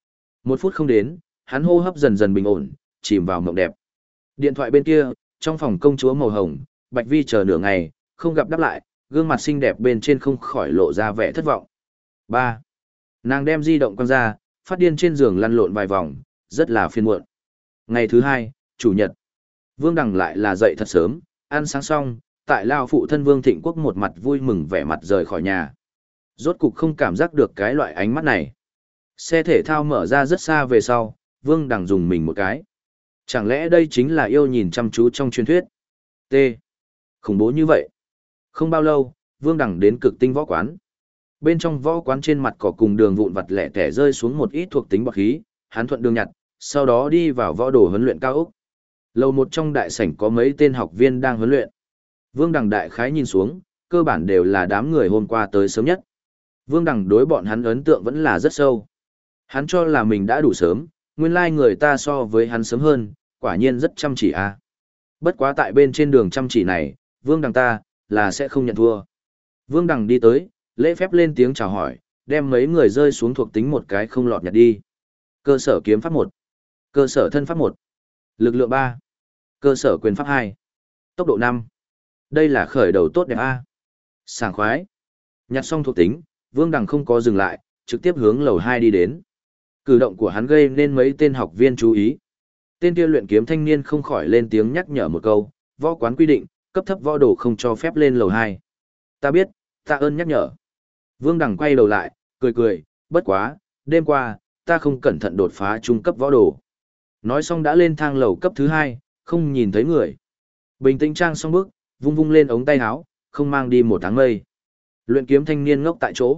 S1: 1 phút không đến, hắn hô hấp dần dần bình ổn, chìm vào mộng đẹp. Điện thoại bên kia, trong phòng công chúa màu hồng, Bạch Vi chờ nửa ngày, không gặp đáp lại, gương mặt xinh đẹp bên trên không khỏi lộ ra vẻ thất vọng. 3. Nàng đem di động quăng ra, phát điên trên giường lăn lộn vài vòng, rất là phiền muộn. Ngày thứ 2, chủ nhật. Vương Đằng lại là dậy thật sớm, ăn sáng xong, tại lao phụ thân Vương Thịnh Quốc một mặt vui mừng vẻ mặt rời khỏi nhà. Rốt cục không cảm giác được cái loại ánh mắt này. Xe thể thao mở ra rất xa về sau, Vương Đằng dùng mình một cái. Chẳng lẽ đây chính là yêu nhìn chăm chú trong truyền thuyết? T. Khủng bố như vậy. Không bao lâu, Vương Đằng đến Cực Tinh võ quán. Bên trong võ quán trên mặt cỏ cùng đường vụn vặt lẻ tẻ rơi xuống một ít thuộc tính bọt khí, hắn thuận đường nhặt, sau đó đi vào võ đồ huấn luyện cao ốc. Lầu một trong đại sảnh có mấy tên học viên đang huấn luyện. Vương Đằng đại khái nhìn xuống, cơ bản đều là đám người hôm qua tới sớm nhất. Vương Đằng đối bọn hắn ấn tượng vẫn là rất sâu. Hắn cho là mình đã đủ sớm, nguyên lai người ta so với hắn sớm hơn, quả nhiên rất chăm chỉ a. Bất quá tại bên trên đường chăm chỉ này, Vương Đằng ta là sẽ không nhận thua. Vương Đằng đi tới, lễ phép lên tiếng chào hỏi, đem mấy người rơi xuống thuộc tính một cái không lọt nhặt đi. Cơ sở kiếm pháp 1, cơ sở thân pháp 1, lực lượng 3, cơ sở quyền pháp 2, tốc độ 5. Đây là khởi đầu tốt đẹp a. Sảng khoái. Nhặt xong thuộc tính, Vương Đằng không có dừng lại, trực tiếp hướng lầu 2 đi đến. Cử động của hắn gây nên mấy tên học viên chú ý. Tên kia luyện kiếm thanh niên không khỏi lên tiếng nhắc nhở một câu, võ quán quy định, cấp thấp võ đồ không cho phép lên lầu 2. Ta biết, tạ ơn nhắc nhở. Vương Đằng quay đầu lại, cười cười, bất quá, đêm qua, ta không cẩn thận đột phá trung cấp võ đồ. Nói xong đã lên thang lầu cấp thứ 2, không nhìn thấy người. Bình tĩnh trang xong bước, vung vung lên ống tay áo, không mang đi một tháng mây. Luyện kiếm thanh niên ngốc tại chỗ.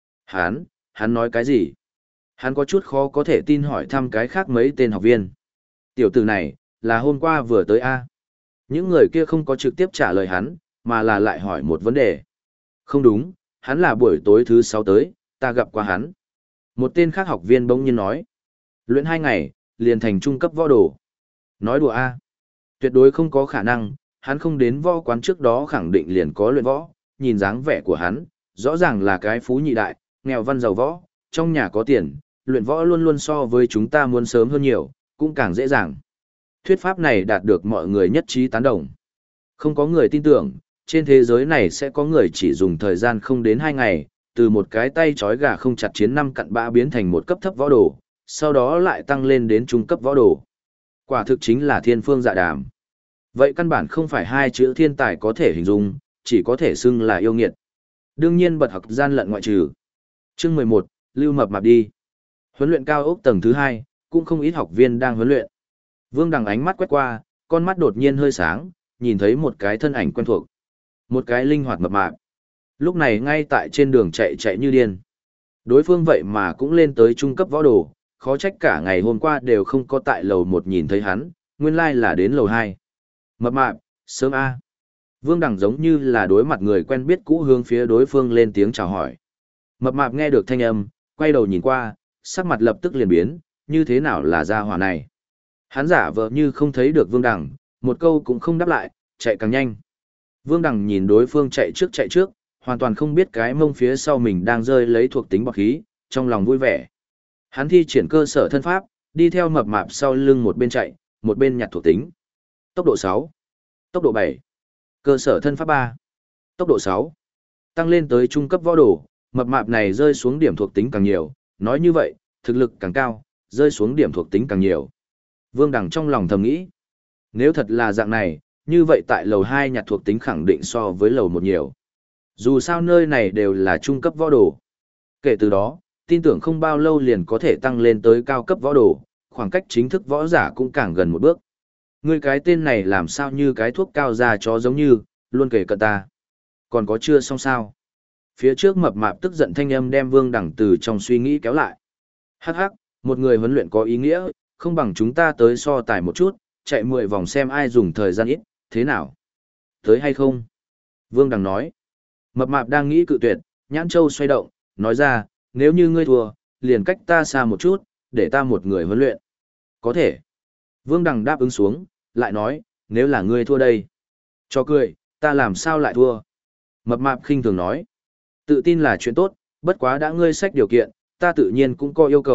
S1: Hắn nói cái gì? Hắn có chút khó có thể tin hỏi thăm cái khác mấy tên học viên. Tiểu tử này, là hôm qua vừa tới A. Những người kia không có trực tiếp trả lời hắn, mà là lại hỏi một vấn đề. Không đúng, hắn là buổi tối thứ 6 tới, ta gặp qua hắn. Một tên khác học viên bỗng nhiên nói. Luyện 2 ngày, liền thành trung cấp võ đồ. Nói đùa A. Tuyệt đối không có khả năng, hắn không đến võ quán trước đó khẳng định liền có luyện võ, nhìn dáng vẻ của hắn, rõ ràng là cái phú nhị đại, nghèo văn giàu võ, trong nhà có tiền, luyện võ luôn luôn so với chúng ta muốn sớm hơn nhiều, cũng càng dễ dàng. Thuyết pháp này đạt được mọi người nhất trí tán đồng. Không có người tin tưởng, trên thế giới này sẽ có người chỉ dùng thời gian không đến 2 ngày, từ một cái tay trói gà không chặt chiến 5 cặn bã biến thành một cấp thấp võ đồ, sau đó lại tăng lên đến trung cấp võ đồ. Quả thực chính là thiên phương dạ đàm. Vậy căn bản không phải 2 chữ thiên tài có thể hình dung, chỉ có thể xưng là yêu nghiệt. Đương nhiên bật học gian lận ngoại trừ. Chương 11, Lưu Mập Mạp đi. Huấn luyện cao ốc tầng thứ 2, cũng không ít học viên đang huấn luyện. Vương Đằng ánh mắt quét qua, con mắt đột nhiên hơi sáng, nhìn thấy một cái thân ảnh quen thuộc. Một cái linh hoạt mập mạp. Lúc này ngay tại trên đường chạy như điên. Đối phương vậy mà cũng lên tới trung cấp võ đồ, khó trách cả ngày hôm qua đều không có tại lầu 1 nhìn thấy hắn, nguyên lai là đến lầu 2. Mập mạp, sớm A. Vương Đằng giống như là đối mặt người quen biết cũ hướng phía đối phương lên tiếng chào hỏi. Mập mạp nghe được thanh âm, quay đầu nhìn qua, sắc mặt lập tức liền biến, như thế nào là gia hỏa này. Hắn giả vờ như không thấy được Vương Đằng, một câu cũng không đáp lại, chạy càng nhanh. Vương Đằng nhìn đối phương chạy trước, hoàn toàn không biết cái mông phía sau mình đang rơi lấy thuộc tính bọt khí, trong lòng vui vẻ. Hắn thi triển cơ sở thân pháp, đi theo mập mạp sau lưng một bên chạy, một bên nhặt thuộc tính. Tốc độ 6, tốc độ 7, cơ sở thân pháp 3, tốc độ 6. Tăng lên tới trung cấp võ đồ, mập mạp này rơi xuống điểm thuộc tính càng nhiều, nói như vậy, thực lực càng cao, rơi xuống điểm thuộc tính càng nhiều. Vương Đằng trong lòng thầm nghĩ, nếu thật là dạng này, như vậy tại lầu 2 nhặt thuộc tính khẳng định so với lầu 1 nhiều. Dù sao nơi này đều là trung cấp võ đồ. Kể từ đó, tin tưởng không bao lâu liền có thể tăng lên tới cao cấp võ đồ, khoảng cách chính thức võ giả cũng càng gần một bước. Ngươi cái tên này làm sao như cái thuốc cao da chó giống như, luôn kể cận ta. Còn có chưa xong sao? Phía trước mập mạp tức giận thanh âm đem Vương Đằng từ trong suy nghĩ kéo lại. Hắc hắc, một người huấn luyện có ý nghĩa, không bằng chúng ta tới so tài một chút, chạy 10 vòng xem ai dùng thời gian ít, thế nào? Tới hay không? Vương Đằng nói. Mập mạp đang nghĩ cự tuyệt, nhãn châu xoay động, nói ra, nếu như ngươi thua, liền cách ta xa một chút, để ta một người huấn luyện. Có thể. Vương Đằng đáp ứng xuống, lại nói, nếu là ngươi thua đây. Cho cười, ta làm sao lại thua? Mập mạp khinh thường nói. Tự tin là chuyện tốt, bất quá đã ngươi xách điều kiện, ta tự nhiên cũng có yêu cầu,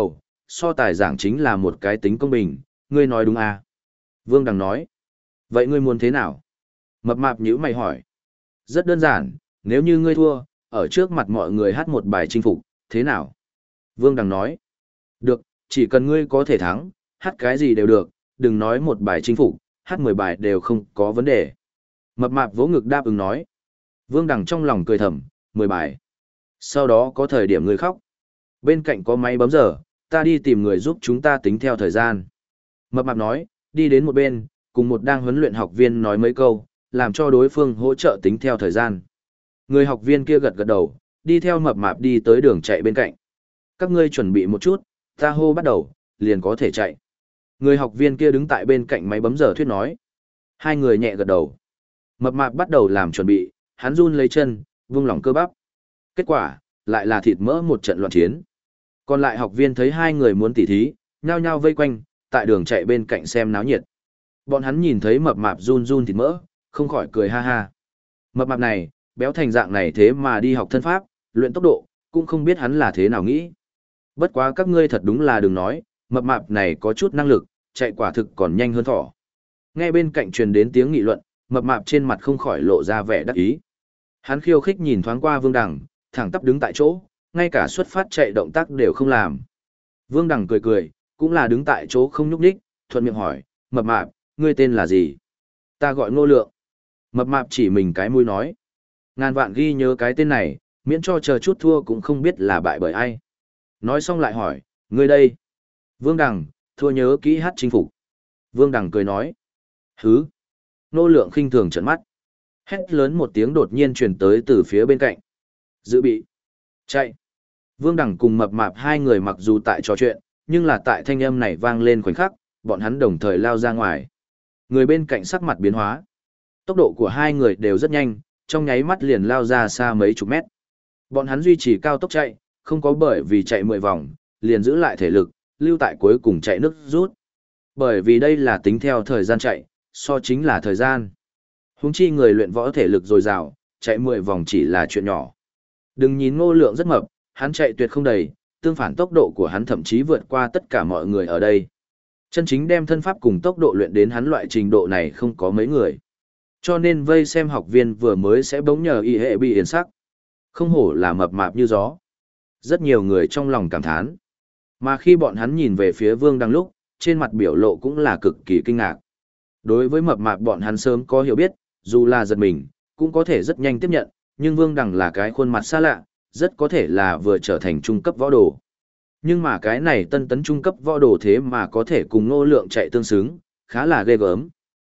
S1: so tài giảng chính là một cái tính công bình, ngươi nói đúng à? Vương Đằng nói. Vậy ngươi muốn thế nào? Mập mạp nhíu mày hỏi. Rất đơn giản, nếu như ngươi thua, ở trước mặt mọi người hát một bài chinh phục, thế nào? Vương Đằng nói. Được, chỉ cần ngươi có thể thắng, hát cái gì đều được, đừng nói một bài chinh phục, hát 10 bài đều không có vấn đề. Mập mạp vỗ ngực đáp ứng nói. Vương Đằng trong lòng cười thầm, 10 bài. Sau đó có thời điểm ngươi khóc. Bên cạnh có máy bấm giờ, ta đi tìm người giúp chúng ta tính theo thời gian. Mập mạp nói, đi đến một bên, cùng một đang huấn luyện học viên nói mấy câu, làm cho đối phương hỗ trợ tính theo thời gian. Người học viên kia gật gật đầu, đi theo mập mạp đi tới đường chạy bên cạnh. Các ngươi chuẩn bị một chút, ta hô bắt đầu, liền có thể chạy. Người học viên kia đứng tại bên cạnh máy bấm giờ thuyết nói. Hai người nhẹ gật đầu. Mập mạp bắt đầu làm chuẩn bị, hắn run lấy chân, vung lỏng cơ bắp. Kết quả, lại là thịt mỡ một trận loạn chiến. Còn lại học viên thấy hai người muốn tỉ thí, nhao nhao vây quanh, tại đường chạy bên cạnh xem náo nhiệt. Bọn hắn nhìn thấy mập mạp run run thịt mỡ, không khỏi cười ha ha. Mập mạp này, béo thành dạng này thế mà đi học thân pháp, luyện tốc độ, cũng không biết hắn là thế nào nghĩ. Bất quá các ngươi thật đúng là đừng nói, mập mạp này có chút năng lực, chạy quả thực còn nhanh hơn thỏ. Nghe bên cạnh truyền đến tiếng nghị luận, mập mạp trên mặt không khỏi lộ ra vẻ đắc ý. Hắn khiêu khích nhìn thoáng qua Vương Đằng, thẳng tắp đứng tại chỗ, ngay cả xuất phát chạy động tác đều không làm. Vương Đằng cười cười, cũng là đứng tại chỗ không nhúc nhích, thuận miệng hỏi, mập mạp, ngươi tên là gì? Ta gọi Ngô Lượng. Mập mạp chỉ mình cái mũi nói. Ngàn vạn ghi nhớ cái tên này, miễn cho chờ chút thua cũng không biết là bại bởi ai. Nói xong lại hỏi, ngươi đây? Vương Đằng, thua nhớ kỹ hát chinh phục. Vương Đằng cười nói. Hứ. Ngô Lượng khinh thường trợn mắt. Hét lớn một tiếng đột nhiên truyền tới từ phía bên cạnh. Dự bị. Chạy. Vương Đằng cùng mập mạp hai người mặc dù tại trò chuyện, nhưng là tại thanh âm này vang lên khoảnh khắc, bọn hắn đồng thời lao ra ngoài. Người bên cạnh sắc mặt biến hóa. Tốc độ của hai người đều rất nhanh, trong nháy mắt liền lao ra xa mấy chục mét. Bọn hắn duy trì cao tốc chạy, không có bởi vì chạy 10 vòng, liền giữ lại thể lực, lưu tại cuối cùng chạy nước rút. Bởi vì đây là tính theo thời gian chạy, so chính là thời gian. Huống chi người luyện võ thể lực dồi dào, chạy 10 vòng chỉ là chuyện nhỏ. Đừng nhìn Ngô Lượng rất mập, hắn chạy tuyệt không đầy, tương phản tốc độ của hắn thậm chí vượt qua tất cả mọi người ở đây. Chân chính đem thân pháp cùng tốc độ luyện đến hắn loại trình độ này không có mấy người. Cho nên vây xem học viên vừa mới sẽ bỗng nhờ y hệ bị yến sắc. Không hổ là mập mạp như gió. Rất nhiều người trong lòng cảm thán. Mà khi bọn hắn nhìn về phía Vương Đằng lúc, trên mặt biểu lộ cũng là cực kỳ kinh ngạc. Đối với mập mạp bọn hắn sớm có hiểu biết, dù là giật mình, cũng có thể rất nhanh tiếp nhận, nhưng Vương Đằng là cái khuôn mặt xa lạ, rất có thể là vừa trở thành trung cấp võ đồ. Nhưng mà cái này tân tấn trung cấp võ đồ thế mà có thể cùng Ngô Lượng chạy tương xứng, khá là ghê gớm.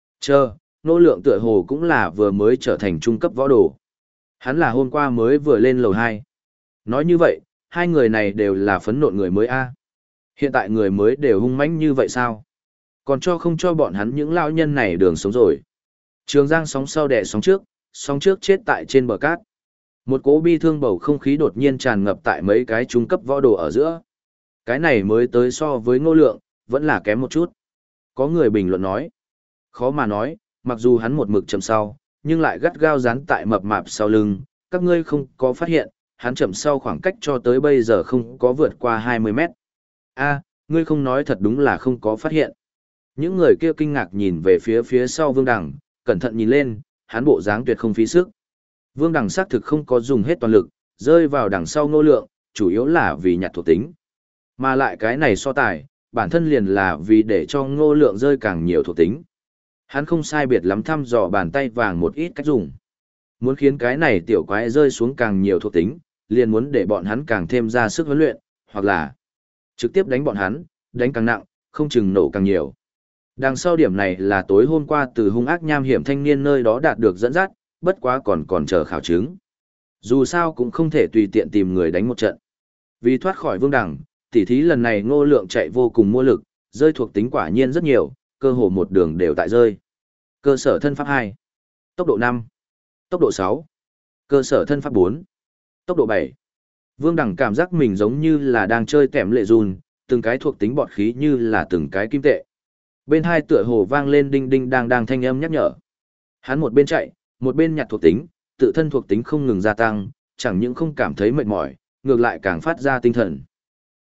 S1: Ngô Lượng tựa hồ cũng là vừa mới trở thành trung cấp võ đồ. Hắn là hôm qua mới vừa lên lầu 2. Nói như vậy, hai người này đều là phấn nộn người mới a. Hiện tại người mới đều hung mãnh như vậy sao? Còn không cho bọn hắn những lão nhân này đường sống rồi. Trường Giang sóng sau đè sóng trước chết tại trên bờ cát. Một cỗ bi thương bầu không khí đột nhiên tràn ngập tại mấy cái trung cấp võ đồ ở giữa. Cái này mới tới so với Ngô Lượng, vẫn là kém một chút. Có người bình luận nói. Khó mà nói, mặc dù hắn một mực chậm sau, nhưng lại gắt gao dán tại mập mạp sau lưng. Các ngươi không có phát hiện, hắn chậm sau khoảng cách cho tới bây giờ không có vượt qua 20 mét. Ngươi không nói thật đúng là không có phát hiện. Những người kia kinh ngạc nhìn về phía sau Vương Đằng, cẩn thận nhìn lên, hắn bộ dáng tuyệt không phí sức. Vương Đằng xác thực không có dùng hết toàn lực, rơi vào đằng sau Ngô Lượng, chủ yếu là vì nhặt thuộc tính. Mà lại cái này so tài, bản thân liền là vì để cho Ngô Lượng rơi càng nhiều thuộc tính. Hắn không sai biệt lắm thăm dò bàn tay vàng một ít cách dùng. Muốn khiến cái này tiểu quái rơi xuống càng nhiều thuộc tính, liền muốn để bọn hắn càng thêm ra sức huấn luyện, hoặc là trực tiếp đánh bọn hắn, đánh càng nặng, không chừng nổ càng nhiều. Đằng sau điểm này là tối hôm qua từ hung ác nham hiểm thanh niên nơi đó đạt được dẫn dắt, bất quá còn chờ khảo chứng. Dù sao cũng không thể tùy tiện tìm người đánh một trận. Vì thoát khỏi Vương Đằng, tỉ thí lần này Ngô Lượng chạy vô cùng mua lực, rơi thuộc tính quả nhiên rất nhiều, cơ hồ một đường đều tại rơi. Cơ sở thân pháp 2, tốc độ 5, tốc độ 6, cơ sở thân pháp 4, tốc độ 7. Vương Đằng cảm giác mình giống như là đang chơi tẻm lệ dùn, từng cái thuộc tính bọt khí như là từng cái kim tệ. Bên hai tựa hồ vang lên đinh đinh đang đang thanh âm nhắc nhở. Hắn một bên chạy, một bên nhặt thuộc tính, tự thân thuộc tính không ngừng gia tăng, chẳng những không cảm thấy mệt mỏi, ngược lại càng phát ra tinh thần.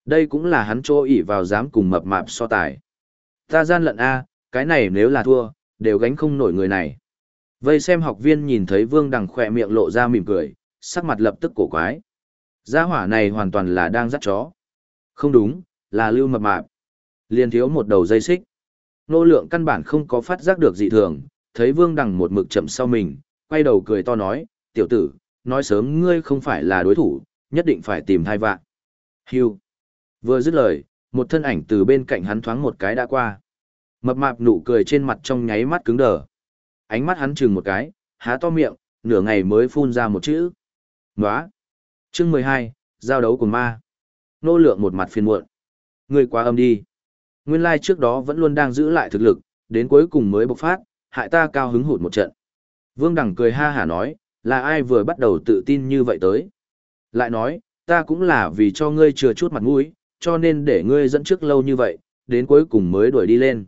S1: Đây cũng là hắn chỗ ỷ vào dám cùng mập mạp so tài. Ta gian lận A, cái này nếu là thua, đều gánh không nổi người này. Vây xem học viên nhìn thấy Vương Đằng khỏe miệng lộ ra mỉm cười, sắc mặt lập tức cổ quái. Gia hỏa này hoàn toàn là đang dắt chó. Không đúng, là Lưu mập mạp. Liền thiếu một đầu dây xích. Nô Lượng căn bản không có phát giác được dị thường, thấy Vương Đằng một mực chậm sau mình, quay đầu cười to nói, tiểu tử, nói sớm ngươi không phải là đối thủ, nhất định phải tìm thai vạn. Hưu. Vừa dứt lời, một thân ảnh từ bên cạnh hắn thoáng một cái đã qua. Mập mạp nụ cười trên mặt trong nháy mắt cứng đờ. Ánh mắt hắn chừng một cái, há to miệng, nửa ngày mới phun ra một chữ. Nóa. Chương 12, giao đấu cùng ma. Nô Lượng một mặt phiền muộn. Ngươi quá âm đi. Nguyên lai trước đó vẫn luôn đang giữ lại thực lực, đến cuối cùng mới bộc phát, hại ta cao hứng hụt một trận. Vương Đằng cười ha hả nói, là ai vừa bắt đầu tự tin như vậy tới. Lại nói, ta cũng là vì cho ngươi chừa chút mặt mũi, cho nên để ngươi dẫn trước lâu như vậy, đến cuối cùng mới đuổi đi lên.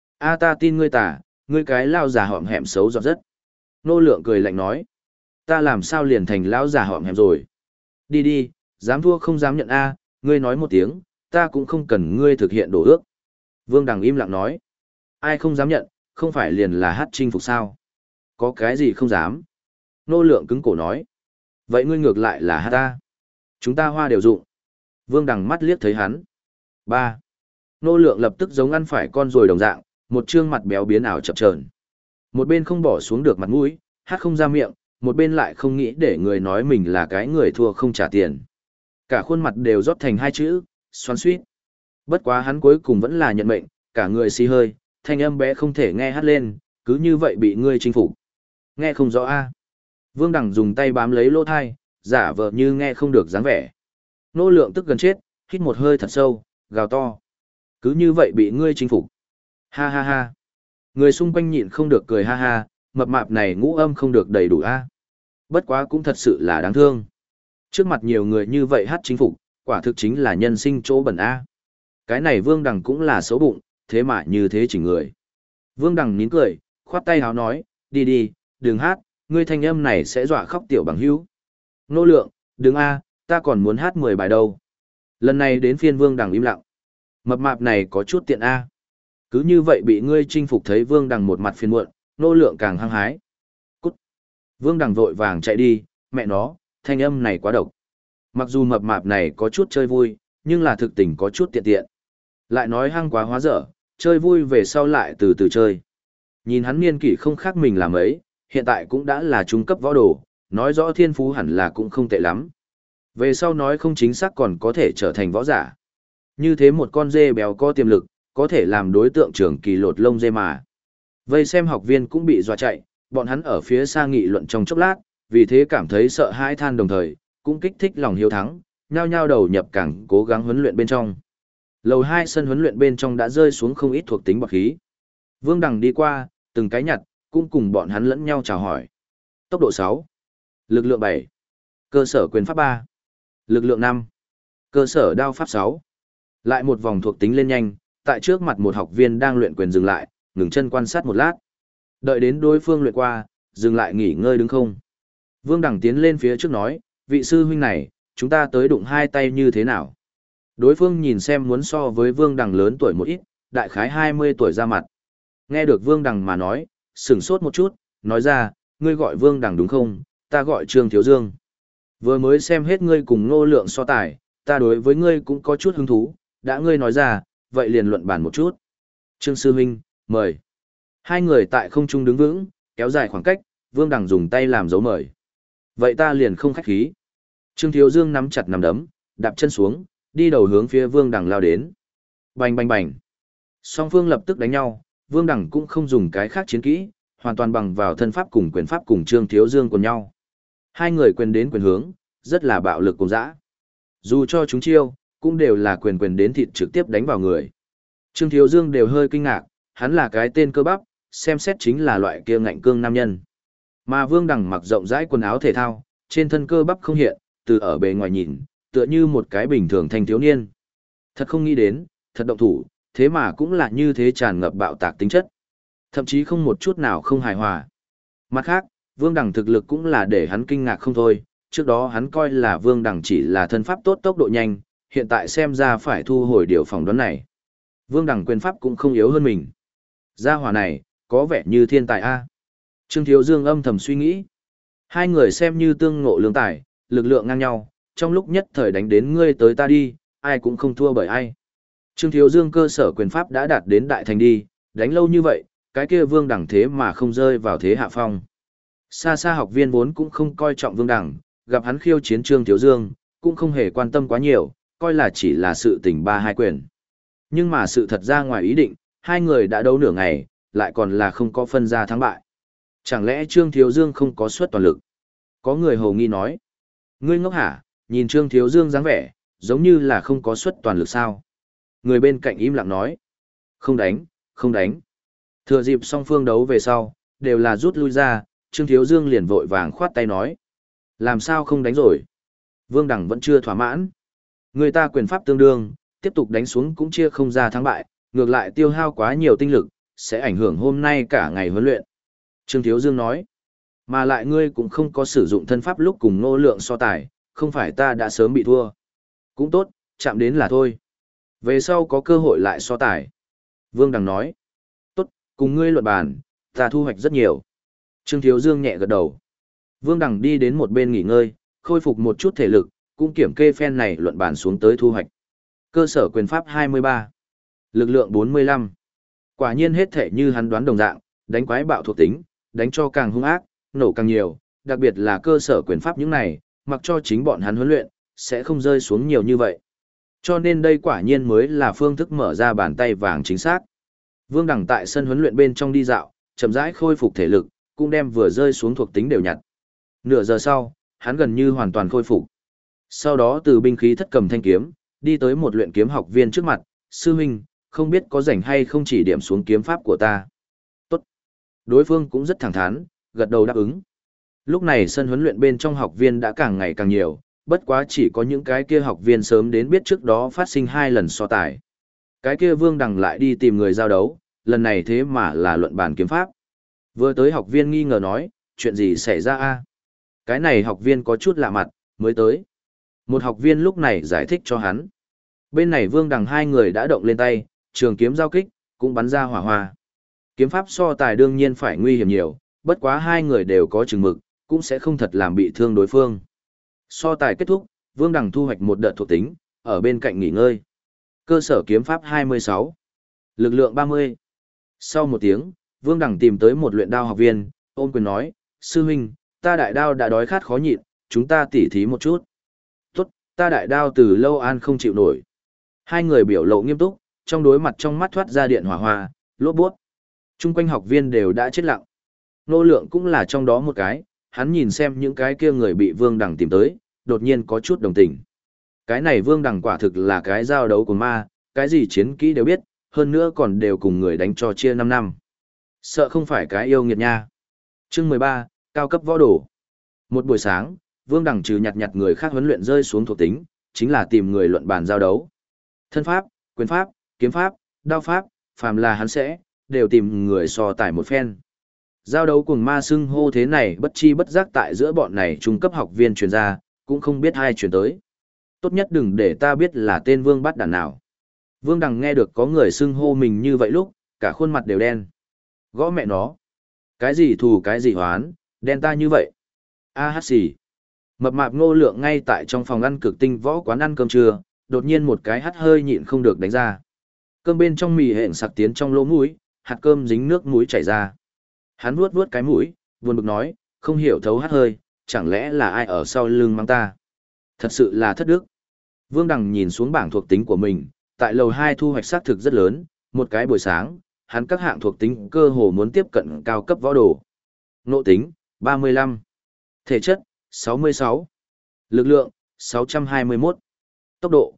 S1: A ta tin ngươi tả, ngươi cái lao già họm hẹm xấu giọt rất. Nô Lượng cười lạnh nói, ta làm sao liền thành lão già họm hẹm rồi. Đi đi, dám thua không dám nhận A, ngươi nói một tiếng, ta cũng không cần ngươi thực hiện đổ ước. Vương Đằng im lặng nói, ai không dám nhận, không phải liền là hát chinh phục sao. Có cái gì không dám. Nô Lượng cứng cổ nói, vậy ngươi ngược lại là hát ta. Chúng ta hoa đều dụng. Vương Đằng mắt liếc thấy hắn. 3. Nô Lượng lập tức giống ăn phải con rồi đồng dạng, một trương mặt béo biến ảo chập chờn. Một bên không bỏ xuống được mặt mũi, hát không ra miệng, một bên lại không nghĩ để người nói mình là cái người thua không trả tiền. Cả khuôn mặt đều rót thành hai chữ, xoắn xuýt. Bất quá hắn cuối cùng vẫn là nhận mệnh, cả người xì hơi, thanh âm bé không thể nghe hát lên, cứ như vậy bị ngươi chinh phục. Nghe không rõ a. Vương Đằng dùng tay bám lấy lỗ thai, giả vờ như nghe không được dáng vẻ. Nô Lượng tức gần chết, hít một hơi thật sâu, gào to. Cứ như vậy bị ngươi chinh phục. Ha ha ha. Người xung quanh nhịn không được cười ha ha, mập mạp này ngũ âm không được đầy đủ a. Bất quá cũng thật sự là đáng thương. Trước mặt nhiều người như vậy hát chinh phục, quả thực chính là nhân sinh chỗ bẩn a. Cái này Vương Đằng cũng là xấu bụng, thế mà như thế chỉnh người. Vương Đằng nín cười, khoát tay háo nói, đi đi, đừng hát, ngươi thanh âm này sẽ dọa khóc tiểu bằng hữu. Nô Lượng, đừng a, ta còn muốn hát 10 bài đâu. Lần này đến phiên Vương Đằng im lặng. Mập mạp này có chút tiện a. Cứ như vậy bị ngươi chinh phục thấy Vương Đằng một mặt phiền muộn, Nô Lượng càng hăng hái. Cút. Vương Đằng vội vàng chạy đi, mẹ nó, thanh âm này quá độc. Mặc dù mập mạp này có chút chơi vui, nhưng là thực tình có chút tiện tiện. Lại nói hăng quá hóa dở, chơi vui về sau lại từ từ chơi. Nhìn hắn niên kỷ không khác mình làm ấy, hiện tại cũng đã là trung cấp võ đồ, nói rõ thiên phú hẳn là cũng không tệ lắm. Về sau nói không chính xác còn có thể trở thành võ giả. Như thế một con dê béo có tiềm lực, có thể làm đối tượng trưởng kỳ lột lông dê mà. Vây xem học viên cũng bị dọa chạy, bọn hắn ở phía xa nghị luận trong chốc lát, vì thế cảm thấy sợ hãi than đồng thời, cũng kích thích lòng hiếu thắng, nhao nhao đầu nhập càng cố gắng huấn luyện bên trong. Lầu 2 sân huấn luyện bên trong đã rơi xuống không ít thuộc tính bọt khí. Vương Đằng đi qua, từng cái nhặt, cũng cùng bọn hắn lẫn nhau chào hỏi. Tốc độ 6, lực lượng 7, cơ sở quyền pháp 3, lực lượng 5, cơ sở đao pháp 6. Lại một vòng thuộc tính lên nhanh, tại trước mặt một học viên đang luyện quyền dừng lại, ngừng chân quan sát một lát. Đợi đến đối phương luyện qua, dừng lại nghỉ ngơi đứng không. Vương Đằng tiến lên phía trước nói, vị sư huynh này, chúng ta tới đụng hai tay như thế nào? Đối phương nhìn xem muốn so với Vương Đằng lớn tuổi một ít, đại khái 20 tuổi ra mặt. Nghe được Vương Đằng mà nói, sửng sốt một chút, nói ra, ngươi gọi Vương Đằng đúng không, ta gọi Trương Thiếu Dương. Vừa mới xem hết ngươi cùng Ngô Lượng so tài, ta đối với ngươi cũng có chút hứng thú, đã ngươi nói ra, vậy liền luận bàn một chút. Trương Sư Huynh, mời. Hai người tại không trung đứng vững, kéo dài khoảng cách, Vương Đằng dùng tay làm dấu mời. Vậy ta liền không khách khí. Trương Thiếu Dương nắm chặt nắm đấm, đạp chân xuống, đi đầu hướng phía Vương Đằng lao đến. Bành bành bành. Song phương lập tức đánh nhau, Vương Đằng cũng không dùng cái khác chiến kỹ, hoàn toàn bằng vào thân pháp cùng quyền pháp cùng Trương Thiếu Dương cùng nhau. Hai người quyền đến quyền hướng, rất là bạo lực cùng dã. Dù cho chúng chiêu, cũng đều là quyền quyền đến thịt trực tiếp đánh vào người. Trương Thiếu Dương đều hơi kinh ngạc, hắn là cái tên cơ bắp, xem xét chính là loại kia ngạnh cương nam nhân. Mà Vương Đằng mặc rộng rãi quần áo thể thao, trên thân cơ bắp không hiện, từ ở bề ngoài nhìn, tựa như một cái bình thường thanh thiếu niên. Thật không nghĩ đến, thật động thủ, thế mà cũng là như thế tràn ngập bạo tạc tính chất. Thậm chí không một chút nào không hài hòa. Mặt khác, Vương Đằng thực lực cũng là để hắn kinh ngạc không thôi, trước đó hắn coi là Vương Đằng chỉ là thân pháp tốt tốc độ nhanh, hiện tại xem ra phải thu hồi điều phỏng đoán này. Vương Đằng quyền pháp cũng không yếu hơn mình. Gia hỏa này, có vẻ như thiên tài a. Trương Thiếu Dương âm thầm suy nghĩ. Hai người xem như tương ngộ lương tài, lực lượng ngang nhau, trong lúc nhất thời đánh đến ngươi tới ta đi, ai cũng không thua bởi ai. Trương Thiếu Dương cơ sở quyền pháp đã đạt đến đại thành đi, đánh lâu như vậy, cái kia Vương Đằng thế mà không rơi vào thế hạ phong. Xa xa học viên vốn cũng không coi trọng Vương Đằng, gặp hắn khiêu chiến Trương Thiếu Dương, cũng không hề quan tâm quá nhiều, coi là chỉ là sự tình ba hai quyền. Nhưng mà sự thật ra ngoài ý định, hai người đã đấu nửa ngày, lại còn là không có phân ra thắng bại. Chẳng lẽ Trương Thiếu Dương không có suất toàn lực? Có người hồ nghi nói. Ngươi ngốc hả, nhìn Trương Thiếu Dương dáng vẻ, giống như là không có suất toàn lực sao? Người bên cạnh im lặng nói. Không đánh, không đánh. Thừa dịp song phương đấu về sau, đều là rút lui ra, Trương Thiếu Dương liền vội vàng khoát tay nói. Làm sao không đánh rồi? Vương Đằng vẫn chưa thỏa mãn. Người ta quyền pháp tương đương, tiếp tục đánh xuống cũng chia không ra thắng bại, ngược lại tiêu hao quá nhiều tinh lực, sẽ ảnh hưởng hôm nay cả ngày huấn luyện. Trương Thiếu Dương nói. Mà lại ngươi cũng không có sử dụng thân pháp lúc cùng Ngô Lượng so tài, không phải ta đã sớm bị thua. Cũng tốt, chạm đến là thôi. Về sau có cơ hội lại so tài. Vương Đằng nói. Tốt, cùng ngươi luận bàn, ta thu hoạch rất nhiều. Trương Thiếu Dương nhẹ gật đầu. Vương Đằng đi đến một bên nghỉ ngơi, khôi phục một chút thể lực, cũng kiểm kê phen này luận bàn xuống tới thu hoạch. Cơ sở quyền pháp 23, lực lượng 45. Quả nhiên hết thể như hắn đoán đồng dạng, đánh quái bạo thuộc tính, đánh cho càng hung ác, nổ càng nhiều, đặc biệt là cơ sở quyền pháp những này, mặc cho chính bọn hắn huấn luyện, sẽ không rơi xuống nhiều như vậy. Cho nên đây quả nhiên mới là phương thức mở ra bàn tay vàng chính xác. Vương Đằng tại sân huấn luyện bên trong đi dạo, chậm rãi khôi phục thể lực, cũng đem vừa rơi xuống thuộc tính đều nhặt. Nửa giờ sau, hắn gần như hoàn toàn khôi phục. Sau đó từ binh khí thất cầm thanh kiếm, đi tới một luyện kiếm học viên trước mặt, sư huynh, không biết có rảnh hay không chỉ điểm xuống kiếm pháp của ta. Tốt. Đối phương cũng rất thẳng thắn, gật đầu đáp ứng. Lúc này sân huấn luyện bên trong học viên đã càng ngày càng nhiều, bất quá chỉ có những cái kia học viên sớm đến biết trước đó phát sinh 2 lần so tài. Cái kia Vương Đằng lại đi tìm người giao đấu, lần này thế mà là luận bàn kiếm pháp. Vừa tới học viên nghi ngờ nói, chuyện gì xảy ra a? Cái này học viên có chút lạ mặt, mới tới. Một học viên lúc này giải thích cho hắn. Bên này Vương Đằng hai người đã động lên tay, trường kiếm giao kích, cũng bắn ra hỏa hoa. Kiếm pháp so tài đương nhiên phải nguy hiểm nhiều, bất quá hai người đều có chừng mực, cũng sẽ không thật làm bị thương đối phương. So tài kết thúc, Vương Đằng thu hoạch một đợt thuộc tính, ở bên cạnh nghỉ ngơi. Cơ sở kiếm pháp 26, lực lượng 30. Sau một tiếng, Vương Đằng tìm tới một luyện đao học viên, ôm quyền nói, sư huynh, ta đại đao đã đói khát khó nhịn, chúng ta tỉ thí một chút. Tốt, ta đại đao từ lâu an không chịu nổi. Hai người biểu lộ nghiêm túc, trong đối mặt trong mắt thoát ra điện hỏa hoa, lốp bút. Trung quanh học viên đều đã chết lặng. Nô Lượng cũng là trong đó một cái, hắn nhìn xem những cái kia người bị Vương Đằng tìm tới, đột nhiên có chút đồng tình. Cái này Vương Đằng quả thực là cái giao đấu của ma, cái gì chiến kỹ đều biết, hơn nữa còn đều cùng người đánh cho chia 5 năm. Sợ không phải cái yêu nghiệt nha. Chương 13, cao cấp võ đồ. Một buổi sáng, Vương Đằng trừ nhặt người khác huấn luyện rơi xuống thuộc tính, chính là tìm người luận bàn giao đấu. Thân pháp, quyền pháp, kiếm pháp, đao pháp, phàm là hắn sẽ, đều tìm người so tài một phen. Giao đấu cùng ma xưng hô thế này bất chi bất giác tại giữa bọn này trung cấp học viên truyền ra, cũng không biết ai truyền tới. Tốt nhất đừng để ta biết là tên Vương Bát Đản nào. Vương Đằng nghe được có người xưng hô mình như vậy lúc, cả khuôn mặt đều đen. Gõ mẹ nó. Cái gì thù cái gì hoán, đen ta như vậy. A hát xì. Mập mạp Ngô Lượng ngay tại trong phòng ăn cực tinh võ quán ăn cơm trưa, đột nhiên một cái hắt hơi nhịn không được đánh ra. Cơm bên trong mì hẹn sặc tiến trong lỗ mũi, hạt cơm dính nước mũi chảy ra. Hắn vuốt vuốt cái mũi, buồn bực nói, không hiểu thấu hắt hơi, chẳng lẽ là ai ở sau lưng mang ta. Thật sự là thất đức. Vương Đằng nhìn xuống bảng thuộc tính của mình, tại lầu 2 thu hoạch xác thực rất lớn, một cái buổi sáng, hắn các hạng thuộc tính cơ hồ muốn tiếp cận cao cấp võ đồ. Ngộ tính, 35. Thể chất, 66. Lực lượng, 621. Tốc độ,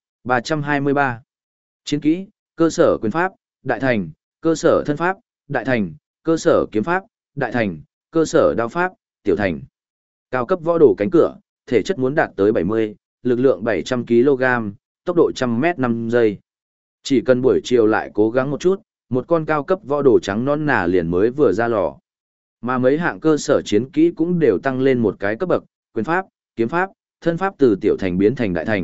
S1: 323. Chiến kỹ, cơ sở quyền pháp, đại thành, cơ sở thân pháp, đại thành, cơ sở kiếm pháp, đại thành, cơ sở đao pháp, tiểu thành. Cao cấp võ đồ cánh cửa, thể chất muốn đạt tới 70, lực lượng 700 kg, tốc độ 100m 5 giây. Chỉ cần buổi chiều lại cố gắng một chút, một con cao cấp võ đồ trắng non nà liền mới vừa ra lò. Mà mấy hạng cơ sở chiến kỹ cũng đều tăng lên một cái cấp bậc, quyền pháp, kiếm pháp, thân pháp từ tiểu thành biến thành đại thành,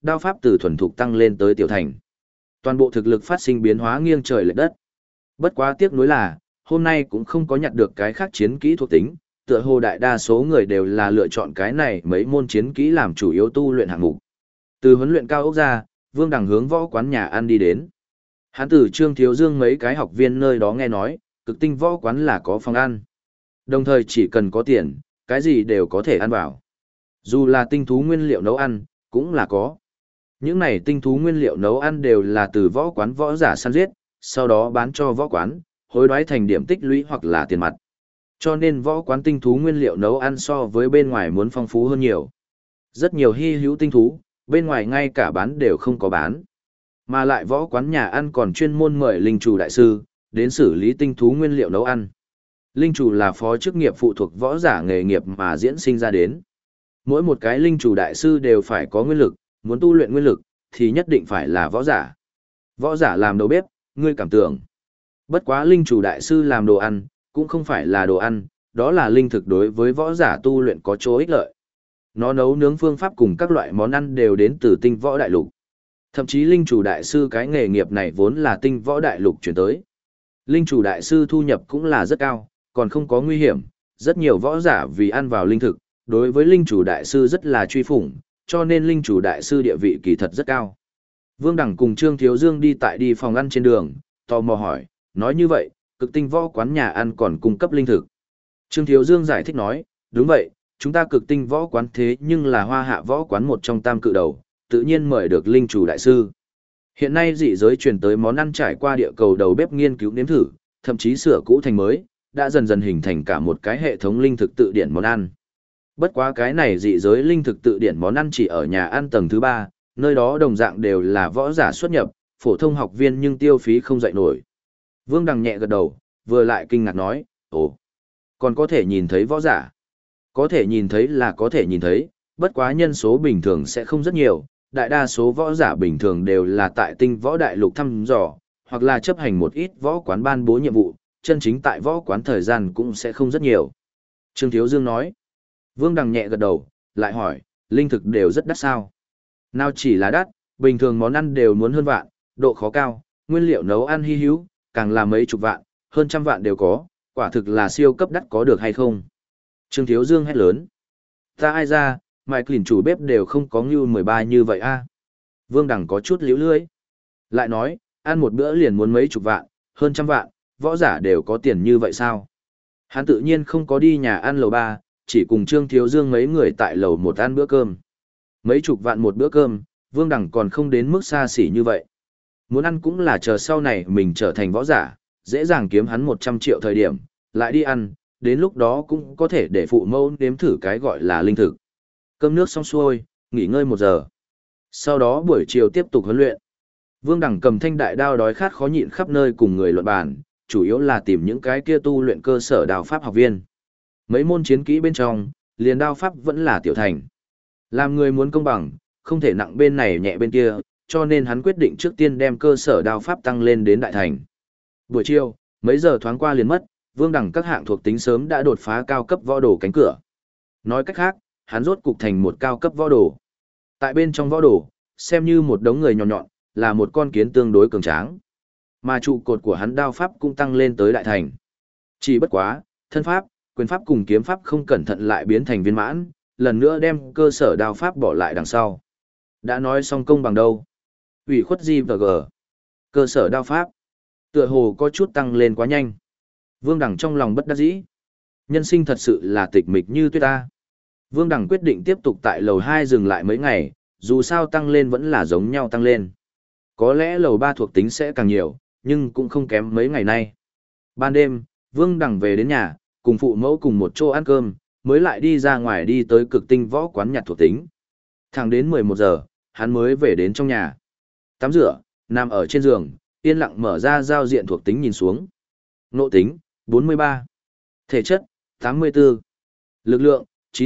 S1: đao pháp từ thuần thục tăng lên tới tiểu thành. Toàn bộ thực lực phát sinh biến hóa nghiêng trời lệch đất. Bất quá tiếc nuối là, hôm nay cũng không có nhặt được cái khác chiến kỹ thuộc tính, tựa hồ đại đa số người đều là lựa chọn cái này mấy môn chiến kỹ làm chủ yếu tu luyện hạng mục. Từ huấn luyện cao ốc ra, Vương Đằng hướng võ quán nhà ăn đi đến. Hắn từ Trương Thiếu Dương mấy cái học viên nơi đó nghe nói, Cực Tinh võ quán là có phòng ăn. Đồng thời chỉ cần có tiền, cái gì đều có thể ăn vào. Dù là tinh thú nguyên liệu nấu ăn, cũng là có. Những này tinh thú nguyên liệu nấu ăn đều là từ võ quán võ giả săn giết, sau đó bán cho võ quán, hối đoái thành điểm tích lũy hoặc là tiền mặt. Cho nên võ quán tinh thú nguyên liệu nấu ăn so với bên ngoài muốn phong phú hơn nhiều. Rất nhiều hy hữu tinh thú, bên ngoài ngay cả bán đều không có bán. Mà lại võ quán nhà ăn còn chuyên môn mời linh chủ đại sư, đến xử lý tinh thú nguyên liệu nấu ăn. Linh chủ là phó chức nghiệp phụ thuộc võ giả nghề nghiệp mà diễn sinh ra đến. Mỗi một cái linh chủ đại sư đều phải có nguyên lực, muốn tu luyện nguyên lực, thì nhất định phải là võ giả. Võ giả làm đầu bếp, ngươi cảm tưởng. Bất quá linh chủ đại sư làm đồ ăn, cũng không phải là đồ ăn, đó là linh thực đối với võ giả tu luyện có chỗ ích lợi. Nó nấu nướng phương pháp cùng các loại món ăn đều đến từ tinh võ đại lục. Thậm chí linh chủ đại sư cái nghề nghiệp này vốn là tinh võ đại lục chuyển tới. Linh chủ đại sư thu nhập cũng là rất cao, còn không có nguy hiểm, rất nhiều võ giả vì ăn vào linh thực, đối với linh chủ đại sư rất là truy phủng, cho nên linh chủ đại sư địa vị kỳ thật rất cao. Vương Đẳng cùng Trương Thiếu Dương đi phòng ăn trên đường, tò mò hỏi, nói như vậy, Cực Tinh võ quán nhà ăn còn cung cấp linh thực. Trương Thiếu Dương giải thích nói, đúng vậy, chúng ta Cực Tinh võ quán thế nhưng là hoa hạ võ quán một trong tam cự đầu, tự nhiên mời được linh chủ đại sư. Hiện nay dị giới truyền tới món ăn trải qua địa cầu đầu bếp nghiên cứu nếm thử, thậm chí sửa cũ thành mới, đã dần dần hình thành cả một cái hệ thống linh thực tự điển món ăn. Bất quá cái này dị giới linh thực tự điển món ăn chỉ ở nhà ăn tầng thứ 3, nơi đó đồng dạng đều là võ giả xuất nhập, phổ thông học viên nhưng tiêu phí không dậy nổi. Vương Đằng nhẹ gật đầu, vừa lại kinh ngạc nói, ồ, còn có thể nhìn thấy võ giả. Có thể nhìn thấy là có thể nhìn thấy, bất quá nhân số bình thường sẽ không rất nhiều, đại đa số võ giả bình thường đều là tại tinh võ đại lục thăm dò, hoặc là chấp hành một ít võ quán ban bố nhiệm vụ, chân chính tại võ quán thời gian cũng sẽ không rất nhiều. Trương Thiếu Dương nói, Vương Đằng nhẹ gật đầu, lại hỏi, linh thực đều rất đắt sao? Nào chỉ là đắt, bình thường món ăn đều muốn hơn vạn, độ khó cao, nguyên liệu nấu ăn hy hữu, càng là mấy chục vạn, hơn trăm vạn đều có, quả thực là siêu cấp đắt có được hay không? Trương Thiếu Dương hét lớn. Ta ai ra, mày clean chủ bếp đều không có như 13 như vậy a. Vương Đằng có chút liễu lưỡi. Lại nói, ăn một bữa liền muốn mấy chục vạn, hơn trăm vạn, võ giả đều có tiền như vậy sao? Hắn tự nhiên không có đi nhà ăn lầu 3, chỉ cùng Trương Thiếu Dương mấy người tại lầu 1 ăn bữa cơm. Mấy chục vạn một bữa cơm, Vương Đằng còn không đến mức xa xỉ như vậy. Muốn ăn cũng là chờ sau này mình trở thành võ giả, dễ dàng kiếm hắn 100 triệu thời điểm, lại đi ăn, đến lúc đó cũng có thể để phụ mẫu nếm thử cái gọi là linh thực. Cơm nước xong xuôi, nghỉ ngơi 1 giờ. Sau đó buổi chiều tiếp tục huấn luyện. Vương Đằng cầm thanh đại đao đói khát khó nhịn khắp nơi cùng người luận bàn, chủ yếu là tìm những cái kia tu luyện cơ sở đao pháp học viên. Mấy môn chiến kỹ bên trong, liền đao pháp vẫn là tiểu thành. Làm người muốn công bằng, không thể nặng bên này nhẹ bên kia, cho nên hắn quyết định trước tiên đem cơ sở đao pháp tăng lên đến đại thành. Buổi chiều, mấy giờ thoáng qua liền mất, Vương Đằng các hạng thuộc tính sớm đã đột phá cao cấp võ đồ cánh cửa. Nói cách khác, hắn rốt cục thành một cao cấp võ đồ. Tại bên trong võ đồ, xem như một đống người nhọn nhọn, là một con kiến tương đối cường tráng. Mà trụ cột của hắn đao pháp cũng tăng lên tới đại thành. Chỉ bất quá, thân pháp, quyền pháp cùng kiếm pháp không cẩn thận lại biến thành viên mãn, lần nữa đem cơ sở đao pháp bỏ lại đằng sau. Đã nói xong công bằng đâu. Ủy khuất gì và gờ. Cơ sở đao pháp. Tựa hồ có chút tăng lên quá nhanh. Vương Đằng trong lòng bất đắc dĩ. Nhân sinh thật sự là tịch mịch như tuyết ta. Vương Đằng quyết định tiếp tục tại lầu 2 dừng lại mấy ngày, dù sao tăng lên vẫn là giống nhau tăng lên. Có lẽ lầu 3 thuộc tính sẽ càng nhiều, nhưng cũng không kém mấy ngày nay. Ban đêm, Vương Đằng về đến nhà, cùng phụ mẫu cùng một chỗ ăn cơm, mới lại đi ra ngoài đi tới Cực Tinh võ quán nhặt thuộc tính. Thẳng đến 11 giờ, hắn mới về đến trong nhà. Tắm rửa, nằm ở trên giường, yên lặng mở ra giao diện thuộc tính nhìn xuống. Ngộ tính, 43. Thể chất, 84. Lực lượng,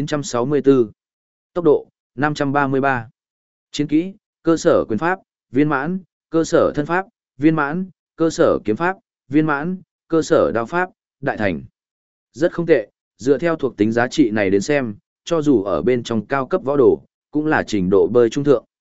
S1: 964. Tốc độ, 533. Chiến kỹ, cơ sở quyền pháp, viên mãn, cơ sở thân pháp, viên mãn, cơ sở kiếm pháp, viên mãn, cơ sở đao pháp, đại thành. Rất không tệ, dựa theo thuộc tính giá trị này đến xem, cho dù ở bên trong cao cấp võ đồ, cũng là trình độ bơi trung thượng.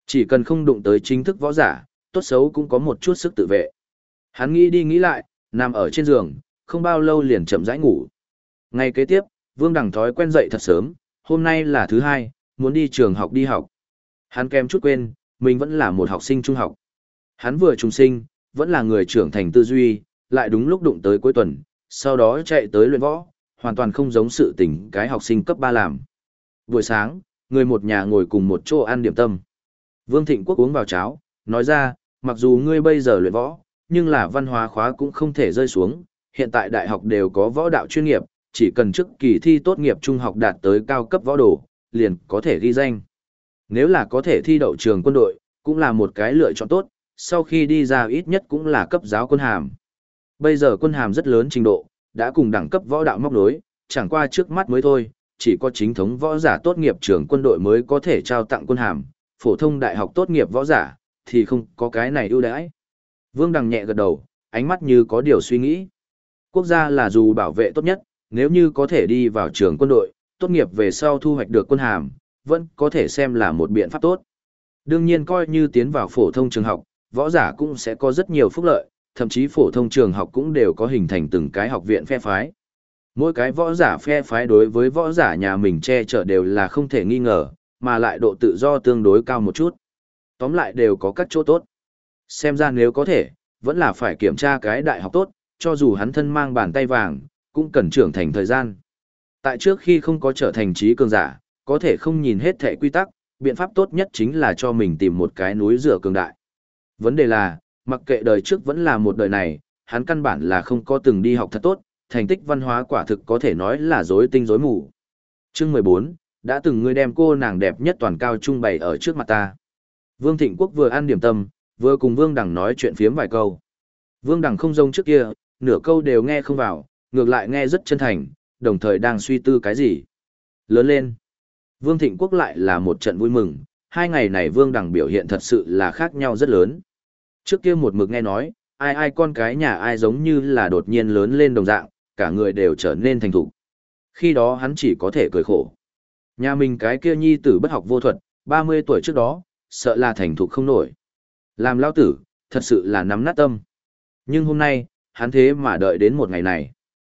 S1: Chỉ cần không đụng tới chính thức võ giả, tốt xấu cũng có một chút sức tự vệ. Hắn nghĩ đi nghĩ lại, nằm ở trên giường, không bao lâu liền chậm rãi ngủ. Ngày kế tiếp, Vương Đằng thói quen dậy thật sớm, hôm nay là thứ hai, muốn đi trường học đi học. Hắn kém chút quên, mình vẫn là một học sinh trung học. Hắn vừa trùng sinh, vẫn là người trưởng thành tư duy, lại đúng lúc đụng tới cuối tuần, sau đó chạy tới luyện võ, hoàn toàn không giống sự tình cái học sinh cấp 3 làm. Buổi sáng, người một nhà ngồi cùng một chỗ ăn điểm tâm. Vương Thịnh Quốc uống vào cháo, nói ra, mặc dù ngươi bây giờ luyện võ, nhưng là văn hóa khóa cũng không thể rơi xuống, hiện tại đại học đều có võ đạo chuyên nghiệp, chỉ cần trước kỳ thi tốt nghiệp trung học đạt tới cao cấp võ đồ, liền có thể ghi danh. Nếu là có thể thi đậu trường quân đội, cũng là một cái lựa chọn tốt, sau khi đi ra ít nhất cũng là cấp giáo quân hàm. Bây giờ quân hàm rất lớn trình độ, đã cùng đẳng cấp võ đạo móc nối, chẳng qua trước mắt mới thôi, chỉ có chính thống võ giả tốt nghiệp trường quân đội mới có thể trao tặng quân hàm, phổ thông đại học tốt nghiệp võ giả, thì không có cái này ưu đãi. Vương Đằng nhẹ gật đầu, ánh mắt như có điều suy nghĩ. Quốc gia là dù bảo vệ tốt nhất, nếu như có thể đi vào trường quân đội, tốt nghiệp về sau thu hoạch được quân hàm, vẫn có thể xem là một biện pháp tốt. Đương nhiên coi như tiến vào phổ thông trường học, võ giả cũng sẽ có rất nhiều phúc lợi, thậm chí phổ thông trường học cũng đều có hình thành từng cái học viện phe phái. Mỗi cái võ giả phe phái đối với võ giả nhà mình che chở đều là không thể nghi ngờ, mà lại độ tự do tương đối cao một chút. Tóm lại đều có các chỗ tốt. Xem ra nếu có thể, vẫn là phải kiểm tra cái đại học tốt, cho dù hắn thân mang bàn tay vàng, cũng cần trưởng thành thời gian. Tại trước khi không có trở thành trí cường giả, có thể không nhìn hết thệ quy tắc, biện pháp tốt nhất chính là cho mình tìm một cái núi rửa cường đại. Vấn đề là, mặc kệ đời trước vẫn là một đời này, hắn căn bản là không có từng đi học thật tốt, thành tích văn hóa quả thực có thể nói là rối tinh rối mù. Chương 14, đã từng ngươi đem cô nàng đẹp nhất toàn cao trung bày ở trước mặt ta. Vương Thịnh Quốc vừa ăn điểm tâm, vừa cùng Vương Đằng nói chuyện phiếm vài câu. Vương Đằng không giống trước kia, nửa câu đều nghe không vào, ngược lại nghe rất chân thành, đồng thời đang suy tư cái gì. Lớn lên. Vương Thịnh Quốc lại là một trận vui mừng, hai ngày này Vương Đằng biểu hiện thật sự là khác nhau rất lớn. Trước kia một mực nghe nói, ai ai con cái nhà ai giống như là đột nhiên lớn lên đồng dạng, cả người đều trở nên thành thục. Khi đó hắn chỉ có thể cười khổ. Nhà mình cái kia nhi tử bất học vô thuật, 30 tuổi trước đó, sợ là thành thục không nổi. Làm lao tử, thật sự là nắm nát tâm. Nhưng hôm nay, hắn thế mà đợi đến một ngày này.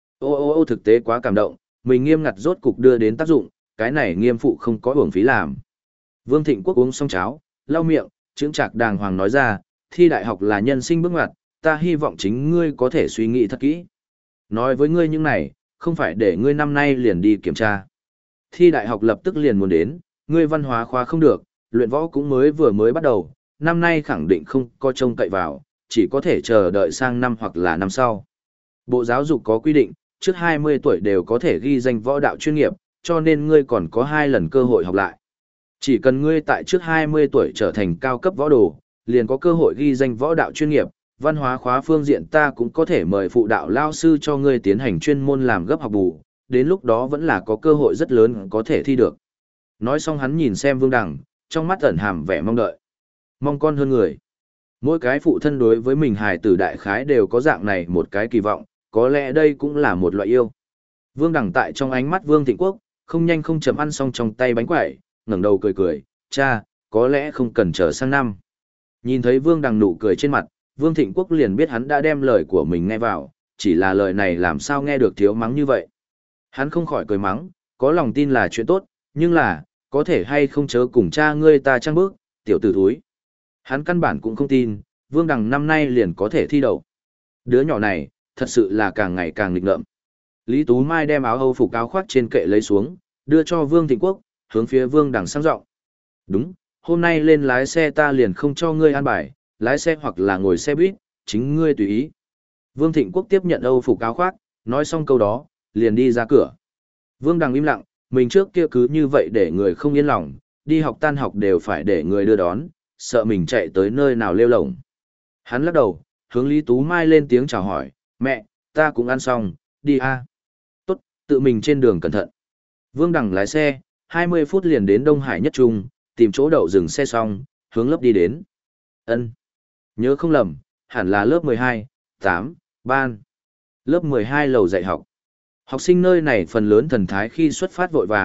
S1: Ô thực tế quá cảm động, mình nghiêm ngặt rốt cục đưa đến tác dụng, cái này nghiêm phụ không có uổng phí làm. Vương Thịnh Quốc uống xong cháo, lau miệng, chững chạc đàng hoàng nói ra, thi đại học là nhân sinh bước ngoặt, ta hy vọng chính ngươi có thể suy nghĩ thật kỹ. Nói với ngươi những này, không phải để ngươi năm nay liền đi kiểm tra. Thi đại học lập tức liền muốn đến, ngươi văn hóa khóa không được, luyện võ cũng mới bắt đầu, năm nay khẳng định không có trông cậy vào, chỉ có thể chờ đợi sang năm hoặc là năm sau. Bộ giáo dục có quy định, trước 20 tuổi đều có thể ghi danh võ đạo chuyên nghiệp, cho nên ngươi còn có 2 lần cơ hội học lại. Chỉ cần ngươi tại trước 20 tuổi trở thành cao cấp võ đồ, liền có cơ hội ghi danh võ đạo chuyên nghiệp, văn hóa khóa phương diện ta cũng có thể mời phụ đạo lao sư cho ngươi tiến hành chuyên môn làm gấp học bù, đến lúc đó vẫn là có cơ hội rất lớn có thể thi được. Nói xong hắn nhìn xem Vương Đằng, trong mắt ẩn hàm vẻ mong đợi. Mong con hơn người. Mỗi cái phụ thân đối với mình hài tử đại khái đều có dạng này một cái kỳ vọng, có lẽ đây cũng là một loại yêu. Vương Đằng tại trong ánh mắt Vương Thịnh Quốc, không nhanh không chậm ăn xong trong tay bánh quẩy, ngẩng đầu cười cười, cha, có lẽ không cần chờ sang năm. Nhìn thấy Vương Đằng nụ cười trên mặt, Vương Thịnh Quốc liền biết hắn đã đem lời của mình nghe vào, chỉ là lời này làm sao nghe được thiếu mắng như vậy. Hắn không khỏi cười mắng, có lòng tin là chuyện tốt, nhưng là, có thể hay không chớ cùng cha ngươi ta trăng bước, tiểu tử thúi. Hắn căn bản cũng không tin, Vương Đằng năm nay liền có thể thi đậu. Đứa nhỏ này, thật sự là càng ngày càng nghịch ngợm. Lý Tú Mai đem áo Âu phục áo khoác trên kệ lấy xuống, đưa cho Vương Thịnh Quốc, hướng phía Vương Đằng sang giọng. Đúng, hôm nay lên lái xe ta liền không cho ngươi an bài, lái xe hoặc là ngồi xe buýt, chính ngươi tùy ý. Vương Thịnh Quốc tiếp nhận Âu phục áo khoác, nói xong câu đó, liền đi ra cửa. Vương Đằng im lặng, mình trước kia cứ như vậy để người không yên lòng, đi học tan học đều phải để người đưa đón, sợ mình chạy tới nơi nào lêu lổng. Hắn lắc đầu, hướng Lý Tú Mai lên tiếng chào hỏi, mẹ, ta cũng ăn xong, đi a. Tốt, tự mình trên đường cẩn thận. Vương Đằng lái xe, 20 phút liền đến Đông Hải Nhất Trung, tìm chỗ đậu dừng xe xong, hướng lớp đi đến. Ân, nhớ không lầm, hẳn là lớp 12, 8, ban. Lớp 12 lầu dạy học. Học sinh nơi này phần lớn thần thái khi xuất phát vội vàng,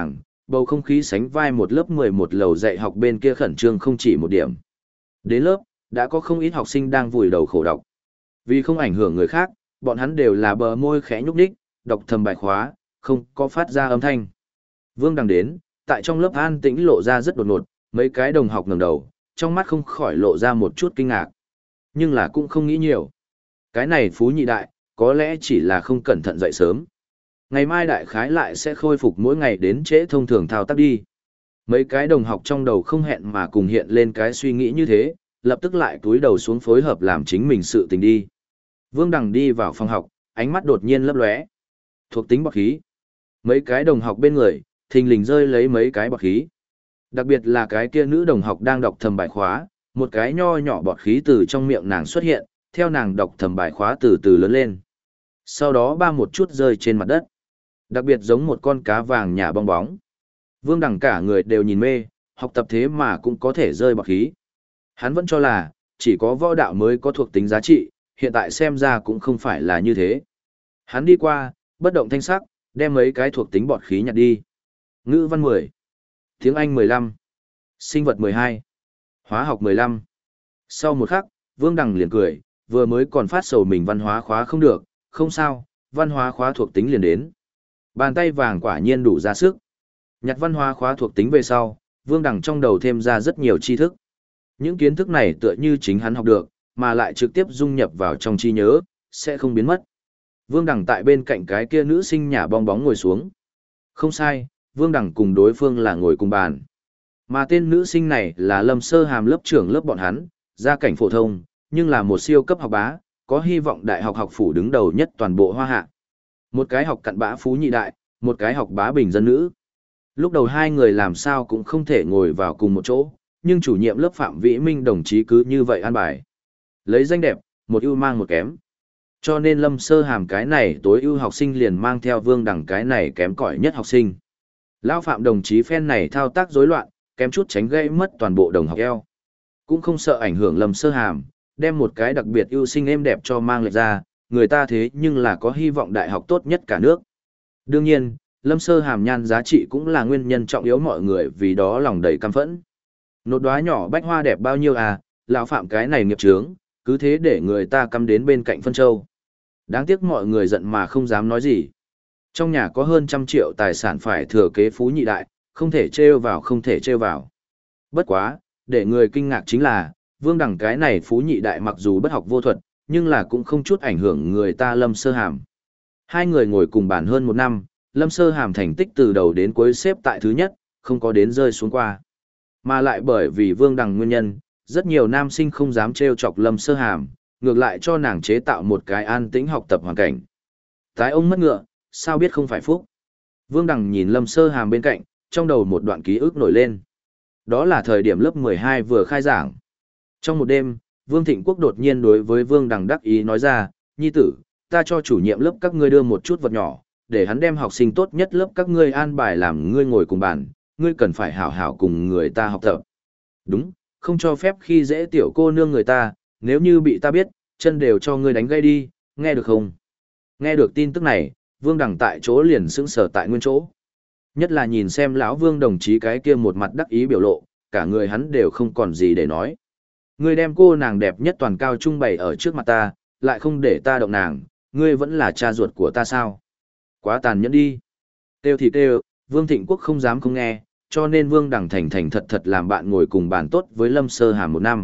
S1: bầu không khí sánh vai một lớp 11 lầu dạy học bên kia khẩn trương không chỉ một điểm. Đến lớp, đã có không ít học sinh đang vùi đầu khổ đọc. Vì không ảnh hưởng người khác, bọn hắn đều là bờ môi khẽ nhúc nhích, đọc thầm bài khóa, không có phát ra âm thanh. Vương Đằng đến, tại trong lớp an tĩnh lộ ra rất đột ngột, mấy cái đồng học ngẩng đầu, trong mắt không khỏi lộ ra một chút kinh ngạc. Nhưng là cũng không nghĩ nhiều. Cái này Phú Nhị Đại, có lẽ chỉ là không cẩn thận dậy sớm. Ngày mai đại khái lại sẽ khôi phục mỗi ngày đến trễ thông thường thao tác đi. Mấy cái đồng học trong đầu không hẹn mà cùng hiện lên cái suy nghĩ như thế, lập tức lại túi đầu xuống phối hợp làm chính mình sự tình đi. Vương Đằng đi vào phòng học, ánh mắt đột nhiên lấp lóe. Thuộc tính bọt khí. Mấy cái đồng học bên người, thình lình rơi lấy mấy cái bọt khí. Đặc biệt là cái kia nữ đồng học đang đọc thầm bài khóa, một cái nho nhỏ bọt khí từ trong miệng nàng xuất hiện, theo nàng đọc thầm bài khóa từ từ lớn lên. Sau đó ba một chút rơi trên mặt đất. Đặc biệt giống một con cá vàng nhả bong bóng. Vương Đằng cả người đều nhìn mê, học tập thế mà cũng có thể rơi bọt khí. Hắn vẫn cho là, chỉ có võ đạo mới có thuộc tính giá trị, hiện tại xem ra cũng không phải là như thế. Hắn đi qua, bất động thanh sắc, đem mấy cái thuộc tính bọt khí nhặt đi. Ngữ văn 10, tiếng Anh 15, sinh vật 12, hóa học 15. Sau một khắc, Vương Đằng liền cười, vừa mới còn phát sầu mình văn hóa khóa không được, không sao, văn hóa khóa thuộc tính liền đến. Bàn tay vàng quả nhiên đủ ra sức. Nhặt văn hóa khóa thuộc tính về sau, Vương Đằng trong đầu thêm ra rất nhiều tri thức. Những kiến thức này tựa như chính hắn học được, mà lại trực tiếp dung nhập vào trong trí nhớ, sẽ không biến mất. Vương Đằng tại bên cạnh cái kia nữ sinh nhả bong bóng ngồi xuống. Không sai, Vương Đằng cùng đối phương là ngồi cùng bàn. Mà tên nữ sinh này là Lâm Sơ Hàm lớp trưởng lớp bọn hắn, gia cảnh phổ thông, nhưng là một siêu cấp học bá, có hy vọng đại học học phủ đứng đầu nhất toàn bộ Hoa Hạ. Một cái học cặn bã Phú Nhị Đại, một cái học bá bình dân nữ. Lúc đầu hai người làm sao cũng không thể ngồi vào cùng một chỗ, nhưng chủ nhiệm lớp Phạm Vĩ Minh đồng chí cứ như vậy an bài. Lấy danh đẹp, một ưu mang một kém. Cho nên Lâm Sơ Hàm cái này tối ưu học sinh liền mang theo Vương Đằng cái này kém cỏi nhất học sinh. Lão Phạm đồng chí phen này thao tác rối loạn, kém chút tránh gây mất toàn bộ đồng học eo. Cũng không sợ ảnh hưởng Lâm Sơ Hàm, đem một cái đặc biệt ưu sinh êm đẹp cho mang lệch ra, người ta thế nhưng là có hy vọng đại học tốt nhất cả nước. Đương nhiên, Lâm Sơ Hàm nhan giá trị cũng là nguyên nhân trọng yếu mọi người vì đó lòng đầy căm phẫn. Nốt đóa nhỏ bách hoa đẹp bao nhiêu à, lão Phạm cái này nghiệp chướng, cứ thế để người ta căm đến bên cạnh phân châu. Đáng tiếc mọi người giận mà không dám nói gì. Trong nhà có hơn 100 triệu tài sản phải thừa kế Phú Nhị Đại, không thể trêu vào không thể trêu vào. Bất quá, để người kinh ngạc chính là, Vương Đằng cái này Phú Nhị Đại mặc dù bất học vô thuật, nhưng là cũng không chút ảnh hưởng người ta Lâm Sơ Hàm. Hai người ngồi cùng bàn hơn một năm, Lâm Sơ Hàm thành tích từ đầu đến cuối xếp tại thứ nhất, không có đến rơi xuống qua. Mà lại bởi vì Vương Đằng nguyên nhân, rất nhiều nam sinh không dám trêu chọc Lâm Sơ Hàm, ngược lại cho nàng chế tạo một cái an tĩnh học tập hoàn cảnh. Tái ông mất ngựa, sao biết không phải phúc. Vương Đằng nhìn Lâm Sơ Hàm bên cạnh, trong đầu một đoạn ký ức nổi lên. Đó là thời điểm lớp 12 vừa khai giảng. Trong một đêm, Vương Thịnh Quốc đột nhiên đối với Vương Đằng đắc ý nói ra, nhi tử, ta cho chủ nhiệm lớp các ngươi đưa một chút vật nhỏ, để hắn đem học sinh tốt nhất lớp các ngươi an bài làm ngươi ngồi cùng bàn, ngươi cần phải hảo hảo cùng người ta học tập. Đúng, không cho phép khi dễ tiểu cô nương người ta, nếu như bị ta biết, chân đều cho ngươi đánh gây đi, nghe được không? Nghe được tin tức này, Vương Đằng tại chỗ liền sững sờ tại nguyên chỗ. Nhất là nhìn xem lão Vương đồng chí cái kia một mặt đắc ý biểu lộ, cả người hắn đều không còn gì để nói. Ngươi đem cô nàng đẹp nhất toàn cao trung bày ở trước mặt ta, lại không để ta động nàng, ngươi vẫn là cha ruột của ta sao? Quá tàn nhẫn đi. Têu thì têu, Vương Thịnh Quốc không dám không nghe, cho nên Vương Đằng thành thành thật thật làm bạn ngồi cùng bàn tốt với Lâm Sơ Hàm một năm.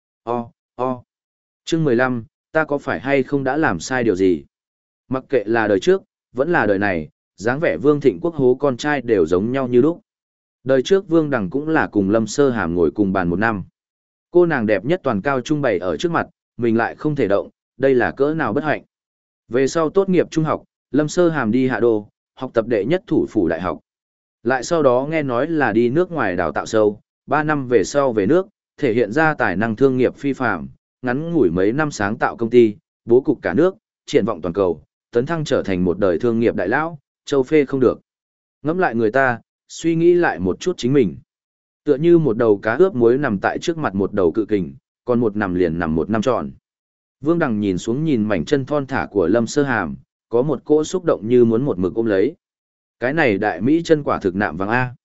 S1: Chương 15, ta có phải hay không đã làm sai điều gì? Mặc kệ là đời trước, vẫn là đời này, dáng vẻ Vương Thịnh Quốc hố con trai đều giống nhau như lúc. Đời trước Vương Đằng cũng là cùng Lâm Sơ Hàm ngồi cùng bàn một năm. Cô nàng đẹp nhất toàn cao trung bày ở trước mặt, mình lại không thể động, đây là cỡ nào bất hạnh. Về sau tốt nghiệp trung học, Lâm Sơ Hàm đi Hạ Đô, học tập đệ nhất thủ phủ đại học. Lại sau đó nghe nói là đi nước ngoài đào tạo sâu, 3 năm về sau về nước, thể hiện ra tài năng thương nghiệp phi phàm, ngắn ngủi mấy năm sáng tạo công ty, bố cục cả nước, triển vọng toàn cầu, tấn thăng trở thành một đời thương nghiệp đại lão, châu phê không được. Ngẫm lại người ta, suy nghĩ lại một chút chính mình. Tựa như một đầu cá ướp muối nằm tại trước mặt một đầu cự kình, còn một nằm liền nằm một năm tròn. Vương Đằng nhìn xuống nhìn mảnh chân thon thả của Lâm Sơ Hàm, có một cỗ xúc động như muốn một mực ôm lấy. Cái này đại mỹ chân quả thực nạm vàng A.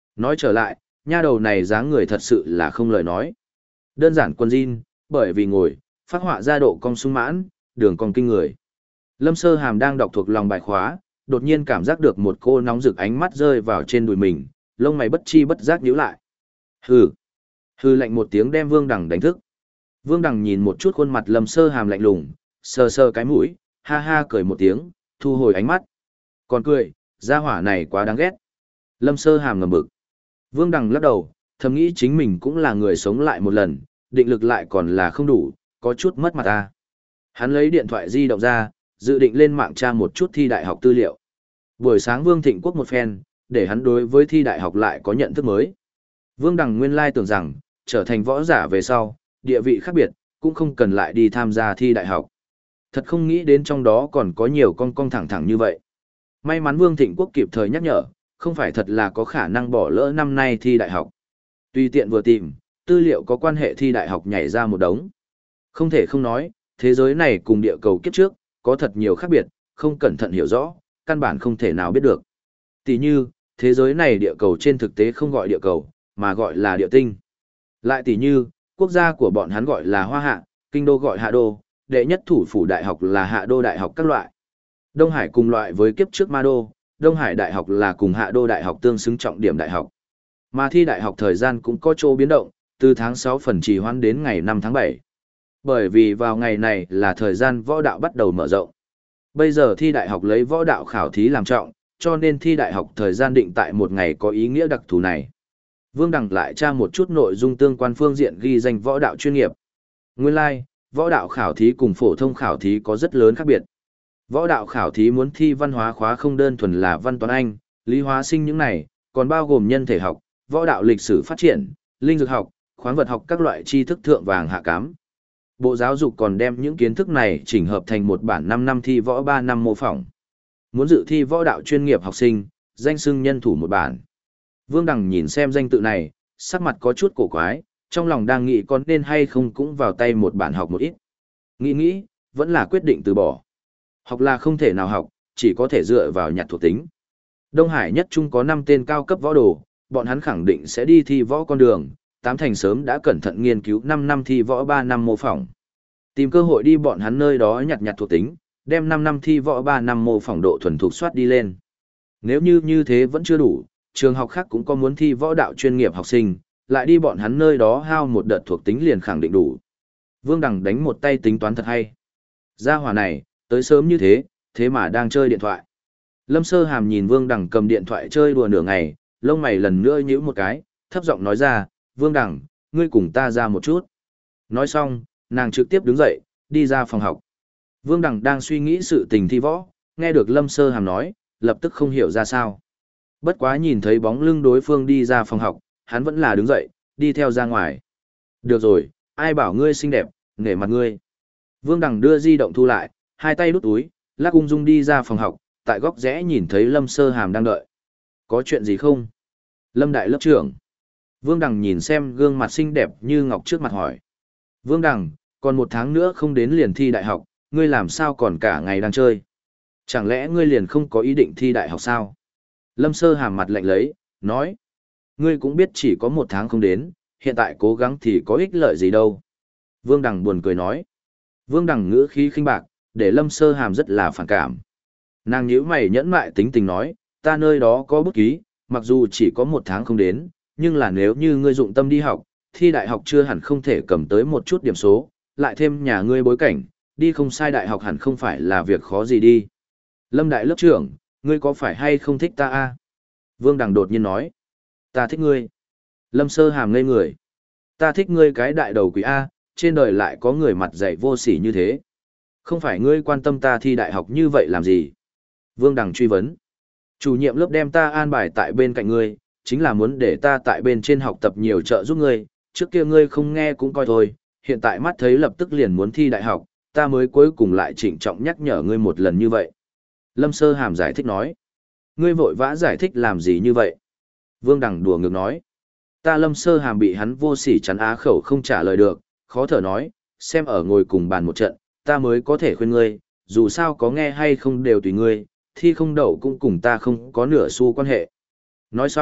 S1: Nói trở lại, nha đầu này dáng người thật sự là không lời nói. Đơn giản quần jean, bởi vì ngồi, phát họa ra độ cong sung mãn, đường cong kinh người. Lâm Sơ Hàm đang đọc thuộc lòng bài khóa, đột nhiên cảm giác được một cô nóng rực ánh mắt rơi vào trên đùi mình, lông mày bất chi bất giác nhíu lại. Hừ. Hừ lạnh một tiếng đem Vương Đằng đánh thức. Vương Đằng nhìn một chút khuôn mặt Lâm Sơ Hàm lạnh lùng, sờ sờ cái mũi, ha ha cười một tiếng, thu hồi ánh mắt. Còn cười, gia hỏa này quá đáng ghét. Lâm Sơ Hàm ngầm bực. Vương Đằng lắc đầu, thầm nghĩ chính mình cũng là người sống lại một lần, định lực lại còn là không đủ, có chút mất mặt ta. Hắn lấy điện thoại di động ra, dự định lên mạng tra một chút thi đại học tư liệu. Buổi sáng Vương Thịnh Quốc một phen, để hắn đối với thi đại học lại có nhận thức mới. Vương Đằng nguyên lai tưởng rằng, trở thành võ giả về sau, địa vị khác biệt, cũng không cần lại đi tham gia thi đại học. Thật không nghĩ đến trong đó còn có nhiều con thẳng thẳng như vậy. May mắn Vương Thịnh Quốc kịp thời nhắc nhở, không phải thật là có khả năng bỏ lỡ năm nay thi đại học. Tùy tiện vừa tìm, tư liệu có quan hệ thi đại học nhảy ra một đống. Không thể không nói, thế giới này cùng địa cầu kiếp trước, có thật nhiều khác biệt, không cẩn thận hiểu rõ, căn bản không thể nào biết được. Tỷ như, thế giới này địa cầu trên thực tế không gọi địa cầu, mà gọi là địa tinh. Lại tỷ như, quốc gia của bọn hắn gọi là Hoa Hạ, kinh đô gọi Hạ Đô, đệ nhất thủ phủ đại học là Hạ Đô Đại học các loại. Đông Hải cùng loại với kiếp trước Ma Đô, Đông Hải Đại học là cùng Hạ Đô Đại học tương xứng trọng điểm đại học. Mà thi đại học thời gian cũng có chỗ biến động, từ tháng 6 phần trì hoãn đến ngày 5 tháng 7. Bởi vì vào ngày này là thời gian võ đạo bắt đầu mở rộng. Bây giờ thi đại học lấy võ đạo khảo thí làm trọng, cho nên thi đại học thời gian định tại một ngày có ý nghĩa đặc thù này. Vương Đằng lại tra một chút nội dung tương quan phương diện ghi danh võ đạo chuyên nghiệp. Nguyên lai, võ đạo khảo thí cùng phổ thông khảo thí có rất lớn khác biệt. Võ đạo khảo thí muốn thi văn hóa khóa không đơn thuần là văn toán Anh, lý hóa sinh những này, còn bao gồm nhân thể học, võ đạo lịch sử phát triển, linh dược học, khoáng vật học các loại tri thức thượng vàng hạ cám. Bộ giáo dục còn đem những kiến thức này chỉnh hợp thành một bản 5 năm thi võ 3 năm mô phỏng. Muốn dự thi võ đạo chuyên nghiệp học sinh, danh xưng nhân thủ một bản. Vương Đằng nhìn xem danh tự này, sắc mặt có chút cổ quái, trong lòng đang nghĩ có nên hay không cũng vào tay một bản học một ít. Nghĩ, vẫn là quyết định từ bỏ. Học là không thể nào học, chỉ có thể dựa vào nhặt thuộc tính. Đông Hải nhất trung có 5 tên cao cấp võ đồ, bọn hắn khẳng định sẽ đi thi võ con đường, tám thành sớm đã cẩn thận nghiên cứu 5 năm thi võ 3 năm mô phỏng. Tìm cơ hội đi bọn hắn nơi đó nhặt thuộc tính, đem 5 năm thi võ 3 năm mô phỏng độ thuần thục soát đi lên. Nếu như thế vẫn chưa đủ, trường học khác cũng có muốn thi võ đạo chuyên nghiệp học sinh, lại đi bọn hắn nơi đó hao một đợt thuộc tính liền khẳng định đủ. Vương Đằng đánh một tay tính toán thật hay. Gia hỏa này, tới sớm như thế, thế mà đang chơi điện thoại. Lâm Sơ Hàm nhìn Vương Đằng cầm điện thoại chơi đùa nửa ngày, lông mày lần nữa nhíu một cái, thấp giọng nói ra, Vương Đằng, ngươi cùng ta ra một chút. Nói xong, nàng trực tiếp đứng dậy, đi ra phòng học. Vương Đằng đang suy nghĩ sự tình thi võ, nghe được Lâm Sơ Hàm nói, lập tức không hiểu ra sao. Bất quá nhìn thấy bóng lưng đối phương đi ra phòng học, hắn vẫn là đứng dậy, đi theo ra ngoài. Được rồi, ai bảo ngươi xinh đẹp, nể mặt ngươi. Vương Đằng đưa di động thu lại, hai tay đút túi, lắc ung dung đi ra phòng học, tại góc rẽ nhìn thấy Lâm Sơ Hàm đang đợi. Có chuyện gì không? Lâm đại lớp trưởng. Vương Đằng nhìn xem gương mặt xinh đẹp như ngọc trước mặt hỏi. Vương Đằng, còn 1 tháng nữa không đến liền thi đại học, ngươi làm sao còn cả ngày đang chơi? Chẳng lẽ ngươi liền không có ý định thi đại học sao? Lâm Sơ Hàm mặt lạnh lấy, nói. Ngươi cũng biết chỉ có 1 tháng không đến, hiện tại cố gắng thì có ích lợi gì đâu. Vương Đằng buồn cười nói. Vương Đằng ngữ khí khinh bạc, để Lâm Sơ Hàm rất là phản cảm. Nàng nhíu mày nhẫn mại tính tình nói, ta nơi đó có bút ký, mặc dù chỉ có 1 tháng không đến, nhưng là nếu như ngươi dụng tâm đi học, thi đại học chưa hẳn không thể cầm tới một chút điểm số, lại thêm nhà ngươi bối cảnh, đi không sai đại học hẳn không phải là việc khó gì đi. Lâm đại lớp trưởng, ngươi có phải hay không thích ta a? Vương Đằng đột nhiên nói, ta thích ngươi. Lâm Sơ Hàm ngây người. Ta thích ngươi cái đại đầu quỷ a, trên đời lại có người mặt dày vô sỉ như thế. Không phải ngươi quan tâm ta thi đại học như vậy làm gì? Vương Đằng truy vấn. Chủ nhiệm lớp đem ta an bài tại bên cạnh ngươi, chính là muốn để ta tại bên trên học tập nhiều trợ giúp ngươi, trước kia ngươi không nghe cũng coi thôi, hiện tại mắt thấy lập tức liền muốn thi đại học, ta mới cuối cùng lại trịnh trọng nhắc nhở ngươi một lần như vậy. Lâm Sơ Hàm giải thích nói. Ngươi vội vã giải thích làm gì như vậy? Vương Đằng đùa ngược nói. Ta Lâm Sơ Hàm bị hắn vô sỉ chắn á khẩu không trả lời được, khó thở nói, xem ở ngồi cùng bàn một trận, ta mới có thể khuyên ngươi, dù sao có nghe hay không đều tùy ngươi, thi không đậu cũng cùng ta không có nửa xu quan hệ. Nói xong,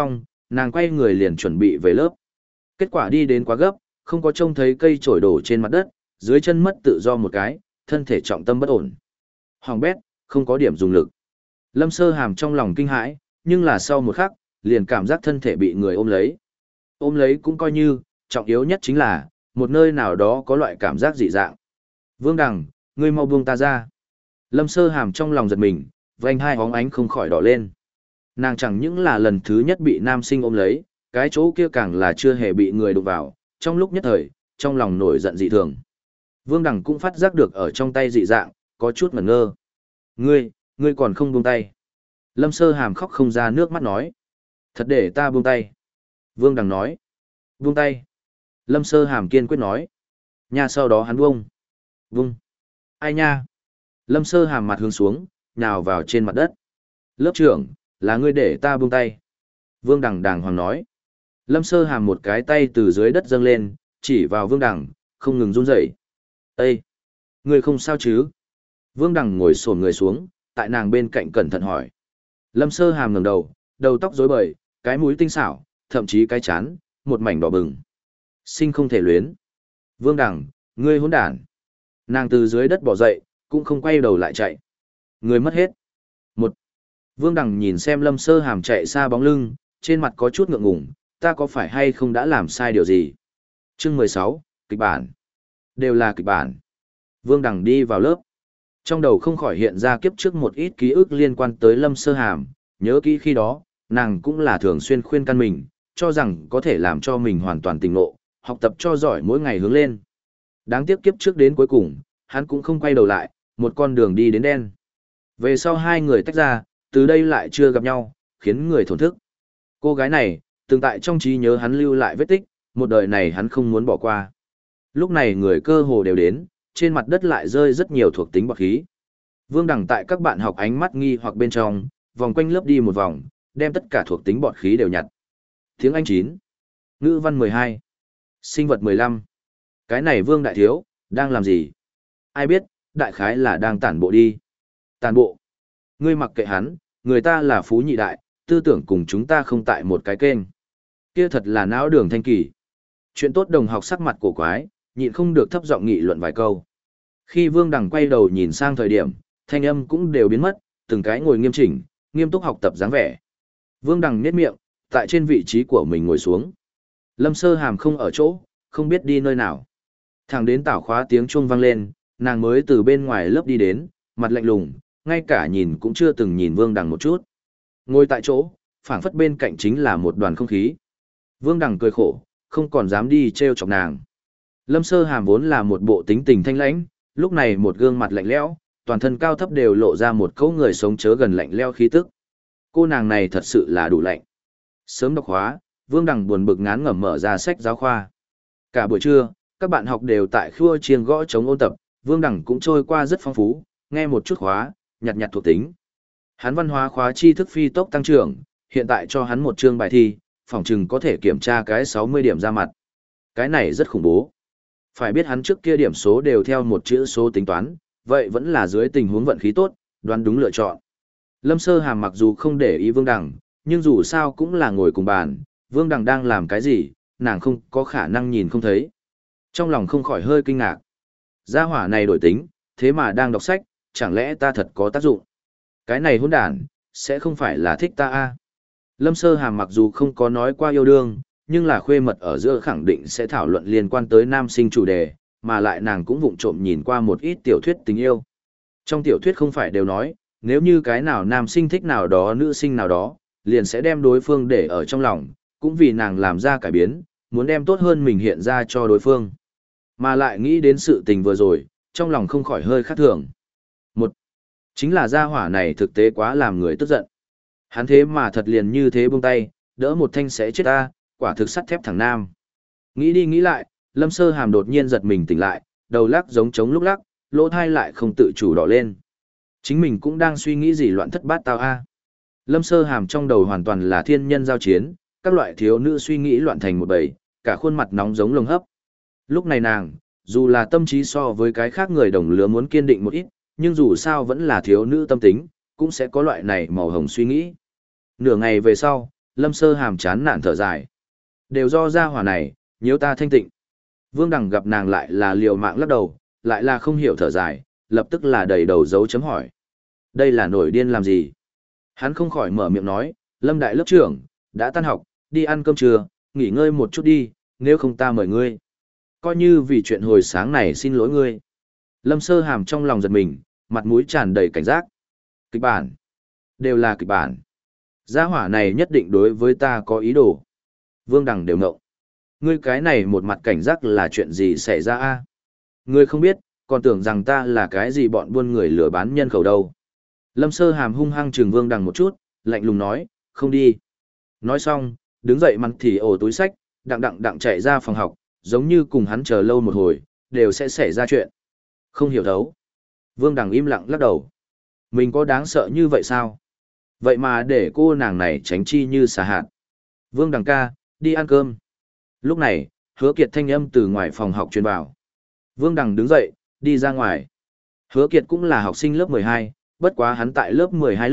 S1: Nàng quay người liền chuẩn bị về lớp. Kết quả đi đến quá gấp, không có trông thấy cây chổi đổ trên mặt đất, dưới chân mất tự do một cái, thân thể trọng tâm bất ổn. Hoàng bét, không có điểm dùng lực. Lâm Sơ Hàm trong lòng kinh hãi, nhưng là sau một khắc, liền cảm giác thân thể bị người ôm lấy. Ôm lấy cũng coi như, trọng yếu nhất chính là, một nơi nào đó có loại cảm giác dị dạng. Vương Đằng, ngươi mau buông ta ra. Lâm Sơ Hàm trong lòng giật mình, vành hai hóng ánh không khỏi đỏ lên. Nàng chẳng những là lần thứ nhất bị nam sinh ôm lấy, cái chỗ kia càng là chưa hề bị người đụng vào, trong lúc nhất thời, trong lòng nổi giận dị thường. Vương Đằng cũng phát giác được ở trong tay dị dạng, có chút ngẩn ngơ. Ngươi còn không buông tay. Lâm Sơ Hàm khóc không ra nước mắt nói. Thật để ta buông tay. Vương Đằng nói. Buông tay. Lâm Sơ Hàm kiên quyết nói. Nha sau đó hắn buông. Buông. Ai nha. Lâm Sơ Hàm mặt hướng xuống, nhào vào trên mặt đất. Lớp trưởng, là ngươi để ta buông tay. Vương Đằng đàng hoàng nói. Lâm Sơ Hàm một cái tay từ dưới đất dâng lên, chỉ vào Vương Đằng, không ngừng run rẩy. Ê! Ngươi không sao chứ? Vương Đằng ngồi xổm người xuống, tại nàng bên cạnh cẩn thận hỏi. Lâm Sơ Hàm ngẩng đầu, đầu tóc rối bời, cái mũi tinh xảo, thậm chí cái chán, một mảnh đỏ bừng. Sinh không thể luyến. Vương Đằng, ngươi hỗn đản. Nàng từ dưới đất bỏ dậy, cũng không quay đầu lại chạy. Người mất hết. Vương Đằng nhìn xem Lâm Sơ Hàm chạy xa bóng lưng, trên mặt có chút ngượng ngùng, ta có phải hay không đã làm sai điều gì? Chương 16, kịch bản. Đều là kịch bản. Vương Đằng đi vào lớp. Trong đầu không khỏi hiện ra kiếp trước một ít ký ức liên quan tới Lâm Sơ Hàm, nhớ kỹ khi đó, nàng cũng là thường xuyên khuyên can mình, cho rằng có thể làm cho mình hoàn toàn tỉnh ngộ, học tập cho giỏi mỗi ngày hướng lên. Đáng tiếc kiếp trước đến cuối cùng, hắn cũng không quay đầu lại, một con đường đi đến đen. Về sau hai người tách ra, từ đây lại chưa gặp nhau, khiến người thổn thức. Cô gái này, từng tại trong trí nhớ hắn lưu lại vết tích, một đời này hắn không muốn bỏ qua. Lúc này người cơ hồ đều đến, trên mặt đất lại rơi rất nhiều thuộc tính bọt khí. Vương Đằng tại các bạn học ánh mắt nghi hoặc bên trong, vòng quanh lớp đi một vòng, đem tất cả thuộc tính bọt khí đều nhặt. Tiếng Anh 9, ngữ văn 12, sinh vật 15. Cái này Vương đại thiếu, đang làm gì? Ai biết, đại khái là đang tản bộ đi. Tản bộ. Ngươi mặc kệ hắn, người ta là phú nhị đại, tư tưởng cùng chúng ta không tại một cái kênh. Kia thật là não đường thanh kỳ. Chuyện tốt đồng học sắc mặt cổ quái, nhịn không được thấp giọng nghị luận vài câu. Khi Vương Đằng quay đầu nhìn sang thời điểm, thanh âm cũng đều biến mất, từng cái ngồi nghiêm chỉnh, nghiêm túc học tập dáng vẻ. Vương Đằng nhếch miệng, tại trên vị trí của mình ngồi xuống. Lâm Sơ Hàm không ở chỗ, không biết đi nơi nào. Thẳng đến tảo khóa tiếng chuông vang lên, nàng mới từ bên ngoài lớp đi đến, mặt lạnh lùng, ngay cả nhìn cũng chưa từng nhìn Vương Đằng một chút. Ngồi tại chỗ, phảng phất bên cạnh chính là một đoàn không khí. Vương Đằng cười khổ, không còn dám đi trêu chọc nàng. Lâm Sơ Hàm vốn là một bộ tính tình thanh lãnh, lúc này một gương mặt lạnh lẽo, toàn thân cao thấp đều lộ ra một cấu người sống chớ gần lạnh lẽo khí tức. Cô nàng này thật sự là đủ lạnh. Sớm đọc khóa, Vương Đằng buồn bực ngán ngẩm mở ra sách giáo khoa. Cả buổi trưa, các bạn học đều tại khua chiêng gõ trống ôn tập, Vương Đằng cũng trôi qua rất phong phú, nghe một chút khóa, nhặt nhặt thuộc tính. Hắn văn hóa khóa tri thức phi tốc tăng trưởng, hiện tại cho hắn một chương bài thi, phỏng chừng có thể kiểm tra cái 60 điểm ra mặt. Cái này rất khủng bố. Phải biết hắn trước kia điểm số đều theo một chữ số tính toán, vậy vẫn là dưới tình huống vận khí tốt, đoán đúng lựa chọn. Lâm Sơ Hàm mặc dù không để ý Vương Đằng, nhưng dù sao cũng là ngồi cùng bàn, Vương Đằng đang làm cái gì, nàng không có khả năng nhìn không thấy. Trong lòng không khỏi hơi kinh ngạc. Gia hỏa này đổi tính, thế mà đang đọc sách, chẳng lẽ ta thật có tác dụng? Cái này hỗn đản, sẽ không phải là thích ta a? Lâm Sơ Hàm mặc dù không có nói qua yêu đương, nhưng là khuê mật ở giữa khẳng định sẽ thảo luận liên quan tới nam sinh chủ đề, mà lại nàng cũng vụng trộm nhìn qua một ít tiểu thuyết tình yêu. Trong tiểu thuyết không phải đều nói, nếu như cái nào nam sinh thích nào đó nữ sinh nào đó, liền sẽ đem đối phương để ở trong lòng, cũng vì nàng làm ra cải biến, muốn đem tốt hơn mình hiện ra cho đối phương. Mà lại nghĩ đến sự tình vừa rồi, trong lòng không khỏi hơi khác thường. Một, chính là gia hỏa này thực tế quá làm người tức giận. Hắn thế mà thật liền như thế buông tay, đỡ một thanh sẽ chết ta, quả thực sắt thép thằng nam. Nghĩ đi nghĩ lại, Lâm Sơ Hàm đột nhiên giật mình tỉnh lại, đầu lắc giống trống lúc lắc, lỗ thai lại không tự chủ đỏ lên. Chính mình cũng đang suy nghĩ gì loạn thất bát tao a. Lâm Sơ Hàm trong đầu hoàn toàn là thiên nhân giao chiến, các loại thiếu nữ suy nghĩ loạn thành một bầy, cả khuôn mặt nóng giống lồng hấp. Lúc này nàng, dù là tâm trí so với cái khác người đồng lứa muốn kiên định một ít, nhưng dù sao vẫn là thiếu nữ tâm tính, cũng sẽ có loại này màu hồng suy nghĩ. Nửa ngày về sau, Lâm Sơ Hàm chán nản thở dài. Đều do gia hỏa này, nhiễu ta thanh tịnh. Vương Đằng gặp nàng lại là liều mạng lắc đầu, lại là không hiểu thở dài, lập tức là đầy đầu dấu chấm hỏi. Đây là nổi điên làm gì? Hắn không khỏi mở miệng nói, Lâm đại lớp trưởng, đã tan học, đi ăn cơm trưa, nghỉ ngơi một chút đi, nếu không ta mời ngươi. Coi như vì chuyện hồi sáng này xin lỗi ngươi. Lâm Sơ Hàm trong lòng giật mình, mặt mũi tràn đầy cảnh giác. Kịch bản. Đều là kịch bản. Gia hỏa này nhất định đối với ta có ý đồ. Vương Đằng đều ngộng. Ngươi cái này một mặt cảnh giác là chuyện gì xảy ra a? Ngươi không biết, còn tưởng rằng ta là cái gì bọn buôn người lừa bán nhân khẩu đâu. Lâm Sơ Hàm hung hăng trừng Vương Đằng một chút, lạnh lùng nói, không đi. Nói xong, đứng dậy mắng thì ổ túi sách, đặng chạy ra phòng học, giống như cùng hắn chờ lâu một hồi, đều sẽ xảy ra chuyện. Không hiểu thấu. Vương Đằng im lặng lắc đầu. Mình có đáng sợ như vậy sao? Vậy mà để cô nàng này tránh chi như xà hạt. Vương Đằng ca, đi ăn cơm. Lúc này, Hứa Kiệt thanh âm từ ngoài phòng học truyền vào. Vương Đằng đứng dậy, đi ra ngoài. Hứa Kiệt cũng là học sinh lớp 12, bất quá hắn tại lớp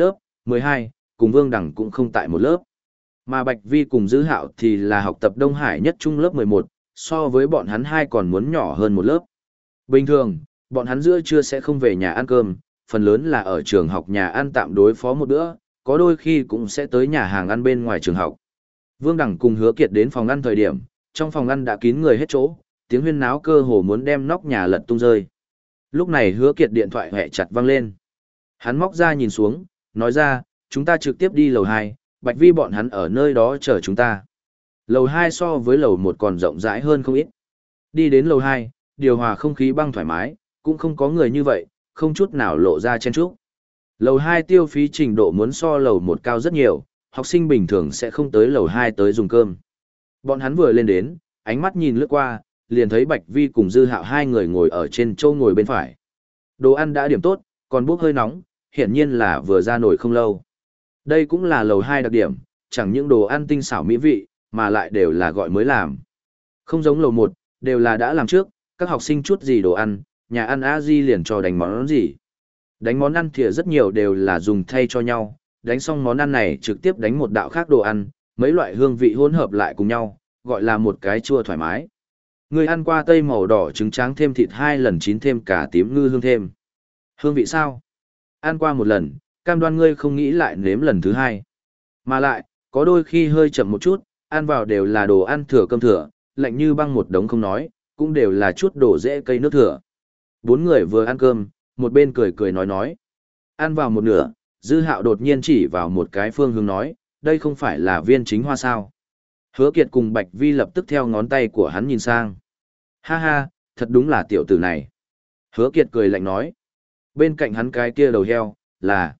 S1: 12, cùng Vương Đằng cũng không tại một lớp. Mà Bạch Vi cùng Dư Hạo thì là học tập Đông Hải nhất trung lớp 11, so với bọn hắn hai còn muốn nhỏ hơn một lớp. Bình thường, bọn hắn giữa trưa sẽ không về nhà ăn cơm, phần lớn là ở trường học nhà ăn tạm đối phó một bữa, có đôi khi cũng sẽ tới nhà hàng ăn bên ngoài trường học. Vương Đằng cùng Hứa Kiệt đến phòng ăn thời điểm, trong phòng ăn đã kín người hết chỗ, tiếng huyên náo cơ hồ muốn đem nóc nhà lật tung rơi. Lúc này Hứa Kiệt điện thoại hẹ chặt vang lên. Hắn móc ra nhìn xuống, nói ra, chúng ta trực tiếp đi lầu 2, Bạch Vi bọn hắn ở nơi đó chờ chúng ta. Lầu 2 so với lầu 1 còn rộng rãi hơn không ít. Đi đến lầu 2, điều hòa không khí băng thoải mái, cũng không có người như vậy, không chút nào lộ ra chen chúc. Lầu 2 tiêu phí trình độ muốn so lầu 1 cao rất nhiều, học sinh bình thường sẽ không tới lầu 2 tới dùng cơm. Bọn hắn vừa lên đến, ánh mắt nhìn lướt qua, liền thấy Bạch Vi cùng Dư Hạo hai người ngồi ở trên châu ngồi bên phải. Đồ ăn đã điểm tốt, còn bốc hơi nóng, hiển nhiên là vừa ra nồi không lâu. Đây cũng là lầu 2 đặc điểm, chẳng những đồ ăn tinh xảo mỹ vị, mà lại đều là gọi mới làm. Không giống lầu 1, đều là đã làm trước, các học sinh chút gì đồ ăn, nhà ăn A-di liền cho đánh món gì. Đánh món ăn thì rất nhiều đều là dùng thay cho nhau, đánh xong món ăn này trực tiếp đánh một đạo khác đồ ăn, mấy loại hương vị hỗn hợp lại cùng nhau, gọi là một cái chua thoải mái. Người ăn qua tây màu đỏ trứng tráng thêm thịt 2 lần chín thêm cả tím ngư hương thêm. Hương vị sao? Ăn qua một lần, cam đoan ngươi không nghĩ lại nếm lần thứ hai. Mà lại, có đôi khi hơi chậm một chút, ăn vào đều là đồ ăn thừa cơm thừa, lạnh như băng một đống không nói, cũng đều là chút đồ dễ cây nước thừa. Bốn người vừa ăn cơm, một bên cười nói. Ăn vào một nửa, Dư Hạo đột nhiên chỉ vào một cái phương hướng nói, đây không phải là Viên Chính Hoa sao. Hứa Kiệt cùng Bạch Vi lập tức theo ngón tay của hắn nhìn sang. Ha ha, thật đúng là tiểu tử này. Hứa Kiệt cười lạnh nói. Bên cạnh hắn cái kia đầu heo, là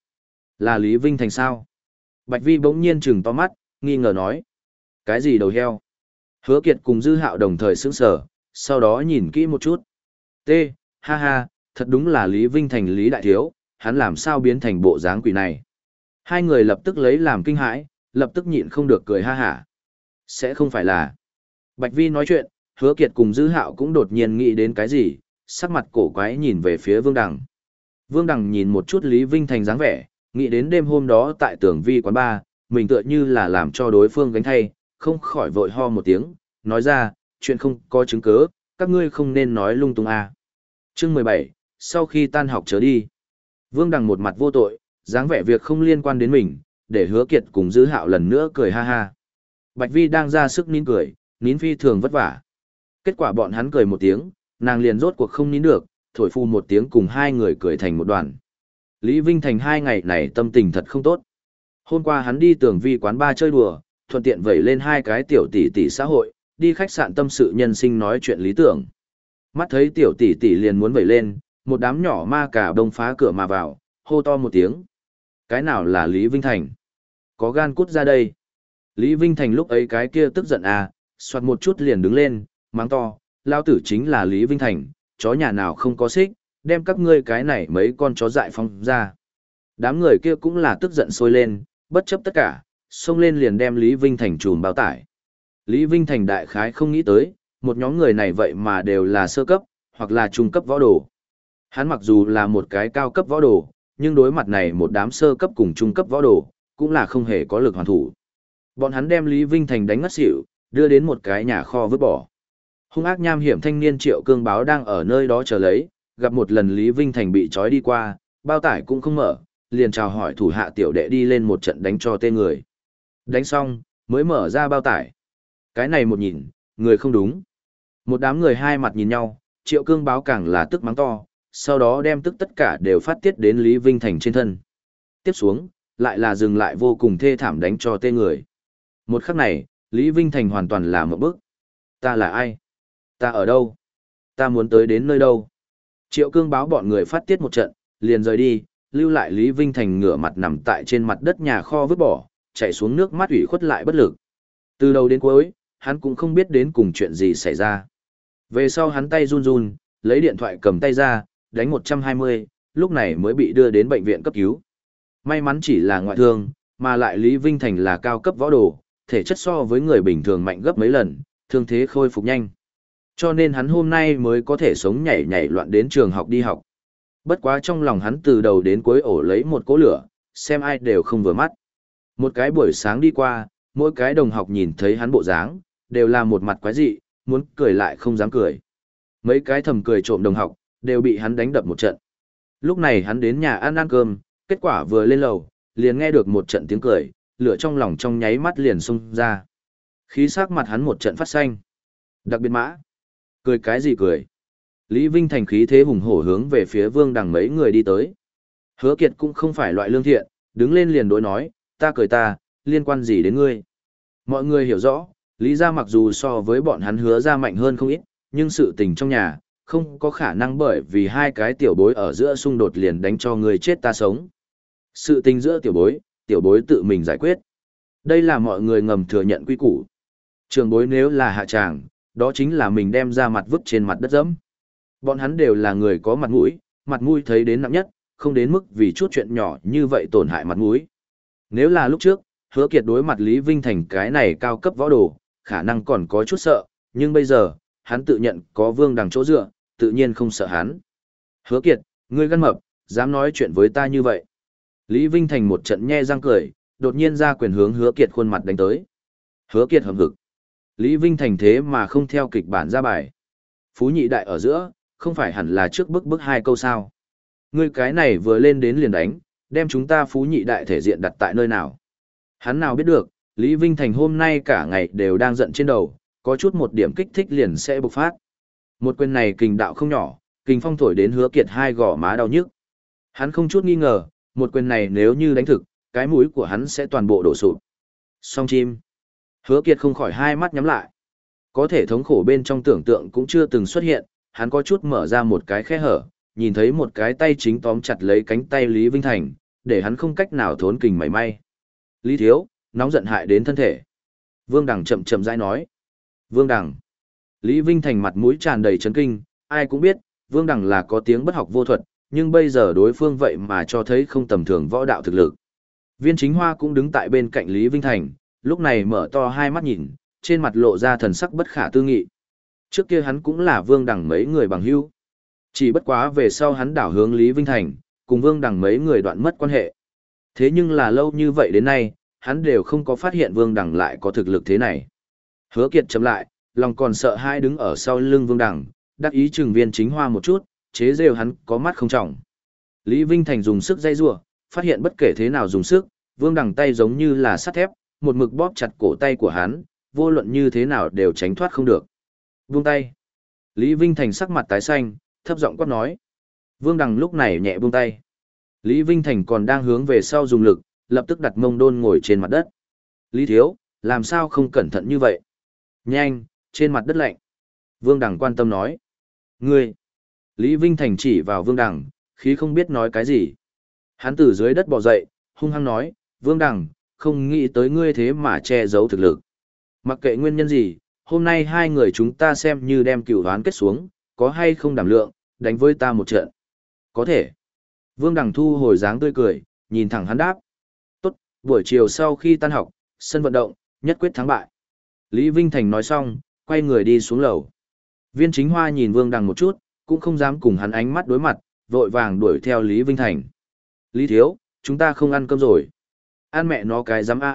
S1: Lý Vinh Thành sao? Bạch Vi bỗng nhiên trừng to mắt, nghi ngờ nói. Cái gì đầu heo? Hứa Kiệt cùng Dư Hạo đồng thời sững sờ, sau đó nhìn kỹ một chút. Ha ha, thật đúng là Lý Vinh Thành Lý Đại Thiếu, hắn làm sao biến thành bộ dáng quỷ này. Hai người lập tức lấy làm kinh hãi, lập tức nhịn không được cười ha hả. Sẽ không phải là. Bạch Vi nói chuyện, Hứa Kiệt cùng Dư Hạo cũng đột nhiên nghĩ đến cái gì, sắc mặt cổ quái nhìn về phía Vương Đằng. Vương Đằng nhìn một chút Lý Vinh Thành dáng vẻ, nghĩ đến đêm hôm đó tại Tưởng Vi quán bar, mình tựa như là làm cho đối phương gánh thay, không khỏi vội ho một tiếng, nói ra, chuyện không có chứng cứ, các ngươi không nên nói lung tung à. Chương 17, sau khi tan học trở đi. Vương Đằng một mặt vô tội, dáng vẻ việc không liên quan đến mình, để Hứa Kiệt cùng Dư Hạo lần nữa cười ha ha. Bạch Vi đang ra sức nín cười, nín phi thường vất vả. Kết quả bọn hắn cười một tiếng, nàng liền rốt cuộc không nín được, thổi phu một tiếng cùng hai người cười thành một đoàn. Lý Vinh Thành 2 ngày này tâm tình thật không tốt. Hôm qua hắn đi Tưởng Vi quán bar chơi đùa, thuận tiện vẩy lên 2 cái tiểu tỷ tỷ xã hội, đi khách sạn tâm sự nhân sinh nói chuyện lý tưởng. Mắt thấy tiểu tỷ tỷ liền muốn vẩy lên, một đám nhỏ ma cả đông phá cửa mà vào, hô to một tiếng. Cái nào là Lý Vinh Thành? Có gan cút ra đây. Lý Vinh Thành lúc ấy cái kia tức giận à, soạt một chút liền đứng lên, mắng to, lao tử chính là Lý Vinh Thành, chó nhà nào không có xích, đem các ngươi cái này mấy con chó dại phong ra. Đám người kia cũng là tức giận sôi lên, bất chấp tất cả, xông lên liền đem Lý Vinh Thành trùm bao tải. Lý Vinh Thành đại khái không nghĩ tới, một nhóm người này vậy mà đều là sơ cấp, hoặc là trung cấp võ đồ. Hắn mặc dù là một cái cao cấp võ đồ, nhưng đối mặt này một đám sơ cấp cùng trung cấp võ đồ, cũng là không hề có lực hoàn thủ. Bọn hắn đem Lý Vinh Thành đánh ngất xỉu, đưa đến một cái nhà kho vứt bỏ. Hung ác nham hiểm thanh niên Triệu Cương Báo đang ở nơi đó chờ lấy, gặp một lần Lý Vinh Thành bị trói đi qua, bao tải cũng không mở, liền chào hỏi thủ hạ tiểu đệ đi lên một trận đánh cho tên người. Đánh xong, mới mở ra bao tải. Cái này một nhìn, người không đúng. Một đám người hai mặt nhìn nhau, Triệu Cương Báo càng là tức mắng to, sau đó đem tức tất cả đều phát tiết đến Lý Vinh Thành trên thân. Tiếp xuống, lại là dừng lại vô cùng thê thảm đánh cho tên người. Một khắc này, Lý Vinh Thành hoàn toàn là một bức. Ta là ai? Ta ở đâu? Ta muốn tới đến nơi đâu? Triệu Cương Báo bọn người phát tiết một trận, liền rời đi, lưu lại Lý Vinh Thành ngửa mặt nằm tại trên mặt đất nhà kho vứt bỏ, chảy xuống nước mắt ủy khuất lại bất lực. Từ đầu đến cuối, hắn cũng không biết đến cùng chuyện gì xảy ra. Về sau hắn tay run run, lấy điện thoại cầm tay ra, đánh 120, lúc này mới bị đưa đến bệnh viện cấp cứu. May mắn chỉ là ngoại thương, mà lại Lý Vinh Thành là cao cấp võ đồ, thể chất so với người bình thường mạnh gấp mấy lần, thương thế khôi phục nhanh. Cho nên hắn hôm nay mới có thể sống nhảy nhảy loạn đến trường học đi học. Bất quá trong lòng hắn từ đầu đến cuối ổ lấy một cỗ lửa, xem ai đều không vừa mắt. Một cái buổi sáng đi qua, mỗi cái đồng học nhìn thấy hắn bộ dáng, đều là một mặt quái dị, muốn cười lại không dám cười. Mấy cái thầm cười trộm đồng học, đều bị hắn đánh đập một trận. Lúc này hắn đến nhà ăn cơm, kết quả vừa lên lầu, liền nghe được một trận tiếng cười, lửa trong lòng trong nháy mắt liền xông ra. Khí sắc mặt hắn một trận phát xanh. Đặc biệt mã. Cười cái gì cười? Lý Vinh Thành khí thế hùng hổ hướng về phía Vương Đằng mấy người đi tới. Hứa Kiệt cũng không phải loại lương thiện, đứng lên liền đối nói, ta cười ta, liên quan gì đến ngươi? Mọi người hiểu rõ, Lý gia mặc dù so với bọn hắn Hứa gia mạnh hơn không ít, nhưng sự tình trong nhà, không có khả năng bởi vì hai cái tiểu bối ở giữa xung đột liền đánh cho người chết ta sống. Sự tình giữa tiểu bối tự mình giải quyết. Đây là mọi người ngầm thừa nhận quy củ. Trường bối nếu là hạ tràng, đó chính là mình đem ra mặt vứt trên mặt đất dẫm. Bọn hắn đều là người có mặt mũi thấy đến nặng nhất, không đến mức vì chút chuyện nhỏ như vậy tổn hại mặt mũi. Nếu là lúc trước, Hứa Kiệt đối mặt Lý Vinh Thành cái này cao cấp võ đồ, khả năng còn có chút sợ, nhưng bây giờ, hắn tự nhận có Vương Đằng chỗ dựa, tự nhiên không sợ hắn. Hứa Kiệt, ngươi gan mập, dám nói chuyện với ta như vậy. Lý Vinh Thành một trận nhe răng cười, đột nhiên ra quyền hướng Hứa Kiệt khuôn mặt đánh tới. Hứa Kiệt hậm hực. Lý Vinh Thành thế mà không theo kịch bản ra bài. Phú nhị đại ở giữa, không phải hẳn là trước bức hai câu sao. Ngươi cái này vừa lên đến liền đánh, đem chúng ta phú nhị đại thể diện đặt tại nơi nào. Hắn nào biết được, Lý Vinh Thành hôm nay cả ngày đều đang giận trên đầu, có chút một điểm kích thích liền sẽ bộc phát. Một quyền này kình đạo không nhỏ, kình phong thổi đến Hứa Kiệt hai gò má đau nhức. Hắn không chút nghi ngờ, một quyền này nếu như đánh thực, cái mũi của hắn sẽ toàn bộ đổ sụp. Song chim. Hứa Kiệt không khỏi hai mắt nhắm lại. Có thể thống khổ bên trong tưởng tượng cũng chưa từng xuất hiện, hắn có chút mở ra một cái khe hở, nhìn thấy một cái tay chính tóm chặt lấy cánh tay Lý Vinh Thành, để hắn không cách nào thốn kình mảy may. Lý thiếu, nóng giận hại đến thân thể. Vương Đằng chậm chậm rãi nói. Vương Đằng. Lý Vinh Thành mặt mũi tràn đầy chấn kinh, ai cũng biết, Vương Đằng là có tiếng bất học vô thuật, nhưng bây giờ đối phương vậy mà cho thấy không tầm thường võ đạo thực lực. Viên Chính Hoa cũng đứng tại bên cạnh Lý Vinh Thành, lúc này mở to hai mắt nhìn, trên mặt lộ ra thần sắc bất khả tư nghị. Trước kia hắn cũng là Vương Đằng mấy người bằng hữu. Chỉ bất quá về sau hắn đảo hướng Lý Vinh Thành, cùng Vương Đằng mấy người đoạn mất quan hệ. Thế nhưng là lâu như vậy đến nay, hắn đều không có phát hiện Vương Đằng lại có thực lực thế này. Hứa Kiệt chậm lại, lòng còn sợ hai đứng ở sau lưng Vương Đằng, đắc ý chừng Viên Chính Hoa một chút, chế rêu hắn có mắt không trọng. Lý Vinh Thành dùng sức dây rủa, phát hiện bất kể thế nào dùng sức, Vương Đằng tay giống như là sắt thép, một mực bóp chặt cổ tay của hắn, vô luận như thế nào đều tránh thoát không được. Buông tay. Lý Vinh Thành sắc mặt tái xanh, thấp giọng quát nói. Vương Đằng lúc này nhẹ buông tay. Lý Vinh Thành còn đang hướng về sau dùng lực, lập tức đặt mông đôn ngồi trên mặt đất. Lý thiếu, làm sao không cẩn thận như vậy? Nhanh, trên mặt đất lạnh. Vương Đằng quan tâm nói. Ngươi. Lý Vinh Thành chỉ vào Vương Đằng, khí không biết nói cái gì. Hắn từ dưới đất bò dậy, hung hăng nói, Vương Đằng, không nghĩ tới ngươi thế mà che giấu thực lực. Mặc kệ nguyên nhân gì, hôm nay hai người chúng ta xem như đem cửu đoán kết xuống, có hay không đảm lượng, đánh với ta một trận. Có thể. Vương Đằng thu hồi dáng tươi cười, nhìn thẳng hắn đáp. Tốt, buổi chiều sau khi tan học, sân vận động, nhất quyết thắng bại. Lý Vinh Thành nói xong, quay người đi xuống lầu. Viên Chính Hoa nhìn Vương Đằng một chút, cũng không dám cùng hắn ánh mắt đối mặt, vội vàng đuổi theo Lý Vinh Thành. Lý thiếu, chúng ta không ăn cơm rồi. Ăn mẹ nó cái dám ăn,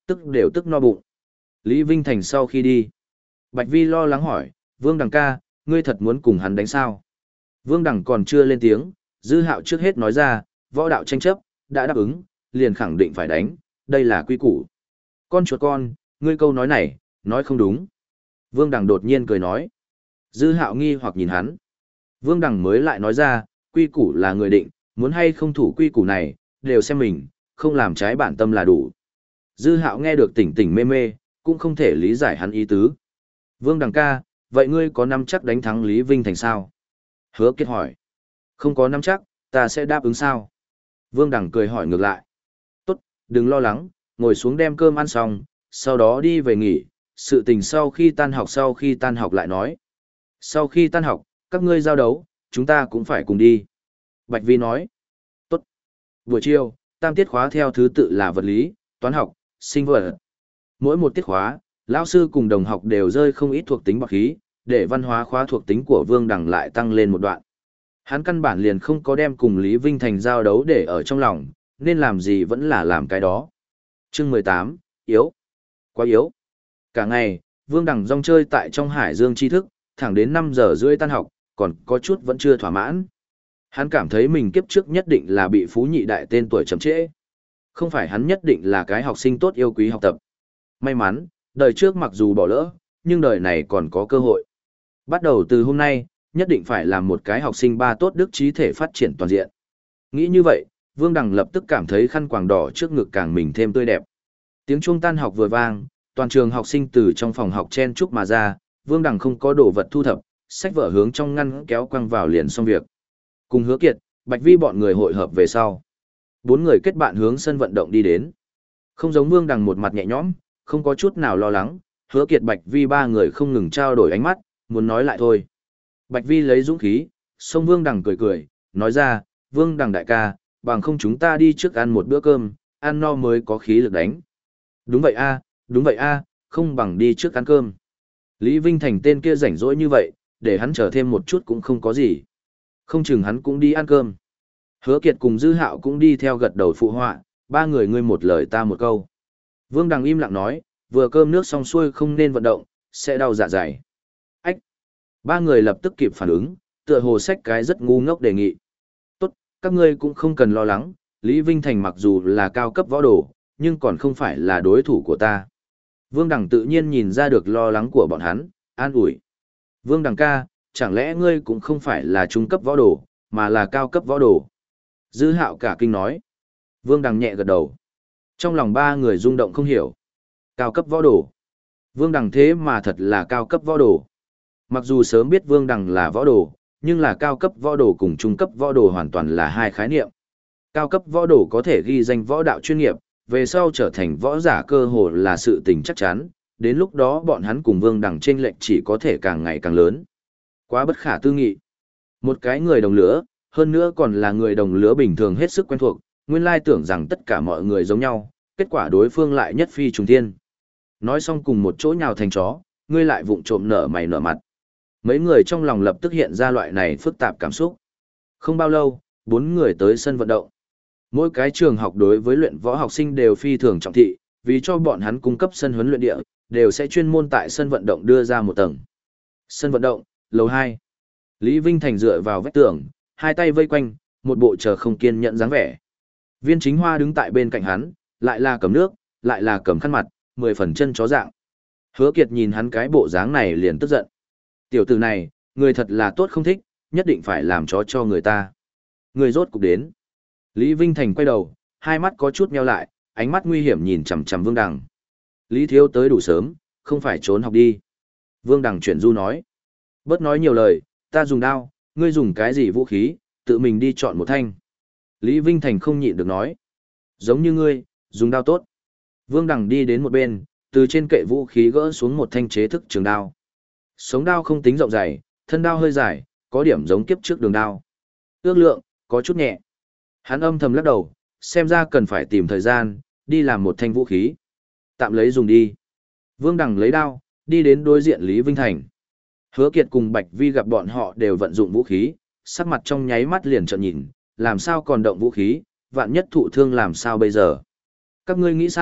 S1: tức đều tức no bụng. Lý Vinh Thành sau khi đi, Bạch Vi lo lắng hỏi, Vương Đằng ca, ngươi thật muốn cùng hắn đánh sao? Vương Đằng còn chưa lên tiếng, Dư Hạo trước hết nói ra, võ đạo tranh chấp, đã đáp ứng, liền khẳng định phải đánh, đây là quy củ. Con chuột con, ngươi câu nói này, nói không đúng. Vương Đằng đột nhiên cười nói. Dư Hạo nghi hoặc nhìn hắn. Vương Đằng mới lại nói ra, quy củ là người định, muốn hay không thủ quy củ này, đều xem mình, không làm trái bản tâm là đủ. Dư Hạo nghe được tỉnh tỉnh mê mê, cũng không thể lý giải hắn ý tứ. Vương Đằng ca, vậy ngươi có nắm chắc đánh thắng Lý Vinh Thành sao? Hứa Kiệt hỏi. Không có nắm chắc, ta sẽ đáp ứng sao? Vương Đằng cười hỏi ngược lại. Tốt, đừng lo lắng, ngồi xuống đem cơm ăn xong, sau đó đi về nghỉ, sự tình sau khi tan học lại nói. Sau khi tan học, các ngươi giao đấu, chúng ta cũng phải cùng đi. Bạch Vi nói. Tốt. Buổi chiều, tam tiết khóa theo thứ tự là vật lý, toán học, sinh vật. Mỗi một tiết khóa, lão sư cùng đồng học đều rơi không ít thuộc tính bạc khí, để văn hóa khóa thuộc tính của Vương Đằng lại tăng lên một đoạn. Hắn căn bản liền không có đem cùng Lý Vinh Thành giao đấu để ở trong lòng, nên làm gì vẫn là làm cái đó. Chương 18, yếu. Quá yếu. Cả ngày, Vương Đằng rong chơi tại trong hải dương tri thức, thẳng đến 5 giờ rưỡi tan học, còn có chút vẫn chưa thỏa mãn. Hắn cảm thấy mình kiếp trước nhất định là bị phú nhị đại tên tuổi chậm trễ. Không phải hắn nhất định là cái học sinh tốt yêu quý học tập. May mắn, đời trước mặc dù bỏ lỡ, nhưng đời này còn có cơ hội. Bắt đầu từ hôm nay, nhất định phải làm một cái học sinh ba tốt đức trí thể phát triển toàn diện. Nghĩ như vậy, Vương Đằng lập tức cảm thấy khăn quàng đỏ trước ngực càng mình thêm tươi đẹp. Tiếng chuông tan học vừa vang, toàn trường học sinh từ trong phòng học chen chúc mà ra, Vương Đằng không có đồ vật thu thập, sách vở hướng trong ngăn kéo quăng vào liền xong việc. Cùng Hứa Kiệt, Bạch Vi bọn người hội hợp về sau. 4 người kết bạn hướng sân vận động đi đến. Không giống Vương Đằng một mặt nhẹ nhõm, không có chút nào lo lắng, Hứa Kiệt Bạch Vi ba người không ngừng trao đổi ánh mắt, muốn nói lại thôi. Bạch Vi lấy dũng khí, xông Vương Đằng cười cười, nói ra, Vương Đằng đại ca, bằng không chúng ta đi trước ăn một bữa cơm, ăn no mới có khí lực đánh. Đúng vậy a, không bằng đi trước ăn cơm. Lý Vinh Thành tên kia rảnh rỗi như vậy, để hắn chờ thêm một chút cũng không có gì. Không chừng hắn cũng đi ăn cơm. Hứa Kiệt cùng Dư Hạo cũng đi theo gật đầu phụ họa, ba người ngươi một lời ta một câu. Vương Đằng im lặng nói, vừa cơm nước xong xuôi không nên vận động, sẽ đau dạ dày. Ách! Ba người lập tức kịp phản ứng, tựa hồ sách cái rất ngu ngốc đề nghị. Tốt, các ngươi cũng không cần lo lắng, Lý Vinh Thành mặc dù là cao cấp võ đồ, nhưng còn không phải là đối thủ của ta. Vương Đằng tự nhiên nhìn ra được lo lắng của bọn hắn, an ủi. Vương Đằng ca, chẳng lẽ ngươi cũng không phải là trung cấp võ đồ, mà là cao cấp võ đồ? Dư Hạo cả kinh nói. Vương Đằng nhẹ gật đầu. Trong lòng ba người rung động không hiểu. Cao cấp võ đồ. Vương Đằng thế mà thật là cao cấp võ đồ. Mặc dù sớm biết Vương Đằng là võ đồ, nhưng là cao cấp võ đồ cùng trung cấp võ đồ hoàn toàn là hai khái niệm. Cao cấp võ đồ có thể ghi danh võ đạo chuyên nghiệp, về sau trở thành võ giả cơ hồ là sự tình chắc chắn, đến lúc đó bọn hắn cùng Vương Đằng chênh lệch chỉ có thể càng ngày càng lớn. Quá bất khả tư nghị. Một cái người đồng lứa, hơn nữa còn là người đồng lứa bình thường hết sức quen thuộc, nguyên lai tưởng rằng tất cả mọi người giống nhau, kết quả đối phương lại nhất phi trùng thiên. Nói xong cùng một chỗ nhào thành chó, ngươi lại vụng trộm nở mày nở mặt. Mấy người trong lòng lập tức hiện ra loại này phức tạp cảm xúc. Không bao lâu, 4 người tới sân vận động. Mỗi cái trường học đối với luyện võ học sinh đều phi thường trọng thị, vì cho bọn hắn cung cấp sân huấn luyện địa, đều sẽ chuyên môn tại sân vận động đưa ra một tầng. Sân vận động, lầu 2. Lý Vinh Thành dựa vào vách tường, hai tay vây quanh, một bộ chờ không kiên nhẫn dáng vẻ. Viên Chính Hoa đứng tại bên cạnh hắn, lại là cầm nước, lại là cầm khăn mặt, 10 phần chân chó dạng. Hứa Kiệt nhìn hắn cái bộ dáng này liền tức giận. Tiểu tử này, người thật là tốt không thích, nhất định phải làm chó cho người ta. Người rốt cục đến. Lý Vinh Thành quay đầu, hai mắt có chút nheo lại, ánh mắt nguy hiểm nhìn chằm chằm Vương Đằng. Lý Thiếu tới đủ sớm, không phải trốn học đi. Vương Đằng chuyển du nói. Bớt nói nhiều lời, ta dùng đao, ngươi dùng cái gì vũ khí, tự mình đi chọn một thanh. Lý Vinh Thành không nhịn được nói. Giống như ngươi, dùng đao tốt. Vương Đằng đi đến một bên, từ trên kệ vũ khí gỡ xuống một thanh chế thức trường đao. Sống đao không tính rộng dày, thân đao hơi dài, có điểm giống kiếp trước đường đao. Ước lượng, có chút nhẹ. Hắn âm thầm lắc đầu, xem ra cần phải tìm thời gian, đi làm một thanh vũ khí. Tạm lấy dùng đi. Vương Đằng lấy đao, đi đến đối diện Lý Vinh Thành. Hứa Kiệt cùng Bạch Vi gặp bọn họ đều vận dụng vũ khí, sắc mặt trong nháy mắt liền trợn nhìn, làm sao còn động vũ khí, vạn nhất thụ thương làm sao bây giờ. Các ngươi nghĩ sao,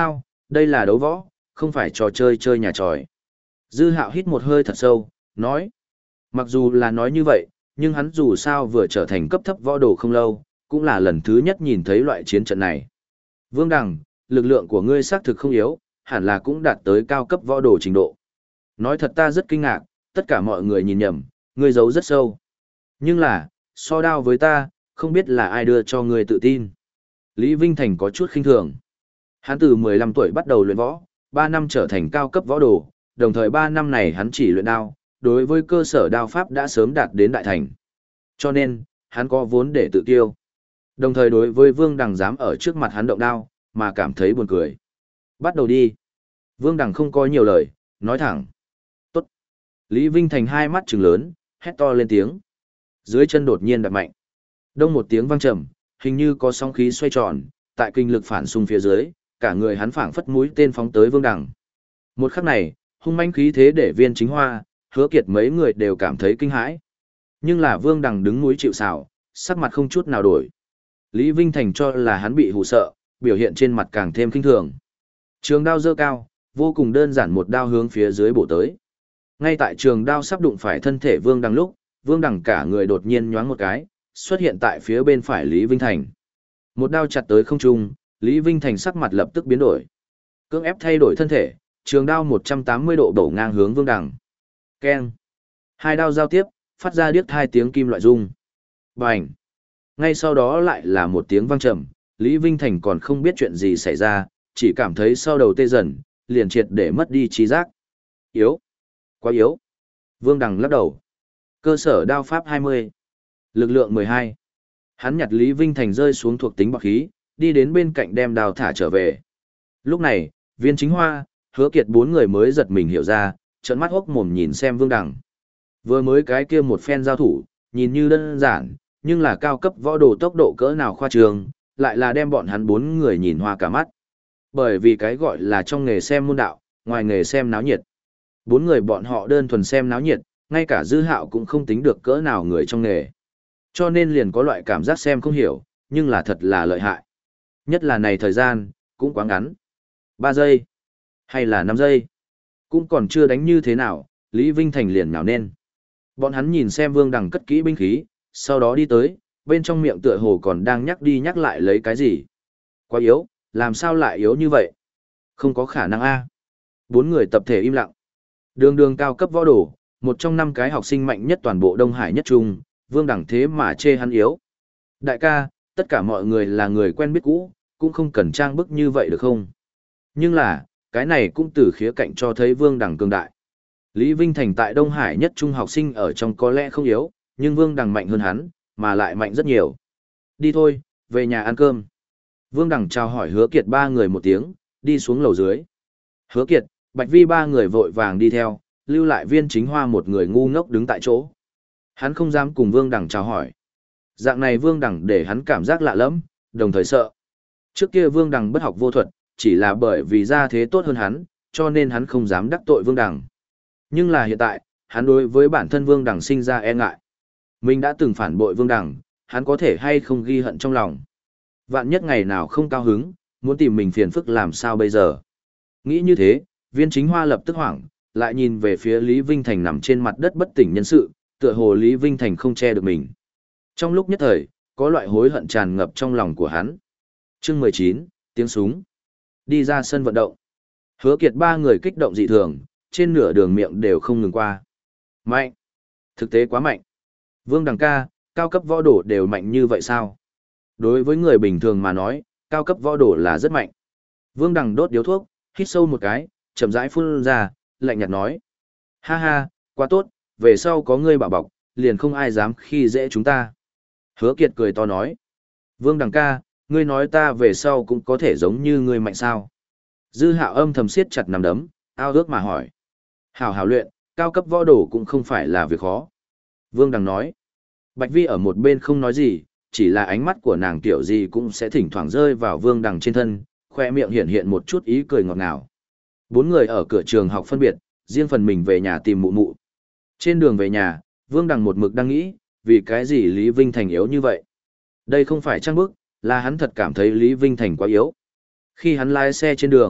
S1: đây là đấu võ, không phải trò chơi chơi nhà tròi. Dư Hạo hít một hơi thật sâu, nói. Mặc dù là nói như vậy, nhưng hắn dù sao vừa trở thành cấp thấp võ đồ không lâu, cũng là lần thứ nhất nhìn thấy loại chiến trận này. Vương Đằng, lực lượng của ngươi xác thực không yếu, hẳn là cũng đạt tới cao cấp võ đồ trình độ. Nói thật ta rất kinh ngạc, tất cả mọi người nhìn nhầm, ngươi giấu rất sâu. Nhưng là, so đao với ta, không biết là ai đưa cho ngươi tự tin. Lý Vinh Thành có chút khinh thường. Hắn từ 15 tuổi bắt đầu luyện võ, 3 năm trở thành cao cấp võ đồ, đồng thời 3 năm này hắn chỉ luyện đao, đối với cơ sở đao pháp đã sớm đạt đến đại thành. Cho nên, hắn có vốn để tự tiêu. Đồng thời đối với Vương Đằng dám ở trước mặt hắn động đao, mà cảm thấy buồn cười. Bắt đầu đi. Vương Đằng không có nhiều lời, nói thẳng. Tốt. Lý Vinh Thành hai mắt trừng lớn, hét to lên tiếng. Dưới chân đột nhiên đập mạnh. Đông một tiếng vang trầm, hình như có sóng khí xoay tròn, tại kinh lực phản xung phía dưới, cả người hắn phảng phất mũi tên phóng tới Vương Đằng. Một khắc này, hung manh khí thế để Viên Chính Hoa, Hứa Kiệt mấy người đều cảm thấy kinh hãi. Nhưng là Vương Đằng đứng núi chịu sào, sắc mặt không chút nào đổi. Lý Vinh Thành cho là hắn bị hù sợ, biểu hiện trên mặt càng thêm kinh thường. Trường đao giơ cao, vô cùng đơn giản một đao hướng phía dưới bổ tới. Ngay tại trường đao sắp đụng phải thân thể Vương Đằng lúc, Vương Đằng cả người đột nhiên nhoáng một cái, xuất hiện tại phía bên phải Lý Vinh Thành. Một đao chặt tới không trung, Lý Vinh Thành sắc mặt lập tức biến đổi. Cưỡng ép thay đổi thân thể, trường đao 180 độ đổ ngang hướng Vương Đằng. Keng. Hai đao giao tiếp, phát ra điếc hai tiếng kim loại rung. Bành. Ngay sau đó lại là một tiếng vang trầm, Lý Vinh Thành còn không biết chuyện gì xảy ra, chỉ cảm thấy sau đầu tê dần, liền triệt để mất đi trí giác. Yếu. Quá yếu. Vương Đằng lắc đầu. Cơ sở đao pháp 20. Lực lượng 12. Hắn nhặt Lý Vinh Thành rơi xuống thuộc tính bạc khí, đi đến bên cạnh đem đao thả trở về. Lúc này, Viên Chính Hoa, Hứa Kiệt bốn người mới giật mình hiểu ra, trợn mắt hốc mồm nhìn xem Vương Đằng. Vừa mới cái kia một phen giao thủ, nhìn như đơn giản, nhưng là cao cấp võ đồ tốc độ cỡ nào khoa trương, lại là đem bọn hắn bốn người nhìn hoa cả mắt. Bởi vì cái gọi là trong nghề xem môn đạo, ngoài nghề xem náo nhiệt. Bốn người bọn họ đơn thuần xem náo nhiệt, ngay cả Dư Hạo cũng không tính được cỡ nào người trong nghề. Cho nên liền có loại cảm giác xem không hiểu, nhưng là thật là lợi hại. Nhất là này thời gian, cũng quá ngắn. 3 giây, hay là 5 giây. Cũng còn chưa đánh như thế nào, Lý Vinh Thành liền nhào lên. Bọn hắn nhìn xem Vương Đằng cất kỹ binh khí, sau đó đi tới, bên trong miệng tựa hồ còn đang nhắc đi nhắc lại lấy cái gì. Quá yếu, làm sao lại yếu như vậy? Không có khả năng a. Bốn người tập thể im lặng. Đường đường cao cấp võ đồ, một trong 5 cái học sinh mạnh nhất toàn bộ Đông Hải nhất trung, Vương Đằng thế mà chê hắn yếu. Đại ca, tất cả mọi người là người quen biết cũ, cũng không cần trang bức như vậy được không? Nhưng là, cái này cũng từ khía cạnh cho thấy Vương Đằng cường đại. Lý Vinh Thành tại Đông Hải nhất trung học sinh ở trong có lẽ không yếu, nhưng Vương Đằng mạnh hơn hắn, mà lại mạnh rất nhiều. Đi thôi, về nhà ăn cơm. Vương Đằng chào hỏi Hứa Kiệt ba người một tiếng, đi xuống lầu dưới. Hứa Kiệt, Bạch Vi ba người vội vàng đi theo, lưu lại Viên Chính Hoa một người ngu ngốc đứng tại chỗ. Hắn không dám cùng Vương Đằng chào hỏi. Dạng này Vương Đằng để hắn cảm giác lạ lẫm, đồng thời sợ. Trước kia Vương Đằng bất học vô thuật, chỉ là bởi vì gia thế tốt hơn hắn, cho nên hắn không dám đắc tội Vương Đằng. Nhưng là hiện tại, hắn đối với bản thân Vương Đằng sinh ra e ngại. Mình đã từng phản bội Vương Đằng, hắn có thể hay không ghi hận trong lòng. Vạn nhất ngày nào không cao hứng, muốn tìm mình phiền phức làm sao bây giờ. Nghĩ như thế, Viên Chính Hoa lập tức hoảng, lại nhìn về phía Lý Vinh Thành nằm trên mặt đất bất tỉnh nhân sự, tựa hồ Lý Vinh Thành không che được mình. Trong lúc nhất thời, có loại hối hận tràn ngập trong lòng của hắn. Chương 19, tiếng súng. Đi ra sân vận động. Hứa Kiệt ba người kích động dị thường, trên nửa đường miệng đều không ngừng qua. Mạnh. Thực tế quá mạnh. Vương Đằng ca, cao cấp võ đồ đều mạnh như vậy sao? Đối với người bình thường mà nói, cao cấp võ đồ là rất mạnh. Vương Đằng đốt điếu thuốc, hít sâu một cái, chậm rãi phun ra, lạnh nhạt nói. Ha ha, quá tốt, về sau có ngươi bảo bọc, liền không ai dám khi dễ chúng ta. Hứa Kiệt cười to nói. Vương Đằng ca, ngươi nói ta về sau cũng có thể giống như ngươi mạnh sao? Dư Hạo âm thầm siết chặt nắm đấm, ao ước mà hỏi. Hảo hảo luyện, cao cấp võ đồ cũng không phải là việc khó. Vương Đằng nói. Bạch Vi ở một bên không nói gì, chỉ là ánh mắt của nàng tiểu gì cũng sẽ thỉnh thoảng rơi vào Vương Đằng trên thân, khoe miệng hiện hiện một chút ý cười ngọt ngào. Bốn người ở cửa trường học phân biệt, riêng phần mình về nhà tìm mụ mụ. Trên đường về nhà, Vương Đằng một mực đang nghĩ, vì cái gì Lý Vinh Thành yếu như vậy? Đây không phải trang bức, là hắn thật cảm thấy Lý Vinh Thành quá yếu. Khi hắn lái xe trên đường,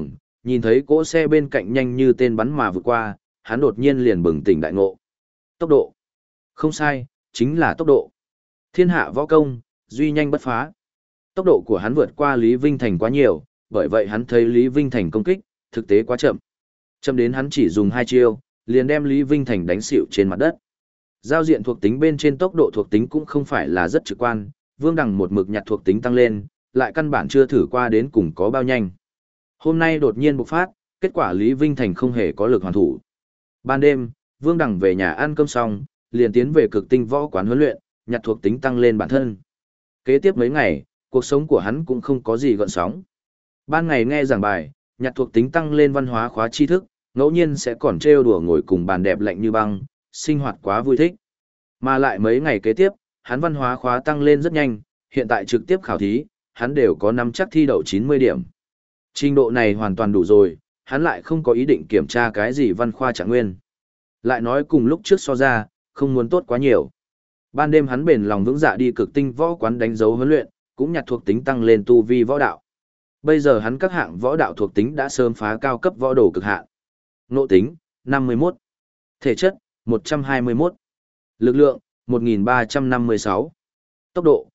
S1: Nhìn thấy cỗ xe bên cạnh nhanh như tên bắn mà vượt qua, hắn đột nhiên liền bừng tỉnh đại ngộ. Tốc độ. Không sai, chính là tốc độ. Thiên hạ võ công, duy nhanh bất phá. Tốc độ của hắn vượt qua Lý Vinh Thành quá nhiều, bởi vậy hắn thấy Lý Vinh Thành công kích, thực tế quá chậm. Chậm đến hắn chỉ dùng 2 chiêu, liền đem Lý Vinh Thành đánh xỉu trên mặt đất. Giao diện thuộc tính bên trên tốc độ thuộc tính cũng không phải là rất trực quan, Vương Đằng một mực nhặt thuộc tính tăng lên, lại căn bản chưa thử qua đến cùng có bao nhanh. Hôm nay đột nhiên bộc phát, kết quả Lý Vinh Thành không hề có lực hoàn thủ. Ban đêm, Vương Đằng về nhà ăn cơm xong, liền tiến về cực tinh võ quán huấn luyện, nhặt thuộc tính tăng lên bản thân. Kế tiếp mấy ngày, cuộc sống của hắn cũng không có gì gợn sóng. Ban ngày nghe giảng bài, nhặt thuộc tính tăng lên văn hóa khóa tri thức, ngẫu nhiên sẽ còn trêu đùa ngồi cùng bàn đẹp lạnh như băng, sinh hoạt quá vui thích. Mà lại mấy ngày kế tiếp, hắn văn hóa khóa tăng lên rất nhanh, hiện tại trực tiếp khảo thí, hắn đều có nắm chắc thi đậu 90 điểm. Trình độ này hoàn toàn đủ rồi, hắn lại không có ý định kiểm tra cái gì văn khoa trạng nguyên. Lại nói cùng lúc trước so ra, không muốn tốt quá nhiều. Ban đêm hắn bền lòng vững dạ đi cực tinh võ quán đánh dấu huấn luyện, cũng nhặt thuộc tính tăng lên tu vi võ đạo. Bây giờ hắn các hạng võ đạo thuộc tính đã sớm phá cao cấp võ đồ cực hạn. Ngộ tính, 51. Thể chất, 121. Lực lượng, 1356. Tốc độ,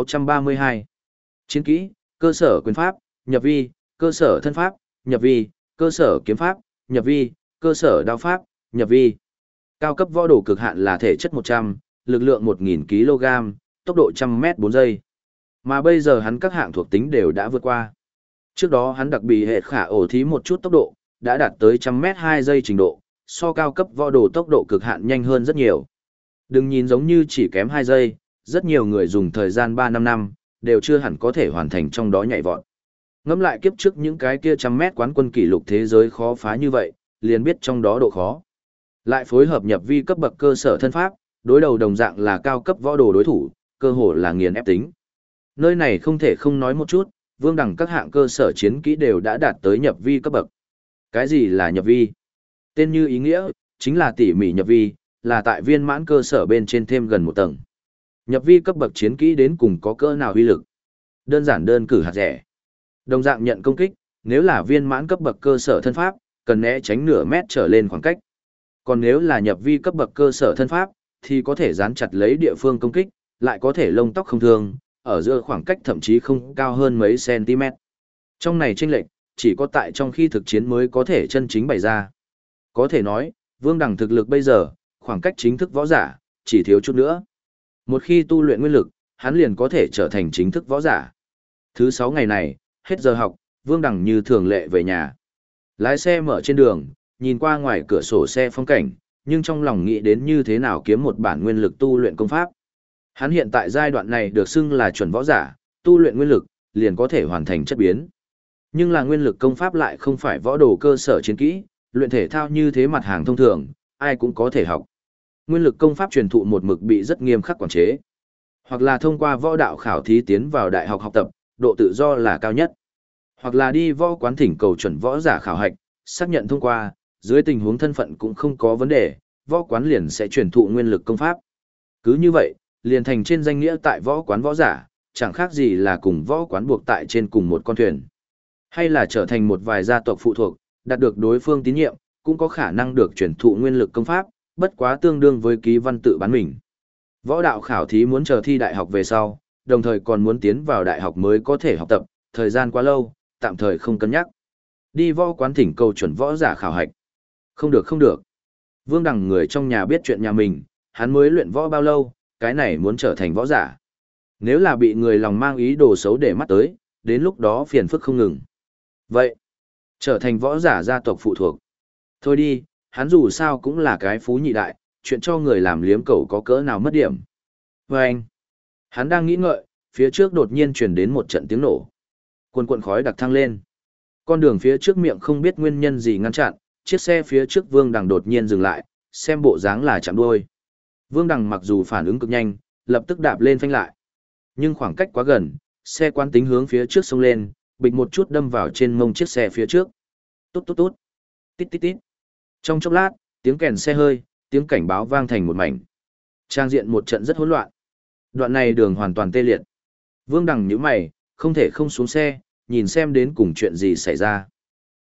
S1: 632. Chiến kỹ, cơ sở quyền pháp, nhập vi, cơ sở thân pháp, nhập vi, cơ sở kiếm pháp, nhập vi, cơ sở đao pháp, nhập vi. Cao cấp võ đồ cực hạn là thể chất 100, lực lượng 1000 kg, tốc độ 100m/giây. Mà bây giờ hắn các hạng thuộc tính đều đã vượt qua. Trước đó hắn đặc biệt hệ khả ổ thí một chút tốc độ, đã đạt tới 100m/giây trình độ, so cao cấp võ đồ tốc độ cực hạn nhanh hơn rất nhiều. Đừng nhìn giống như chỉ kém 2 giây, rất nhiều người dùng thời gian 3-5 năm, đều chưa hẳn có thể hoàn thành trong đó nhảy vọt. Ngẫm lại kiếp trước những cái kia 100m quán quân kỷ lục thế giới khó phá như vậy, liền biết trong đó độ khó. Lại phối hợp nhập vi cấp bậc cơ sở thân pháp, đối đầu đồng dạng là cao cấp võ đồ đối thủ, cơ hồ là nghiền ép tính. Nơi này không thể không nói một chút, Vương Đằng các hạng cơ sở chiến kỹ đều đã đạt tới nhập vi cấp bậc. Cái gì là nhập vi? Tên như ý nghĩa, chính là tỉ mỉ nhập vi, là tại viên mãn cơ sở bên trên thêm gần một tầng. Nhập vi cấp bậc chiến kỹ đến cùng có cỡ nào uy lực? Đơn giản đơn cử hạt rẻ. Đồng dạng nhận công kích, nếu là viên mãn cấp bậc cơ sở thân pháp, cần né tránh nửa mét trở lên khoảng cách. Còn nếu là nhập vi cấp bậc cơ sở thân pháp, thì có thể dán chặt lấy địa phương công kích, lại có thể lông tóc không thương, ở giữa khoảng cách thậm chí không cao hơn mấy cm. Trong này chênh lệch, chỉ có tại trong khi thực chiến mới có thể chân chính bày ra. Có thể nói, Vương Đằng thực lực bây giờ, khoảng cách chính thức võ giả, chỉ thiếu chút nữa. Một khi tu luyện nguyên lực, hắn liền có thể trở thành chính thức võ giả. Thứ 6 ngày này, hết giờ học, Vương Đằng như thường lệ về nhà. Lái xe mở trên đường, nhìn qua ngoài cửa sổ xe phong cảnh, nhưng trong lòng nghĩ đến như thế nào kiếm một bản nguyên lực tu luyện công pháp. Hắn hiện tại giai đoạn này được xưng là chuẩn võ giả, tu luyện nguyên lực, liền có thể hoàn thành chất biến. Nhưng là nguyên lực công pháp lại không phải võ đồ cơ sở chiến kỹ, luyện thể thao như thế mặt hàng thông thường, ai cũng có thể học. Nguyên lực công pháp truyền thụ một mực bị rất nghiêm khắc quản chế. Hoặc là thông qua võ đạo khảo thí tiến vào đại học học tập, độ tự do là cao nhất. Hoặc là đi võ quán thỉnh cầu chuẩn võ giả khảo hạch, xác nhận thông qua, dưới tình huống thân phận cũng không có vấn đề, võ quán liền sẽ truyền thụ nguyên lực công pháp. Cứ như vậy, liền thành trên danh nghĩa tại võ quán võ giả, chẳng khác gì là cùng võ quán buộc tại trên cùng một con thuyền. Hay là trở thành một vài gia tộc phụ thuộc, đạt được đối phương tín nhiệm, cũng có khả năng được truyền thụ nguyên lực công pháp, bất quá tương đương với ký văn tự bán mình. Võ đạo khảo thí muốn chờ thi đại học về sau, đồng thời còn muốn tiến vào đại học mới có thể học tập, thời gian quá lâu, tạm thời không cân nhắc. Đi võ quán thỉnh cầu chuẩn võ giả khảo hạch. Không được không được. Vương Đằng người trong nhà biết chuyện nhà mình, hắn mới luyện võ bao lâu, cái này muốn trở thành võ giả. Nếu là bị người lòng mang ý đồ xấu để mắt tới, đến lúc đó phiền phức không ngừng. Vậy, trở thành võ giả gia tộc phụ thuộc. Thôi đi, hắn dù sao cũng là cái phú nhị đại, chuyện cho người làm liếm cẩu có cỡ nào mất điểm. Và anh, hắn đang nghĩ ngợi, phía trước đột nhiên truyền đến một trận tiếng nổ. Quần quần khói đặc thăng lên. Con đường phía trước miệng không biết nguyên nhân gì ngăn chặn, chiếc xe phía trước Vương Đằng đột nhiên dừng lại, xem bộ dáng là chạm đuôi. Vương Đằng mặc dù phản ứng cực nhanh, lập tức đạp lên phanh lại. Nhưng khoảng cách quá gần, xe quán tính hướng phía trước xông lên, bịch một chút đâm vào trên mông chiếc xe phía trước. Tút tút tút. Tít tít tít. Trong chốc lát, tiếng kèn xe hơi, tiếng cảnh báo vang thành một mảnh. Trang diện một trận rất hỗn loạn. Đoạn này đường hoàn toàn tê liệt. Vương Đằng nhíu mày, không thể không xuống xe, nhìn xem đến cùng chuyện gì xảy ra.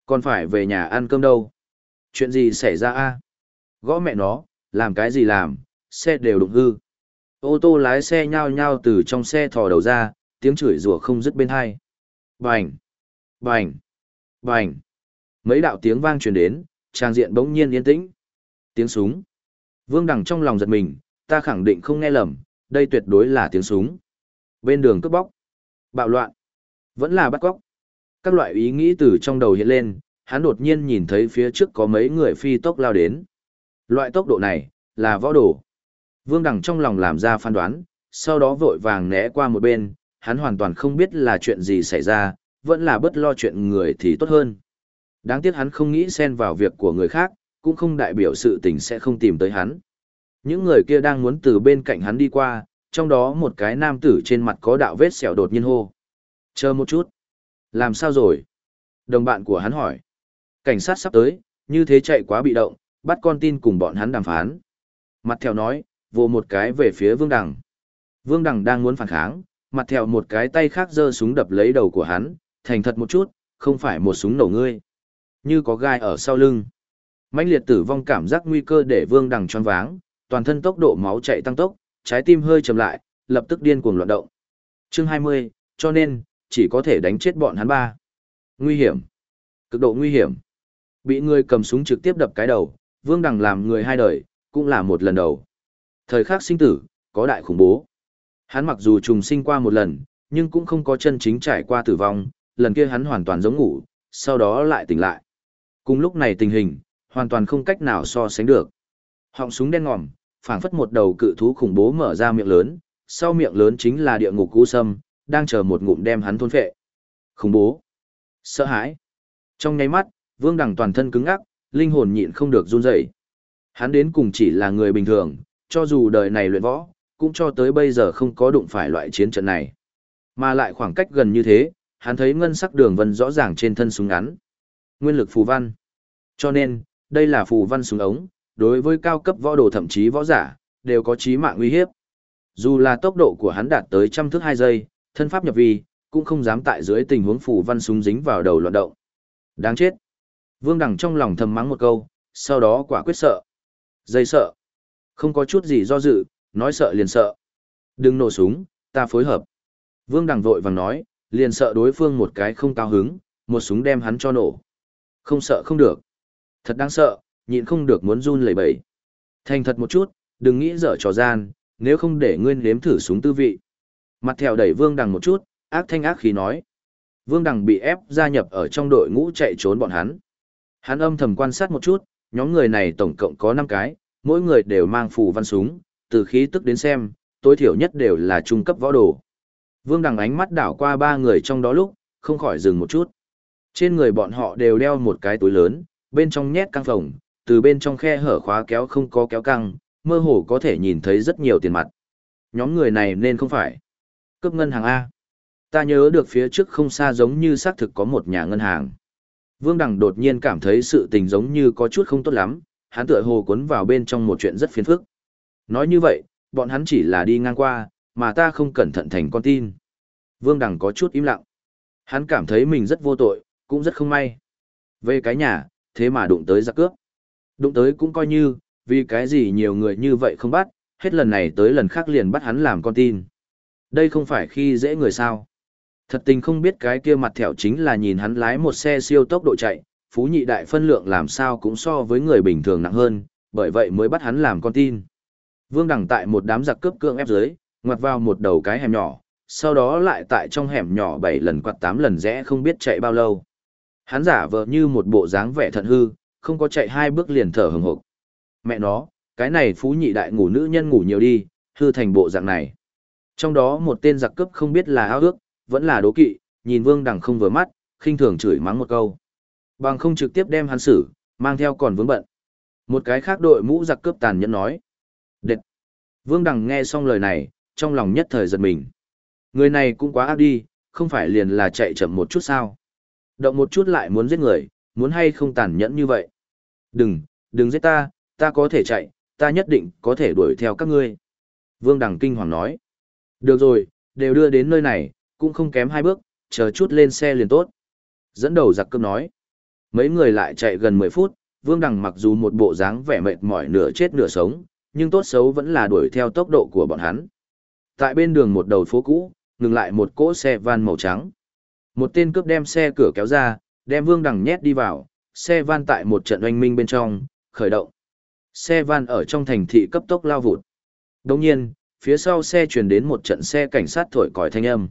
S1: Còn phải về nhà ăn cơm đâu. Chuyện gì xảy ra a? Gõ mẹ nó, làm cái gì làm, xe đều đụng hư. Ô tô lái xe nhao nhao từ trong xe thò đầu ra, tiếng chửi rủa không dứt bên hai. Bành! Bành! Bành! Mấy đạo tiếng vang truyền đến, trang diện bỗng nhiên yên tĩnh. Tiếng súng. Vương Đằng trong lòng giật mình, ta khẳng định không nghe lầm, đây tuyệt đối là tiếng súng. Bên đường cướp bóc, bạo loạn, vẫn là bắt cóc. Các loại ý nghĩ từ trong đầu hiện lên, hắn đột nhiên nhìn thấy phía trước có mấy người phi tốc lao đến. Loại tốc độ này, là võ đồ. Vương Đằng trong lòng làm ra phán đoán, sau đó vội vàng né qua một bên, hắn hoàn toàn không biết là chuyện gì xảy ra, vẫn là bất lo chuyện người thì tốt hơn. Đáng tiếc hắn không nghĩ xen vào việc của người khác, cũng không đại biểu sự tình sẽ không tìm tới hắn. Những người kia đang muốn từ bên cạnh hắn đi qua, trong đó một cái nam tử trên mặt có đạo vết sẹo đột nhiên hô. Chờ một chút. Làm sao rồi? Đồng bạn của hắn hỏi. Cảnh sát sắp tới, như thế chạy quá bị động, bắt con tin cùng bọn hắn đàm phán. Mặt theo nói, vồ một cái về phía Vương Đằng. Vương Đằng đang muốn phản kháng, mặt theo một cái tay khác giơ súng đập lấy đầu của hắn, thành thật một chút, không phải một súng nổ ngươi. Như có gai ở sau lưng. Mãnh liệt tử vong cảm giác nguy cơ để Vương Đằng choáng váng, toàn thân tốc độ máu chạy tăng tốc, trái tim hơi chậm lại, lập tức điên cuồng loạn động. Chương 20, cho nên, chỉ có thể đánh chết bọn hắn ba. Nguy hiểm. Cực độ nguy hiểm. Bị người cầm súng trực tiếp đập cái đầu, Vương Đằng làm người hai đời, cũng là một lần đầu. Thời khắc sinh tử, có đại khủng bố. Hắn mặc dù trùng sinh qua một lần, nhưng cũng không có chân chính trải qua tử vong, lần kia hắn hoàn toàn giống ngủ, sau đó lại tỉnh lại. Cùng lúc này tình hình, hoàn toàn không cách nào so sánh được. Họng súng đen ngòm, phảng phất một đầu cự thú khủng bố mở ra miệng lớn, sau miệng lớn chính là địa ngục cú sâm, đang chờ một ngụm đem hắn thôn phệ. Khủng bố, sợ hãi. Trong nháy mắt, Vương Đằng toàn thân cứng ngắc, linh hồn nhịn không được run rẩy. Hắn đến cùng chỉ là người bình thường, cho dù đời này luyện võ, cũng cho tới bây giờ không có đụng phải loại chiến trận này. Mà lại khoảng cách gần như thế, hắn thấy ngân sắc đường vân rõ ràng trên thân súng ngắn. Nguyên lực phù văn. Cho nên, đây là phù văn súng ống, đối với cao cấp võ đồ thậm chí võ giả, đều có chí mạng uy hiếp. Dù là tốc độ của hắn đạt tới 100 thước 2 giây, thân pháp nhập vi, cũng không dám tại dưới tình huống phù văn súng dính vào đầu loạn động. Đáng chết. Vương Đằng trong lòng thầm mắng một câu, sau đó quả quyết sợ. Dây sợ. Không có chút gì do dự, nói sợ liền sợ. Đừng nổ súng, ta phối hợp. Vương Đằng vội vàng nói, liền sợ đối phương một cái không cao hứng, một súng đem hắn cho nổ. Không sợ không được. Thật đáng sợ, nhịn không được muốn run lẩy bẩy. Thành thật một chút, đừng nghĩ dở trò gian, nếu không để ngươi nếm thử súng tư vị. Mặt theo đẩy Vương Đằng một chút, ác thanh ác khí nói. Vương Đằng bị ép gia nhập ở trong đội ngũ chạy trốn bọn hắn. Hắn âm thầm quan sát một chút, nhóm người này tổng cộng có 5 cái, mỗi người đều mang phù văn súng, từ khí tức đến xem, tối thiểu nhất đều là trung cấp võ đồ. Vương Đằng ánh mắt đảo qua 3 người trong đó lúc, không khỏi dừng một chút. Trên người bọn họ đều đeo một cái túi lớn, bên trong nhét căng phòng, từ bên trong khe hở khóa kéo không có kéo căng, mơ hồ có thể nhìn thấy rất nhiều tiền mặt. Nhóm người này nên không phải cướp ngân hàng A. Ta nhớ được phía trước không xa giống như xác thực có một nhà ngân hàng. Vương Đằng đột nhiên cảm thấy sự tình giống như có chút không tốt lắm, hắn tựa hồ cuốn vào bên trong một chuyện rất phiền phức. Nói như vậy, bọn hắn chỉ là đi ngang qua, mà ta không cẩn thận thành con tin. Vương Đằng có chút im lặng. Hắn cảm thấy mình rất vô tội, cũng rất không may. Về cái nhà, thế mà đụng tới giặc cướp. Đụng tới cũng coi như, vì cái gì nhiều người như vậy không bắt, hết lần này tới lần khác liền bắt hắn làm con tin. Đây không phải khi dễ người sao. Thật tình không biết cái kia mặt thẻo chính là nhìn hắn lái một xe siêu tốc độ chạy, phú nhị đại phân lượng làm sao cũng so với người bình thường nặng hơn, bởi vậy mới bắt hắn làm con tin. Vương Đằng tại một đám giặc cướp cưỡng ép dưới, ngoặt vào một đầu cái hẻm nhỏ, sau đó lại tại trong hẻm nhỏ 7 lần quạt 8 lần rẽ không biết chạy bao lâu. Hắn giả vờ như một bộ dáng vẻ thận hư, không có chạy 2 bước liền thở hừng hực. Mẹ nó, cái này phú nhị đại ngủ nữ nhân ngủ nhiều đi, hư thành bộ dạng này. Trong đó một tên giặc cướp không biết là ao ước, vẫn là đố kỵ, nhìn Vương Đằng không vừa mắt, khinh thường chửi mắng một câu. Bằng không trực tiếp đem hắn xử, mang theo còn vướng bận. Một cái khác đội mũ giặc cướp tàn nhẫn nói. Đệt! Vương Đằng nghe xong lời này, trong lòng nhất thời giật mình. Người này cũng quá ác đi, không phải liền là chạy chậm một chút sao. Động một chút lại muốn giết người, muốn hay không tàn nhẫn như vậy. Đừng giết ta, ta có thể chạy, ta nhất định có thể đuổi theo các ngươi. Vương Đằng kinh hoàng nói. Được rồi, đều đưa đến nơi này, cũng không kém 2 bước, chờ chút lên xe liền tốt. Dẫn đầu giặc cướp nói. Mấy người lại chạy gần 10 phút, Vương Đằng mặc dù một bộ dáng vẻ mệt mỏi nửa chết nửa sống, nhưng tốt xấu vẫn là đuổi theo tốc độ của bọn hắn. Tại bên đường một đầu phố cũ, ngừng lại một cỗ xe van màu trắng. Một tên cướp đem xe cửa kéo ra, đem Vương Đằng nhét đi vào, xe van tại một trận oanh minh bên trong, khởi động. Xe van ở trong thành thị cấp tốc lao vụt. Đồng nhiên, phía sau xe truyền đến một trận xe cảnh sát thổi còi thanh âm.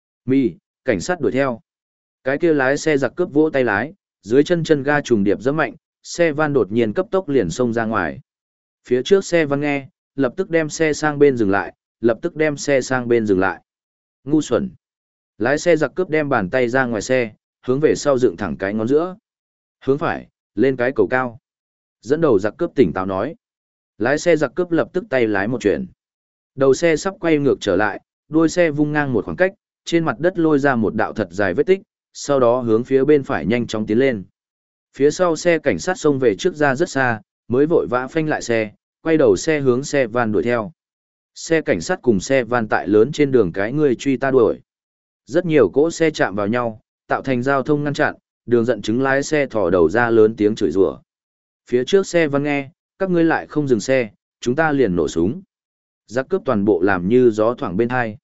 S1: Cảnh sát đuổi theo. Cái kia lái xe giặc cướp vỗ tay lái, dưới chân chân ga trùng điệp rất mạnh, xe van đột nhiên cấp tốc liền xông ra ngoài. Phía trước xe van nghe, lập tức đem xe sang bên dừng lại, lập tức đem xe sang bên dừng lại. Ngu xuẩn. Lái xe giặc cướp đem bàn tay ra ngoài xe, hướng về sau dựng thẳng cái ngón giữa. Hướng phải, lên cái cầu cao. Dẫn đầu giặc cướp tỉnh táo nói. Lái xe giặc cướp lập tức tay lái một chuyển. Đầu xe sắp quay ngược trở lại, đuôi xe vung ngang một khoảng cách, trên mặt đất lôi ra một đạo thật dài vết tích, sau đó hướng phía bên phải nhanh chóng tiến lên. Phía sau xe cảnh sát xông về trước ra rất xa, mới vội vã phanh lại xe, quay đầu xe hướng xe van đuổi theo. Xe cảnh sát cùng xe van tại lớn trên đường cái người truy ta đuổi. Rất nhiều cỗ xe chạm vào nhau, tạo thành giao thông ngăn chặn, đường dẫn chứng lái xe thò đầu ra lớn tiếng chửi rủa. Phía trước xe van nghe, các ngươi lại không dừng xe, chúng ta liền nổ súng. Giặc cướp toàn bộ làm như gió thoảng bên hai.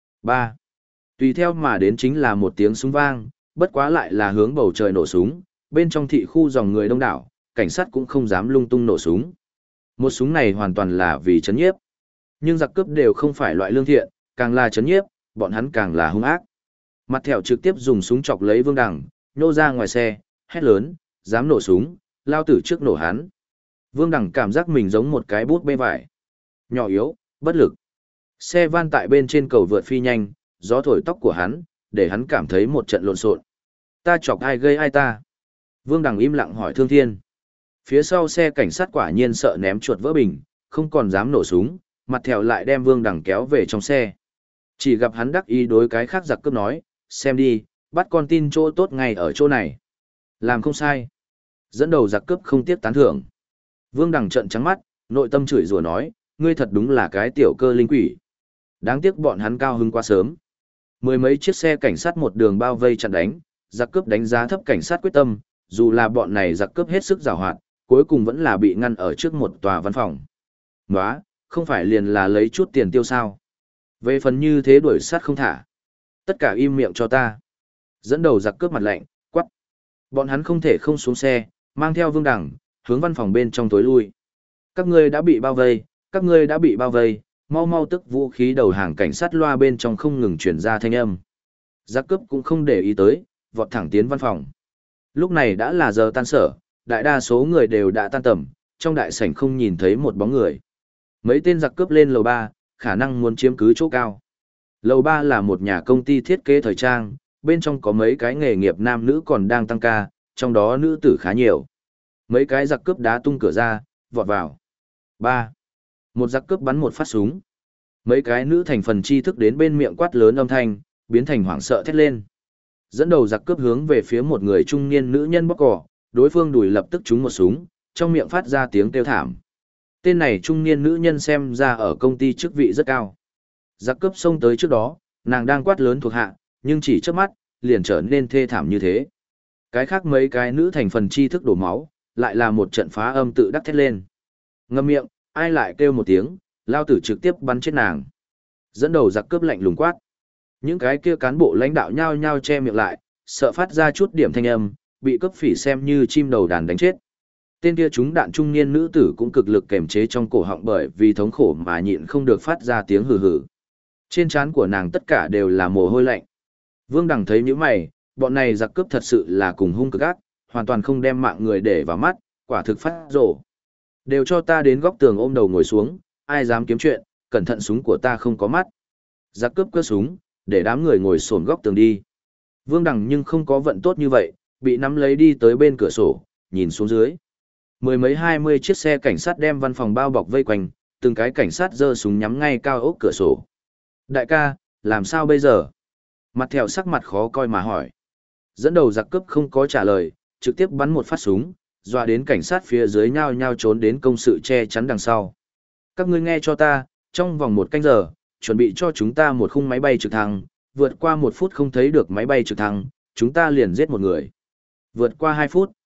S1: 3. Tùy theo mà đến chính là một tiếng súng vang, bất quá lại là hướng bầu trời nổ súng, bên trong thị khu dòng người đông đảo, cảnh sát cũng không dám lung tung nổ súng. Một súng này hoàn toàn là vì chấn nhiếp. Nhưng giặc cướp đều không phải loại lương thiện, càng là chấn nhiếp, bọn hắn càng là hung ác. Mặt thẹo trực tiếp dùng súng chọc lấy Vương Đằng, nhô ra ngoài xe, hét lớn, dám nổ súng, lao tử trước nổ hắn. Vương Đằng cảm giác mình giống một cái bút bê vải. Nhỏ yếu, bất lực. Xe van tại bên trên cầu vượt phi nhanh, gió thổi tóc của hắn, để hắn cảm thấy một trận lộn xộn. Ta chọc ai gây ai ta? Vương Đằng im lặng hỏi Thương Thiên. Phía sau xe cảnh sát quả nhiên sợ ném chuột vỡ bình, không còn dám nổ súng, mặt thẹo lại đem Vương Đằng kéo về trong xe. Chỉ gặp hắn đắc ý đối cái khác giặc cướp nói, xem đi, bắt con tin chỗ tốt ngay ở chỗ này. Làm không sai. Dẫn đầu giặc cướp không tiếc tán thưởng. Vương Đằng trợn trắng mắt, nội tâm chửi rủa nói, ngươi thật đúng là cái tiểu cơ linh quỷ. Đáng tiếc bọn hắn cao hứng quá sớm. Mười mấy chiếc xe cảnh sát một đường bao vây chặn đánh, giặc cướp đánh giá thấp cảnh sát quyết tâm, dù là bọn này giặc cướp hết sức giàu hoạt, cuối cùng vẫn là bị ngăn ở trước một tòa văn phòng. Nóa, không phải liền là lấy chút tiền tiêu sao. Về phần như thế đuổi sát không thả. Tất cả im miệng cho ta. Dẫn đầu giặc cướp mặt lạnh, quắc. Bọn hắn không thể không xuống xe, mang theo Vương Đằng, hướng văn phòng bên trong tối lui. Các ngươi đã bị bao vây, các ngươi đã bị bao vây, mau mau tức vũ khí đầu hàng cảnh sát loa bên trong không ngừng truyền ra thanh âm. Giặc cướp cũng không để ý tới, vọt thẳng tiến văn phòng. Lúc này đã là giờ tan sở, đại đa số người đều đã tan tầm, trong đại sảnh không nhìn thấy một bóng người. Mấy tên giặc cướp lên lầu 3, khả năng muốn chiếm cứ chỗ cao. Lầu 3 là một nhà công ty thiết kế thời trang, bên trong có mấy cái nghề nghiệp nam nữ còn đang tăng ca, trong đó nữ tử khá nhiều. Mấy cái giặc cướp đá tung cửa ra, vọt vào. 3. Một giặc cướp bắn một phát súng. Mấy cái nữ thành phần tri thức đến bên miệng quát lớn âm thanh, biến thành hoảng sợ thét lên. Dẫn đầu giặc cướp hướng về phía một người trung niên nữ nhân bóc cỏ, đối phương đùi lập tức trúng một súng, trong miệng phát ra tiếng kêu thảm. Tên này trung niên nữ nhân xem ra ở công ty chức vị rất cao. Giặc cướp xông tới trước đó, nàng đang quát lớn thuộc hạ, nhưng chỉ trước mắt, liền trở nên thê thảm như thế. Cái khác mấy cái nữ thành phần tri thức đổ máu, lại là một trận phá âm tự đắc thét lên. Ngậm miệng, ai lại kêu một tiếng, lao tử trực tiếp bắn chết nàng. Dẫn đầu giặc cướp lạnh lùng quát. Những cái kia cán bộ lãnh đạo nhao nhao che miệng lại, sợ phát ra chút điểm thanh âm, bị cướp phỉ xem như chim đầu đàn đánh chết. Tên kia trúng đạn trung niên nữ tử cũng cực lực kềm chế trong cổ họng bởi vì thống khổ mà nhịn không được phát ra tiếng hừ hừ. Trên trán của nàng tất cả đều là mồ hôi lạnh. Vương Đằng thấy những mày, bọn này giặc cướp thật sự là cùng hung cực ác, hoàn toàn không đem mạng người để vào mắt, quả thực phát rồ. Đều cho ta đến góc tường ôm đầu ngồi xuống, ai dám kiếm chuyện, cẩn thận súng của ta không có mắt. Giặc cướp cơ súng, để đám người ngồi xổm góc tường đi. Vương Đằng nhưng không có vận tốt như vậy, bị nắm lấy đi tới bên cửa sổ, nhìn xuống dưới. Mười mấy 20 chiếc xe cảnh sát đem văn phòng bao bọc vây quanh, từng cái cảnh sát giơ súng nhắm ngay cao ốc cửa sổ. Đại ca, làm sao bây giờ? Mặt thẹo sắc mặt khó coi mà hỏi. Dẫn đầu giặc cướp không có trả lời, trực tiếp bắn một phát súng, dọa đến cảnh sát phía dưới nhao nhao trốn đến công sự che chắn đằng sau. Các ngươi nghe cho ta, trong vòng 1 canh giờ, chuẩn bị cho chúng ta một khung máy bay trực thăng, vượt qua 1 phút không thấy được máy bay trực thăng, chúng ta liền giết một người. Vượt qua 2 phút,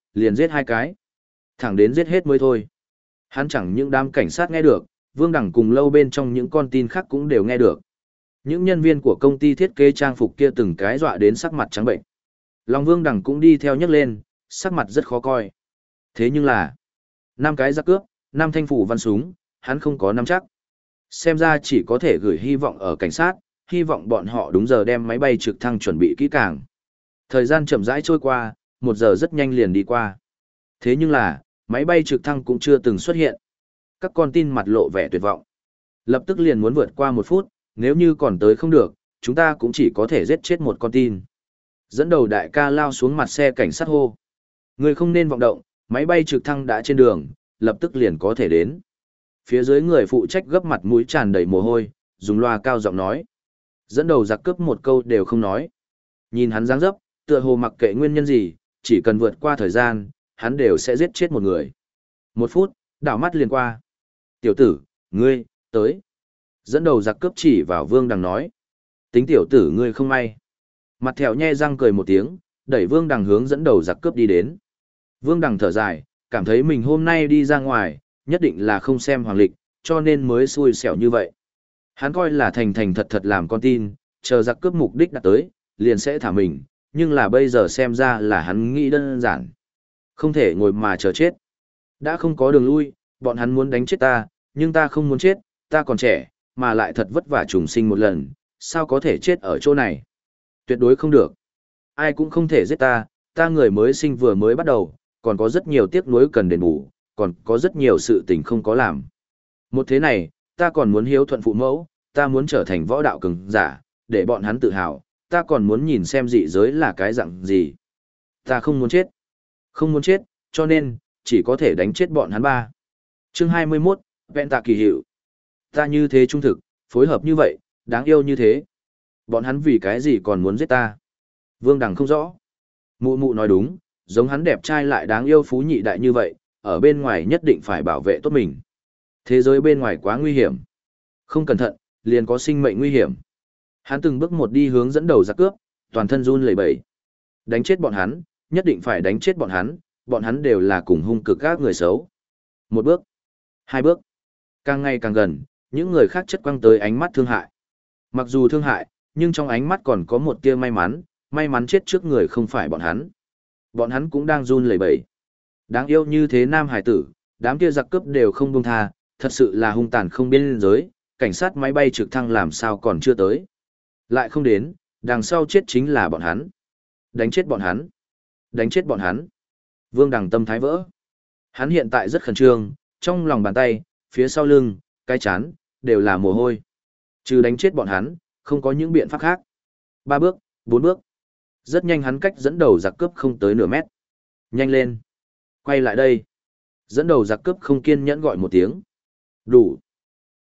S1: liền giết 2 cái. Thẳng đến giết hết mới thôi. Hắn chẳng những đám cảnh sát nghe được, Vương Đằng cùng lâu bên trong những con tin khác cũng đều nghe được. Những nhân viên của công ty thiết kế trang phục kia từng cái dọa đến sắc mặt trắng bệnh. Lòng Vương Đằng cũng đi theo nhấc lên, sắc mặt rất khó coi. Thế nhưng là, 5 cái giặc cướp, 5 thanh phủ văn súng, hắn không có nắm chắc. Xem ra chỉ có thể gửi hy vọng ở cảnh sát, hy vọng bọn họ đúng giờ đem máy bay trực thăng chuẩn bị kỹ càng. Thời gian chậm rãi trôi qua, 1 giờ rất nhanh liền đi qua. Thế nhưng là, máy bay trực thăng cũng chưa từng xuất hiện. Các con tin mặt lộ vẻ tuyệt vọng. Lập tức liền muốn vượt qua 1 phút, nếu như còn tới không được, chúng ta cũng chỉ có thể giết chết 1 con tin. Dẫn đầu đại ca lao xuống mặt xe cảnh sát hô. Người không nên vọng động, máy bay trực thăng đã trên đường, lập tức liền có thể đến. Phía dưới người phụ trách gấp mặt mũi tràn đầy mồ hôi, dùng loa cao giọng nói. Dẫn đầu giặc cướp một câu đều không nói. Nhìn hắn dáng dấp, tựa hồ mặc kệ nguyên nhân gì, chỉ cần vượt qua thời gian, hắn đều sẽ giết chết một người. 1 phút, đảo mắt liền qua. Tiểu tử, ngươi, tới. Dẫn đầu giặc cướp chỉ vào Vương Đằng nói. Tính tiểu tử ngươi không may. Mặt thẹo nhe răng cười một tiếng, đẩy Vương Đằng hướng dẫn đầu giặc cướp đi đến. Vương Đằng thở dài, cảm thấy mình hôm nay đi ra ngoài, nhất định là không xem hoàng lịch, cho nên mới xui xẻo như vậy. Hắn coi là thành thành thật thật làm con tin, chờ giặc cướp mục đích đã tới, liền sẽ thả mình, nhưng là bây giờ xem ra là hắn nghĩ đơn giản. Không thể ngồi mà chờ chết. Đã không có đường lui, bọn hắn muốn đánh chết ta, nhưng ta không muốn chết, ta còn trẻ, mà lại thật vất vả trùng sinh một lần, sao có thể chết ở chỗ này. Tuyệt đối không được. Ai cũng không thể giết ta, ta người mới sinh vừa mới bắt đầu, còn có rất nhiều tiếc nuối cần đền bù, còn có rất nhiều sự tình không có làm. Một thế này, ta còn muốn hiếu thuận phụ mẫu, ta muốn trở thành võ đạo cường giả, để bọn hắn tự hào, ta còn muốn nhìn xem dị giới là cái dạng gì. Ta không muốn chết. Không muốn chết, cho nên, chỉ có thể đánh chết bọn hắn ba. Chương 21, vẹn tạ kỳ hiệu. Ta như thế trung thực, phối hợp như vậy, đáng yêu như thế. Bọn hắn vì cái gì còn muốn giết ta? Vương Đằng không rõ. Mụ mụ nói đúng, giống hắn đẹp trai lại đáng yêu phú nhị đại như vậy, ở bên ngoài nhất định phải bảo vệ tốt mình. Thế giới bên ngoài quá nguy hiểm. Không cẩn thận, liền có sinh mệnh nguy hiểm. Hắn từng bước một đi hướng dẫn đầu giặc cướp, toàn thân run lẩy bẩy. Đánh chết bọn hắn, nhất định phải đánh chết bọn hắn đều là cùng hung cực các người xấu. 1 bước, 2 bước, càng ngày càng gần, những người khác chất quăng tới ánh mắt thương hại. Mặc dù thương hại, nhưng trong ánh mắt còn có một tia may mắn chết trước người không phải bọn hắn. Bọn hắn cũng đang run lẩy bẩy. Đáng yêu như thế nam hải tử, đám kia giặc cướp đều không buông tha, thật sự là hung tàn không biên giới, cảnh sát máy bay trực thăng làm sao còn chưa tới. Lại không đến, đằng sau chết chính là bọn hắn. Đánh chết bọn hắn. Đánh chết bọn hắn. Vương Đằng tâm thái vỡ. Hắn hiện tại rất khẩn trương, trong lòng bàn tay, phía sau lưng, cái chán, đều là mồ hôi. Trừ đánh chết bọn hắn, không có những biện pháp khác. 3 bước, 4 bước. Rất nhanh hắn cách dẫn đầu giặc cướp không tới nửa mét. Nhanh lên. Quay lại đây. Dẫn đầu giặc cướp không kiên nhẫn gọi một tiếng. Đủ.